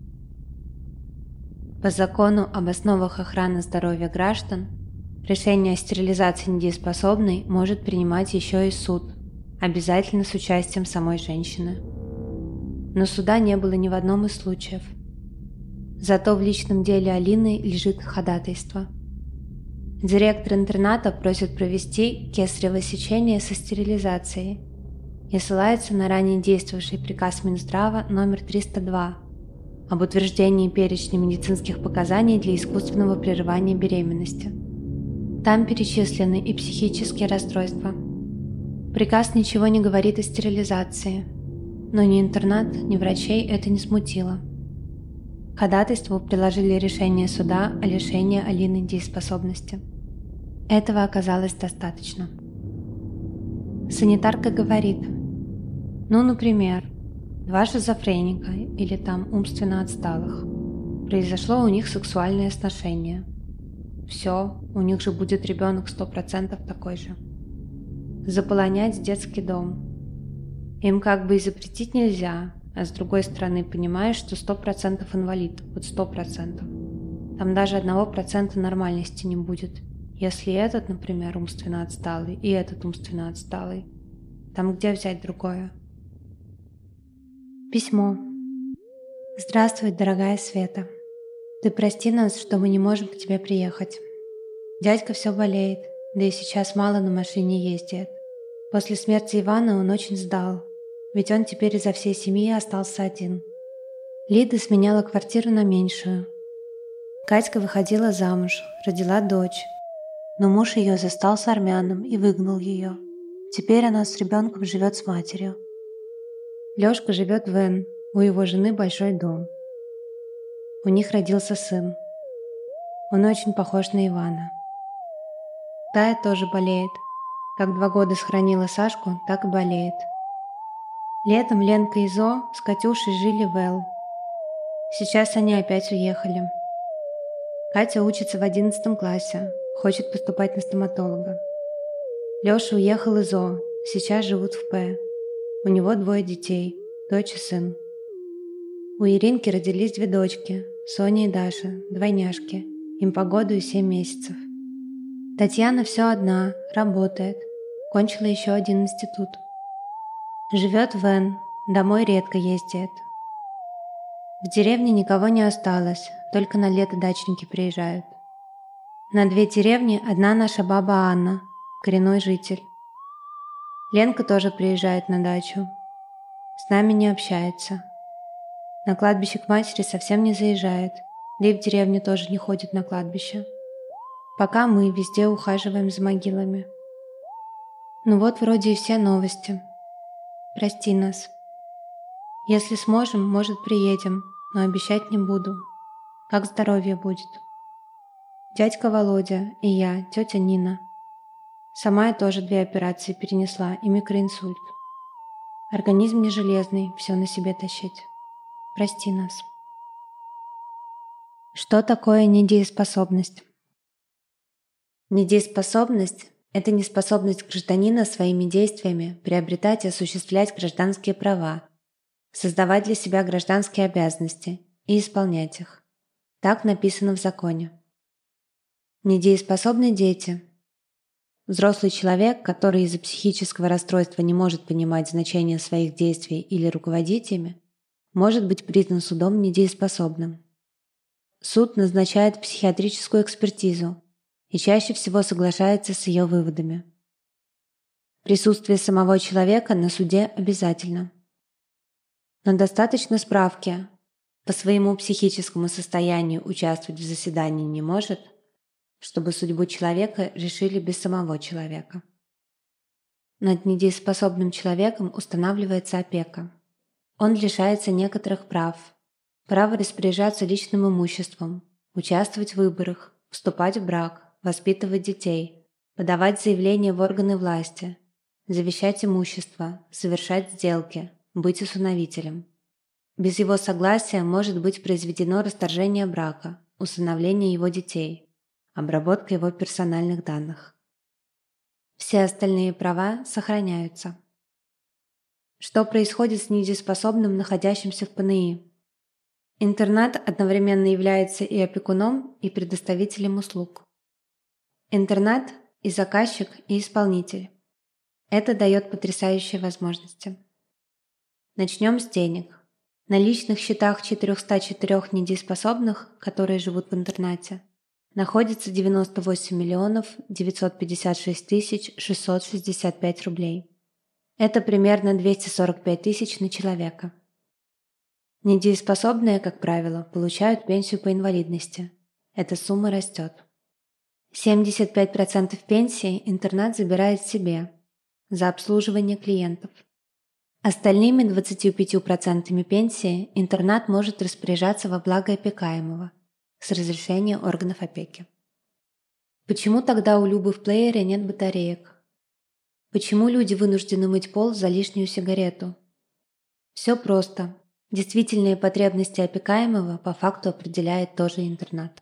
По закону об основах охраны здоровья граждан решение о стерилизации недееспособной может принимать еще и суд. обязательно с участием самой женщины. Но суда не было ни в одном из случаев. Зато в личном деле Алины лежит ходатайство. Директор интерната просит провести кесарево сечение со стерилизацией и ссылается на ранее действовавший приказ Минздрава номер триста два об утверждении перечня медицинских показаний для искусственного прерывания беременности. Там перечислены и психические расстройства. Приказ ничего не говорит о стерилизации, но ни интернат, ни врачей это не смутило. К ходатайству приложили решение суда о лишении Алины дееспособности. Этого оказалось достаточно. Санитарка говорит: ну, например, два шизофреника или там умственно отсталых. Произошло у них сексуальное сношение. Все, у них же будет ребенок сто процентов такой же. Заполонять детский дом. Им как бы и запретить нельзя, а с другой стороны понимаешь, что сто процентов инвалид, вот сто процентов. Там даже одного процента нормальности не будет. Если этот, например, умственно отсталый, и этот умственно отсталый, там где взять другое? Письмо. Здравствуй, дорогая Света. Ты прости нас, что мы не можем к тебе приехать. Дядька все болеет, да и сейчас мало на машине ездит. После смерти Ивана он очень сдал, ведь он теперь изо всей семьи остался один. Лида сменяла квартиру на меньшую. Катька выходила замуж, родила дочь, но муж ее застал с армяном и выгнал ее. Теперь она с ребенком живет с матерью. Лешка живет в Н, у его жены большой дом. У них родился сын. Он очень похож на Ивана. Тая тоже болеет. Как два года сохранила Сашку, так и болеет. Летом Ленка и Зо с Катюшей жили в Л. Сейчас они опять уехали. Катя учится в одиннадцатом классе, хочет поступать на стоматолога. Леша уехал из О, сейчас живут в П. У него двое детей, дочь и сын. У Иринки родились две дочки, Соня и Даша, двойняшки, им по году и семь месяцев. Татьяна все одна, работает, кончила еще один институт. Живет в Н, домой редко ездит. В деревне никого не осталось, только на лето дачники приезжают. На две деревни одна наша баба Анна, коренной житель. Ленка тоже приезжает на дачу. С нами не общается. На кладбище к матери совсем не заезжает, да и в деревню тоже не ходит на кладбище. Пока мы везде ухаживаем за могилами. Ну вот вроде и все новости. Прости нас. Если сможем, может, приедем, но обещать не буду. Как здоровье будет. Дядька Володя и я, тетя Нина. Сама я тоже две операции перенесла и микроинсульт. Организм не железный, все на себе тащить. Прости нас. Что такое недееспособность? Недееспособность – это неспособность гражданина своими действиями приобретать и осуществлять гражданские права, создавать для себя гражданские обязанности и исполнять их. Так написано в законе. Недееспособные дети. Взрослый человек, который из-за психического расстройства не может понимать значение своих действий или руководить ими, может быть признан судом недееспособным. Суд назначает психиатрическую экспертизу и чаще всего соглашается с ее выводами. Присутствие самого человека на суде обязательно. Но достаточно справки, по своему психическому состоянию участвовать в заседании не может, чтобы судьбу человека решили без самого человека. Над недееспособным человеком устанавливается опека. Он лишается некоторых прав. Право распоряжаться личным имуществом, участвовать в выборах, вступать в брак, воспитывать детей, подавать заявления в органы власти, завещать имущество, совершать сделки, быть усыновителем. Без его согласия может быть произведено расторжение брака, усыновление его детей, обработка его персональных данных. Все остальные права сохраняются. Что происходит с недееспособным, находящимся в П Н И? Интернат одновременно является и опекуном, и предоставителем услуг. Интернат и заказчик, и исполнитель. Это дает потрясающие возможности. Начнем с денег. На личных счетах четырехсот четырёх недееспособных, которые живут в интернате, находится девяносто восемь миллионов девятьсот пятьдесят шесть тысяч шестьсот шестьдесят пять рублей. Это примерно двести сорок пять тысяч на человека. Недееспособные, как правило, получают пенсию по инвалидности. Эта сумма растет. семьдесят пять процентов пенсии интернат забирает себе за обслуживание клиентов. Остальными двадцатью пятью процентами пенсии интернат может распоряжаться во благо опекаемого с разрешения органов опеки. Почему тогда у Любы в плеере нет батареек? Почему люди вынуждены мыть пол за лишнюю сигарету? Все просто. Действительные потребности опекаемого по факту определяет тоже интернат.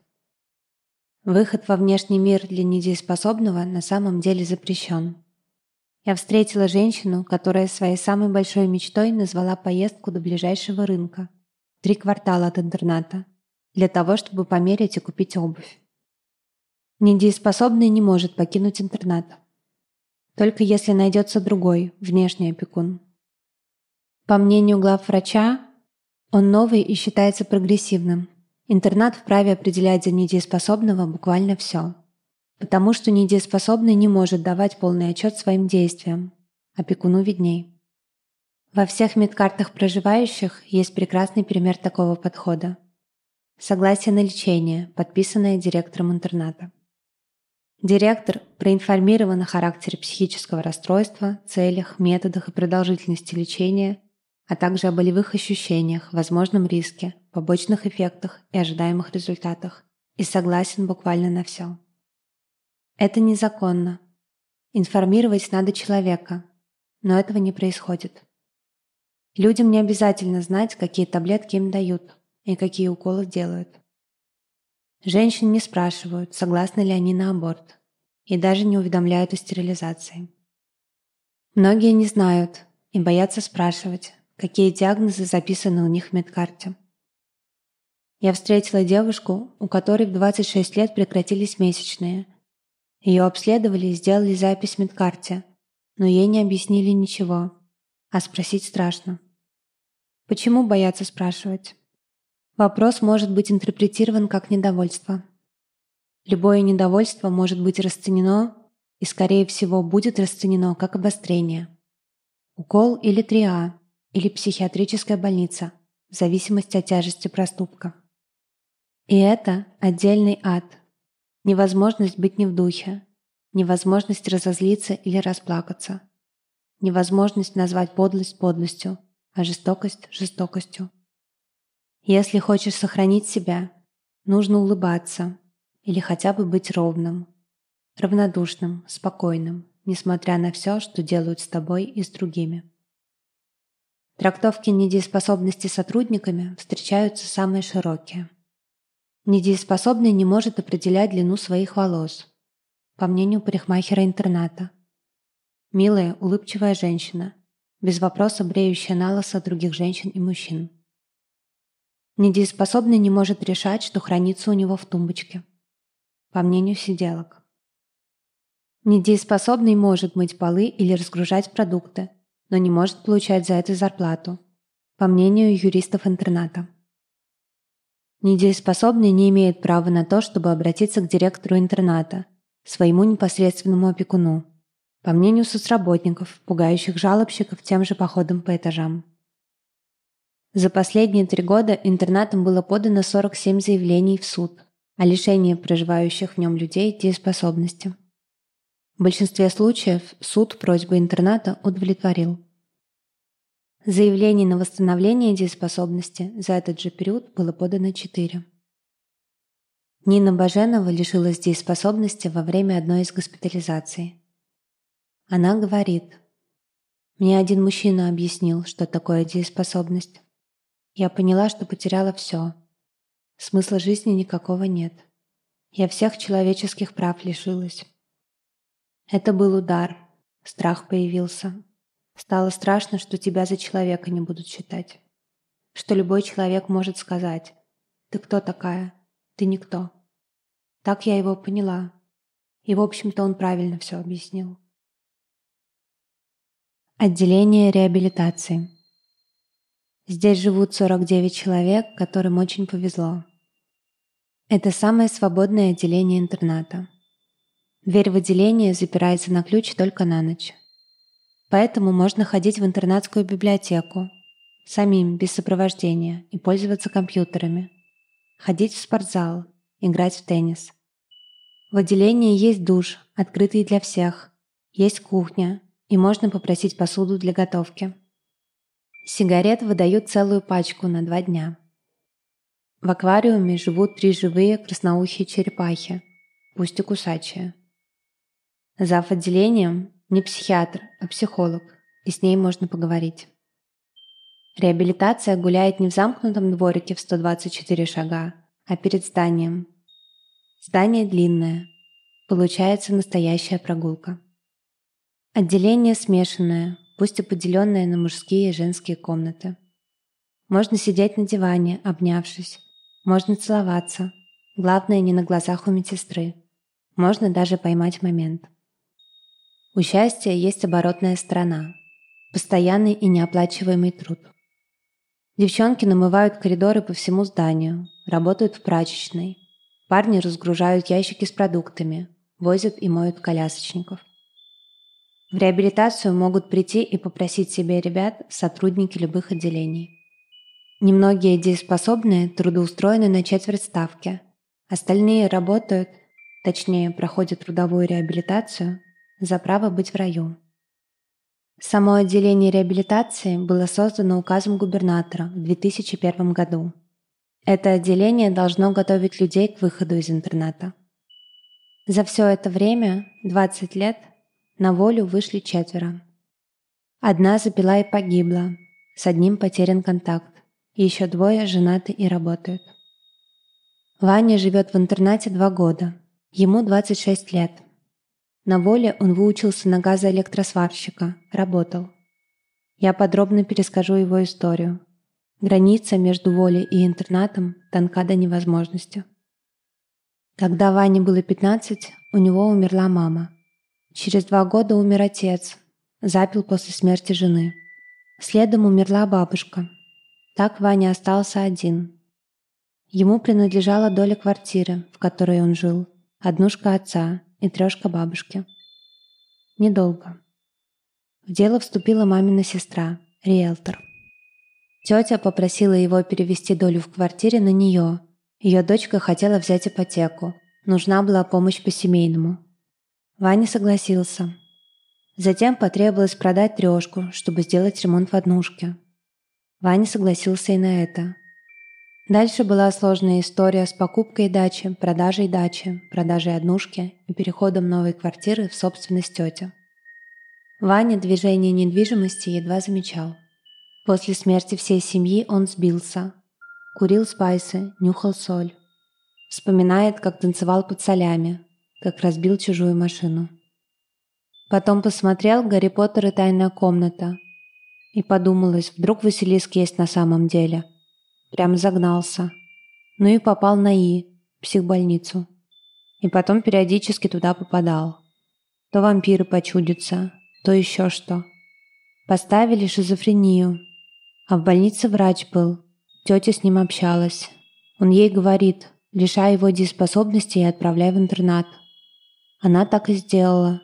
Выход во внешний мир для недееспособного на самом деле запрещен. Я встретила женщину, которая своей самой большой мечтой назвала поездку до ближайшего рынка, три квартала от интерната, для того, чтобы померить и купить обувь. Недееспособный не может покинуть интернат, только если найдется другой, внешний опекун. По мнению главврача, он новый и считается прогрессивным. Интернат вправе определять за недееспособного буквально все. Потому что недееспособный не может давать полный отчет своим действиям. Опекуну видней. Во всех медкартах проживающих есть прекрасный пример такого подхода. Согласие на лечение, подписанное директором интерната. Директор проинформирован о характере психического расстройства, целях, методах и продолжительности лечения, а также о болевых ощущениях, возможном риске, побочных эффектах и ожидаемых результатах, и согласен буквально на все. Это незаконно. Информировать надо человека, но этого не происходит. Людям не обязательно знать, какие таблетки им дают и какие уколы делают. Женщин не спрашивают, согласны ли они на аборт, и даже не уведомляют о стерилизации. Многие не знают и боятся спрашивать, какие диагнозы записаны у них в медкарте. Я встретила девушку, у которой в двадцать шесть лет прекратились месячные. Ее обследовали и сделали запись в медкарте, но ей не объяснили ничего, а спросить страшно. Почему боятся спрашивать? Вопрос может быть интерпретирован как недовольство. Любое недовольство может быть расценено и, скорее всего, будет расценено как обострение. Укол или ТРИА, или психиатрическая больница, в зависимости от тяжести проступка. И это отдельный ад. Невозможность быть не в духе, невозможность разозлиться или расплакаться, невозможность назвать подлость подлостью, а жестокость жестокостью. Если хочешь сохранить себя, нужно улыбаться или хотя бы быть ровным, равнодушным, спокойным, несмотря на все, что делают с тобой и с другими. Трактовки недееспособности сотрудниками встречаются самые широкие. Недееспособный не может определять длину своих волос, по мнению парикмахера интерната. Милая, улыбчивая женщина, без вопроса бреющая на лысо других женщин и мужчин. Недееспособный не может решать, что хранится у него в тумбочке, по мнению сиделок. Недееспособный может мыть полы или разгружать продукты, но не может получать за это зарплату, по мнению юристов интерната. Недееспособный не имеет права на то, чтобы обратиться к директору интерната, своему непосредственному опекуну, по мнению соцработников, пугающих жалобщиков тем же походом по этажам. За последние три года интернатом было подано сорок семь заявлений в суд о лишении проживающих в нем людей дееспособности. В большинстве случаев суд просьбу интерната удовлетворил. Заявлений на восстановление дееспособности за этот же период было подано четыре. Нина Баженова лишилась дееспособности во время одной из госпитализаций. Она говорит: «Мне один мужчина объяснил, что такое дееспособность. Я поняла, что потеряла все. Смысла жизни никакого нет. Я всех человеческих прав лишилась. Это был удар. Страх появился. Стало страшно, что тебя за человека не будут считать. Что любой человек может сказать: «Ты кто такая? Ты никто». Так я его поняла. И, в общем-то, он правильно все объяснил. Отделение реабилитации. Здесь живут сорок девять человек, которым очень повезло. Это самое свободное отделение интерната. Дверь в отделение запирается на ключ только на ночь. Поэтому можно ходить в интернатскую библиотеку, самим, без сопровождения, и пользоваться компьютерами, ходить в спортзал, играть в теннис. В отделении есть душ, открытый для всех, есть кухня, и можно попросить посуду для готовки. Сигарет выдают целую пачку на два дня. В аквариуме живут три живые красноухие черепахи, пусть и кусачие. Зав. Отделением не психиатр, а психолог, и с ней можно поговорить. Реабилитация гуляет не в замкнутом дворике в сто двадцать четыре шага, а перед зданием. Здание длинное, получается настоящая прогулка. Отделение смешанное, пусть и поделенное на мужские и женские комнаты. Можно сидеть на диване, обнявшись. Можно целоваться. Главное, не на глазах у медсестры. Можно даже поймать момент. У счастья есть оборотная сторона. Постоянный и неоплачиваемый труд. Девчонки намывают коридоры по всему зданию, работают в прачечной. Парни разгружают ящики с продуктами, возят и моют колясочников. В реабилитацию могут прийти и попросить себе ребят сотрудники любых отделений. Немногие дееспособные трудоустроены на четверть ставки. Остальные работают, точнее, проходят трудовую реабилитацию за право быть в раю. Само отделение реабилитации было создано указом губернатора в две тысячи первом году. Это отделение должно готовить людей к выходу из интерната. За все это время, двадцать лет, на волю вышли четверо. Одна запила и погибла, с одним потерян контакт, еще двое женаты и работают. Ваня живет в интернате два года, ему двадцать шесть лет. На воле он выучился на газоэлектросварщика, работал. Я подробно перескажу его историю. Граница между волей и интернатом тонка до невозможности. Когда Ване было пятнадцать, у него умерла мама. Через два года умер отец, запил после смерти жены. Следом умерла бабушка. Так Ваня остался один. Ему принадлежала доля квартиры, в которой он жил, однушка отца и трешка бабушки. Недолго. В дело вступила мамина сестра, риэлтор. Тетя попросила его перевести долю в квартире на нее. Ее дочка хотела взять ипотеку. Нужна была помощь по-семейному. Ваня согласился. Затем потребовалось продать трешку, чтобы сделать ремонт в однушке. Ваня согласился и на это. Дальше была сложная история с покупкой дачи, продажей дачи, продажей однушки и переходом новой квартиры в собственность тети. Ваня движение недвижимости едва замечал. После смерти всей семьи он сбился. Курил спайсы, нюхал соль. Вспоминает, как танцевал под солями, как разбил чужую машину. Потом посмотрел «Гарри Поттер и тайная комната» и подумалось, вдруг Василиск есть на самом деле. Прям загнался. Ну и попал на И, психбольницу. И потом периодически туда попадал. То вампиры почудятся, то еще что. Поставили шизофрению. А в больнице врач был. Тетя с ним общалась. Он ей говорит, лишай его дееспособности и отправляй в интернат. Она так и сделала.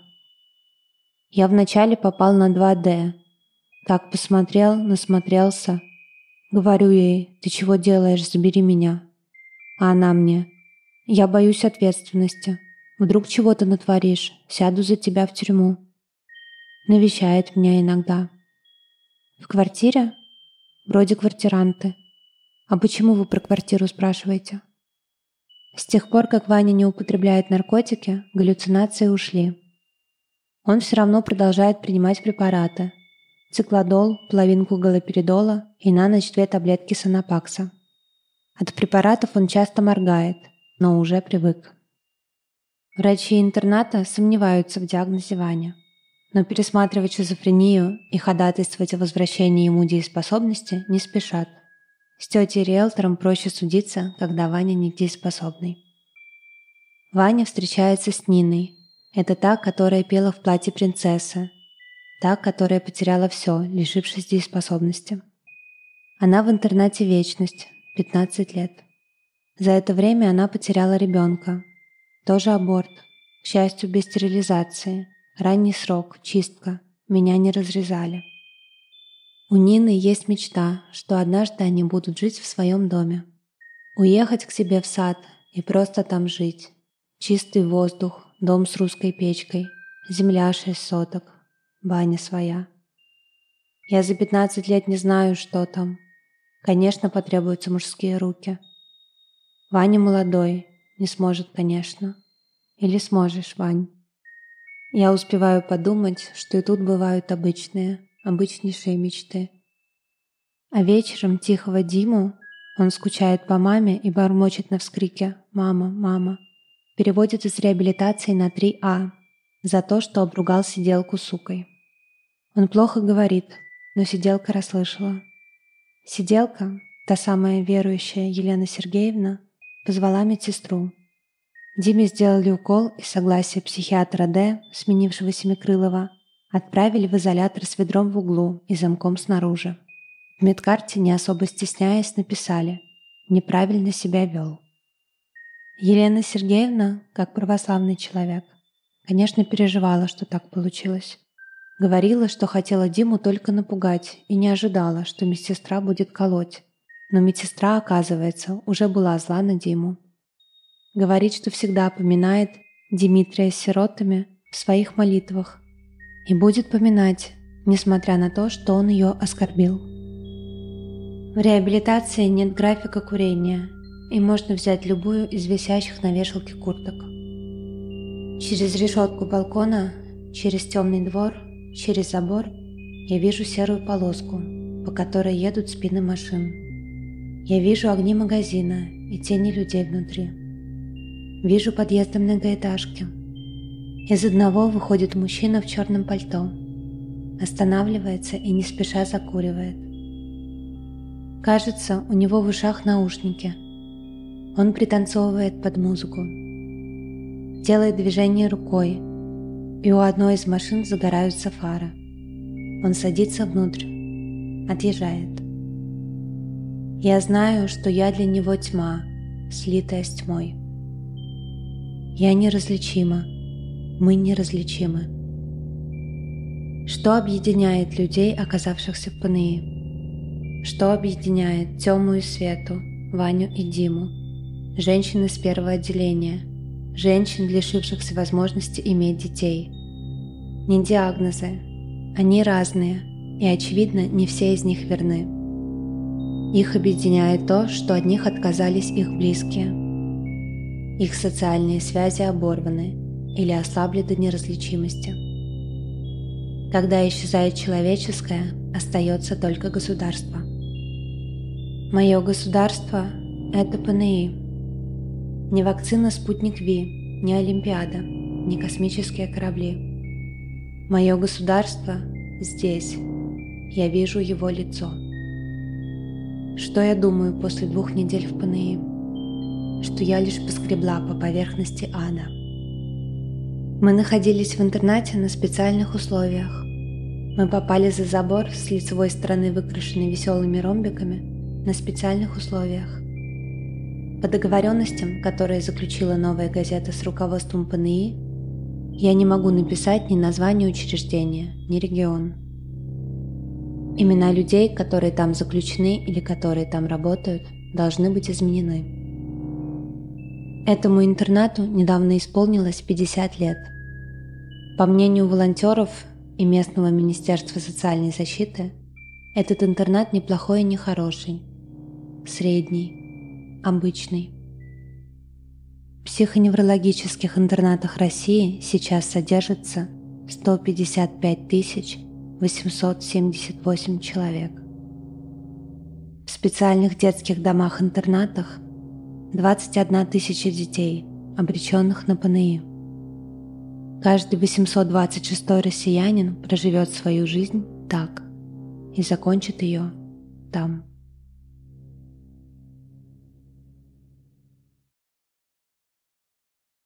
Я вначале попал на два дэ. Так посмотрел, насмотрелся. Говорю ей, ты чего делаешь, забери меня. А она мне, я боюсь ответственности. Вдруг чего-то натворишь, сяду за тебя в тюрьму. Навещает меня иногда. В квартире? Вроде квартиранты. А почему вы про квартиру спрашиваете? С тех пор, как Ваня не употребляет наркотики, галлюцинации ушли. Он все равно продолжает принимать препараты. Циклодол, половинку галоперидола и на ночь две таблетки сонапакса. От препаратов он часто моргает, но уже привык. Врачи интерната сомневаются в диагнозе Вани, но пересматривать шизофрению и ходатайствовать о возвращении ему дееспособности не спешат. С тетей-риэлтором проще судиться, когда Ваня недееспособный. Ваня встречается с Ниной. Это та, которая пела в платье принцессы. та, которая потеряла все, лишившись дееспособности. Она в интернате вечность, пятнадцать лет. За это время она потеряла ребенка. Тоже аборт, к счастью, без стерилизации. Ранний срок, чистка. Меня не разрезали. У Нины есть мечта, что однажды они будут жить в своем доме. Уехать к себе в сад и просто там жить. Чистый воздух, дом с русской печкой, земля шесть соток, баня своя. Я за пятнадцать лет не знаю, что там. Конечно, потребуются мужские руки. Ваня молодой, не сможет, конечно. Или сможешь, Вань? Я успеваю подумать, что и тут бывают обычные, обычнейшие мечты. А вечером тихого Диму, он скучает по маме и бормочет на вскрике «Мама, мама», переводит из реабилитации на три А за то, что обругал сиделку сукой. Он плохо говорит, но сиделка расслышала. Сиделка, та самая верующая Елена Сергеевна, позвала медсестру. Диме сделали укол, и согласие психиатра Д, сменившего Семикрылова, отправили в изолятор с ведром в углу и замком снаружи. В медкарте, не особо стесняясь, написали «Неправильно себя вел». Елена Сергеевна, как православный человек, конечно, переживала, что так получилось. Говорила, что хотела Диму только напугать и не ожидала, что медсестра будет колоть. Но медсестра, оказывается, уже была зла на Диму. Говорит, что всегда поминает Дмитрия с сиротами в своих молитвах и будет поминать, несмотря на то, что он ее оскорбил. В реабилитации нет графика курения, и можно взять любую из висящих на вешалке курток. Через решетку балкона, через темный двор, через забор я вижу серую полоску, по которой едут спины машин. Я вижу огни магазина и тени людей внутри. Вижу подъезды многоэтажки. Из одного выходит мужчина в черном пальто. Останавливается и не спеша закуривает. Кажется, у него в ушах наушники. Он пританцовывает под музыку. Делает движение рукой, и у одной из машин загораются фары. Он садится внутрь, отъезжает. Я знаю, что я для него тьма, слитая с тьмой. Я неразличима, мы неразличимы. Что объединяет людей, оказавшихся в ПНИ? Что объединяет Тему и Свету, Ваню и Диму, женщин из первого отделения, женщин, лишившихся возможности иметь детей? Не диагнозы, они разные, и, очевидно, не все из них верны. Их объединяет то, что от них отказались их близкие. Их социальные связи оборваны или ослабли до неразличимости. Когда исчезает человеческое, остается только государство. Мое государство – это ПНИ. Не вакцина «Спутник Ви», не Олимпиада, не космические корабли. Мое государство здесь. Я вижу его лицо. Что я думаю после двух недель в ПНИ? Что я лишь поскребла по поверхности ада. Мы находились в интернате на специальных условиях. Мы попали за забор с лицевой стороны, выкрашенной веселыми ромбиками, на специальных условиях. По договоренностям, которые заключила «Новая газета» с руководством ПНИ, я не могу написать ни название учреждения, ни регион. Имена людей, которые там заключены или которые там работают, должны быть изменены. Этому интернату недавно исполнилось пятьдесят лет. По мнению волонтеров и местного Министерства социальной защиты, этот интернат неплохой и не хороший, средний, обычный. В психоневрологических интернатах России сейчас содержится сто пятьдесят пять тысяч восемьсот семьдесят восемь человек. В специальных детских домах-интернатах двадцать одна тысяча детей, обреченных на ПНИ. Каждый восемьсот двадцать шестой россиянин проживет свою жизнь так и закончит ее там.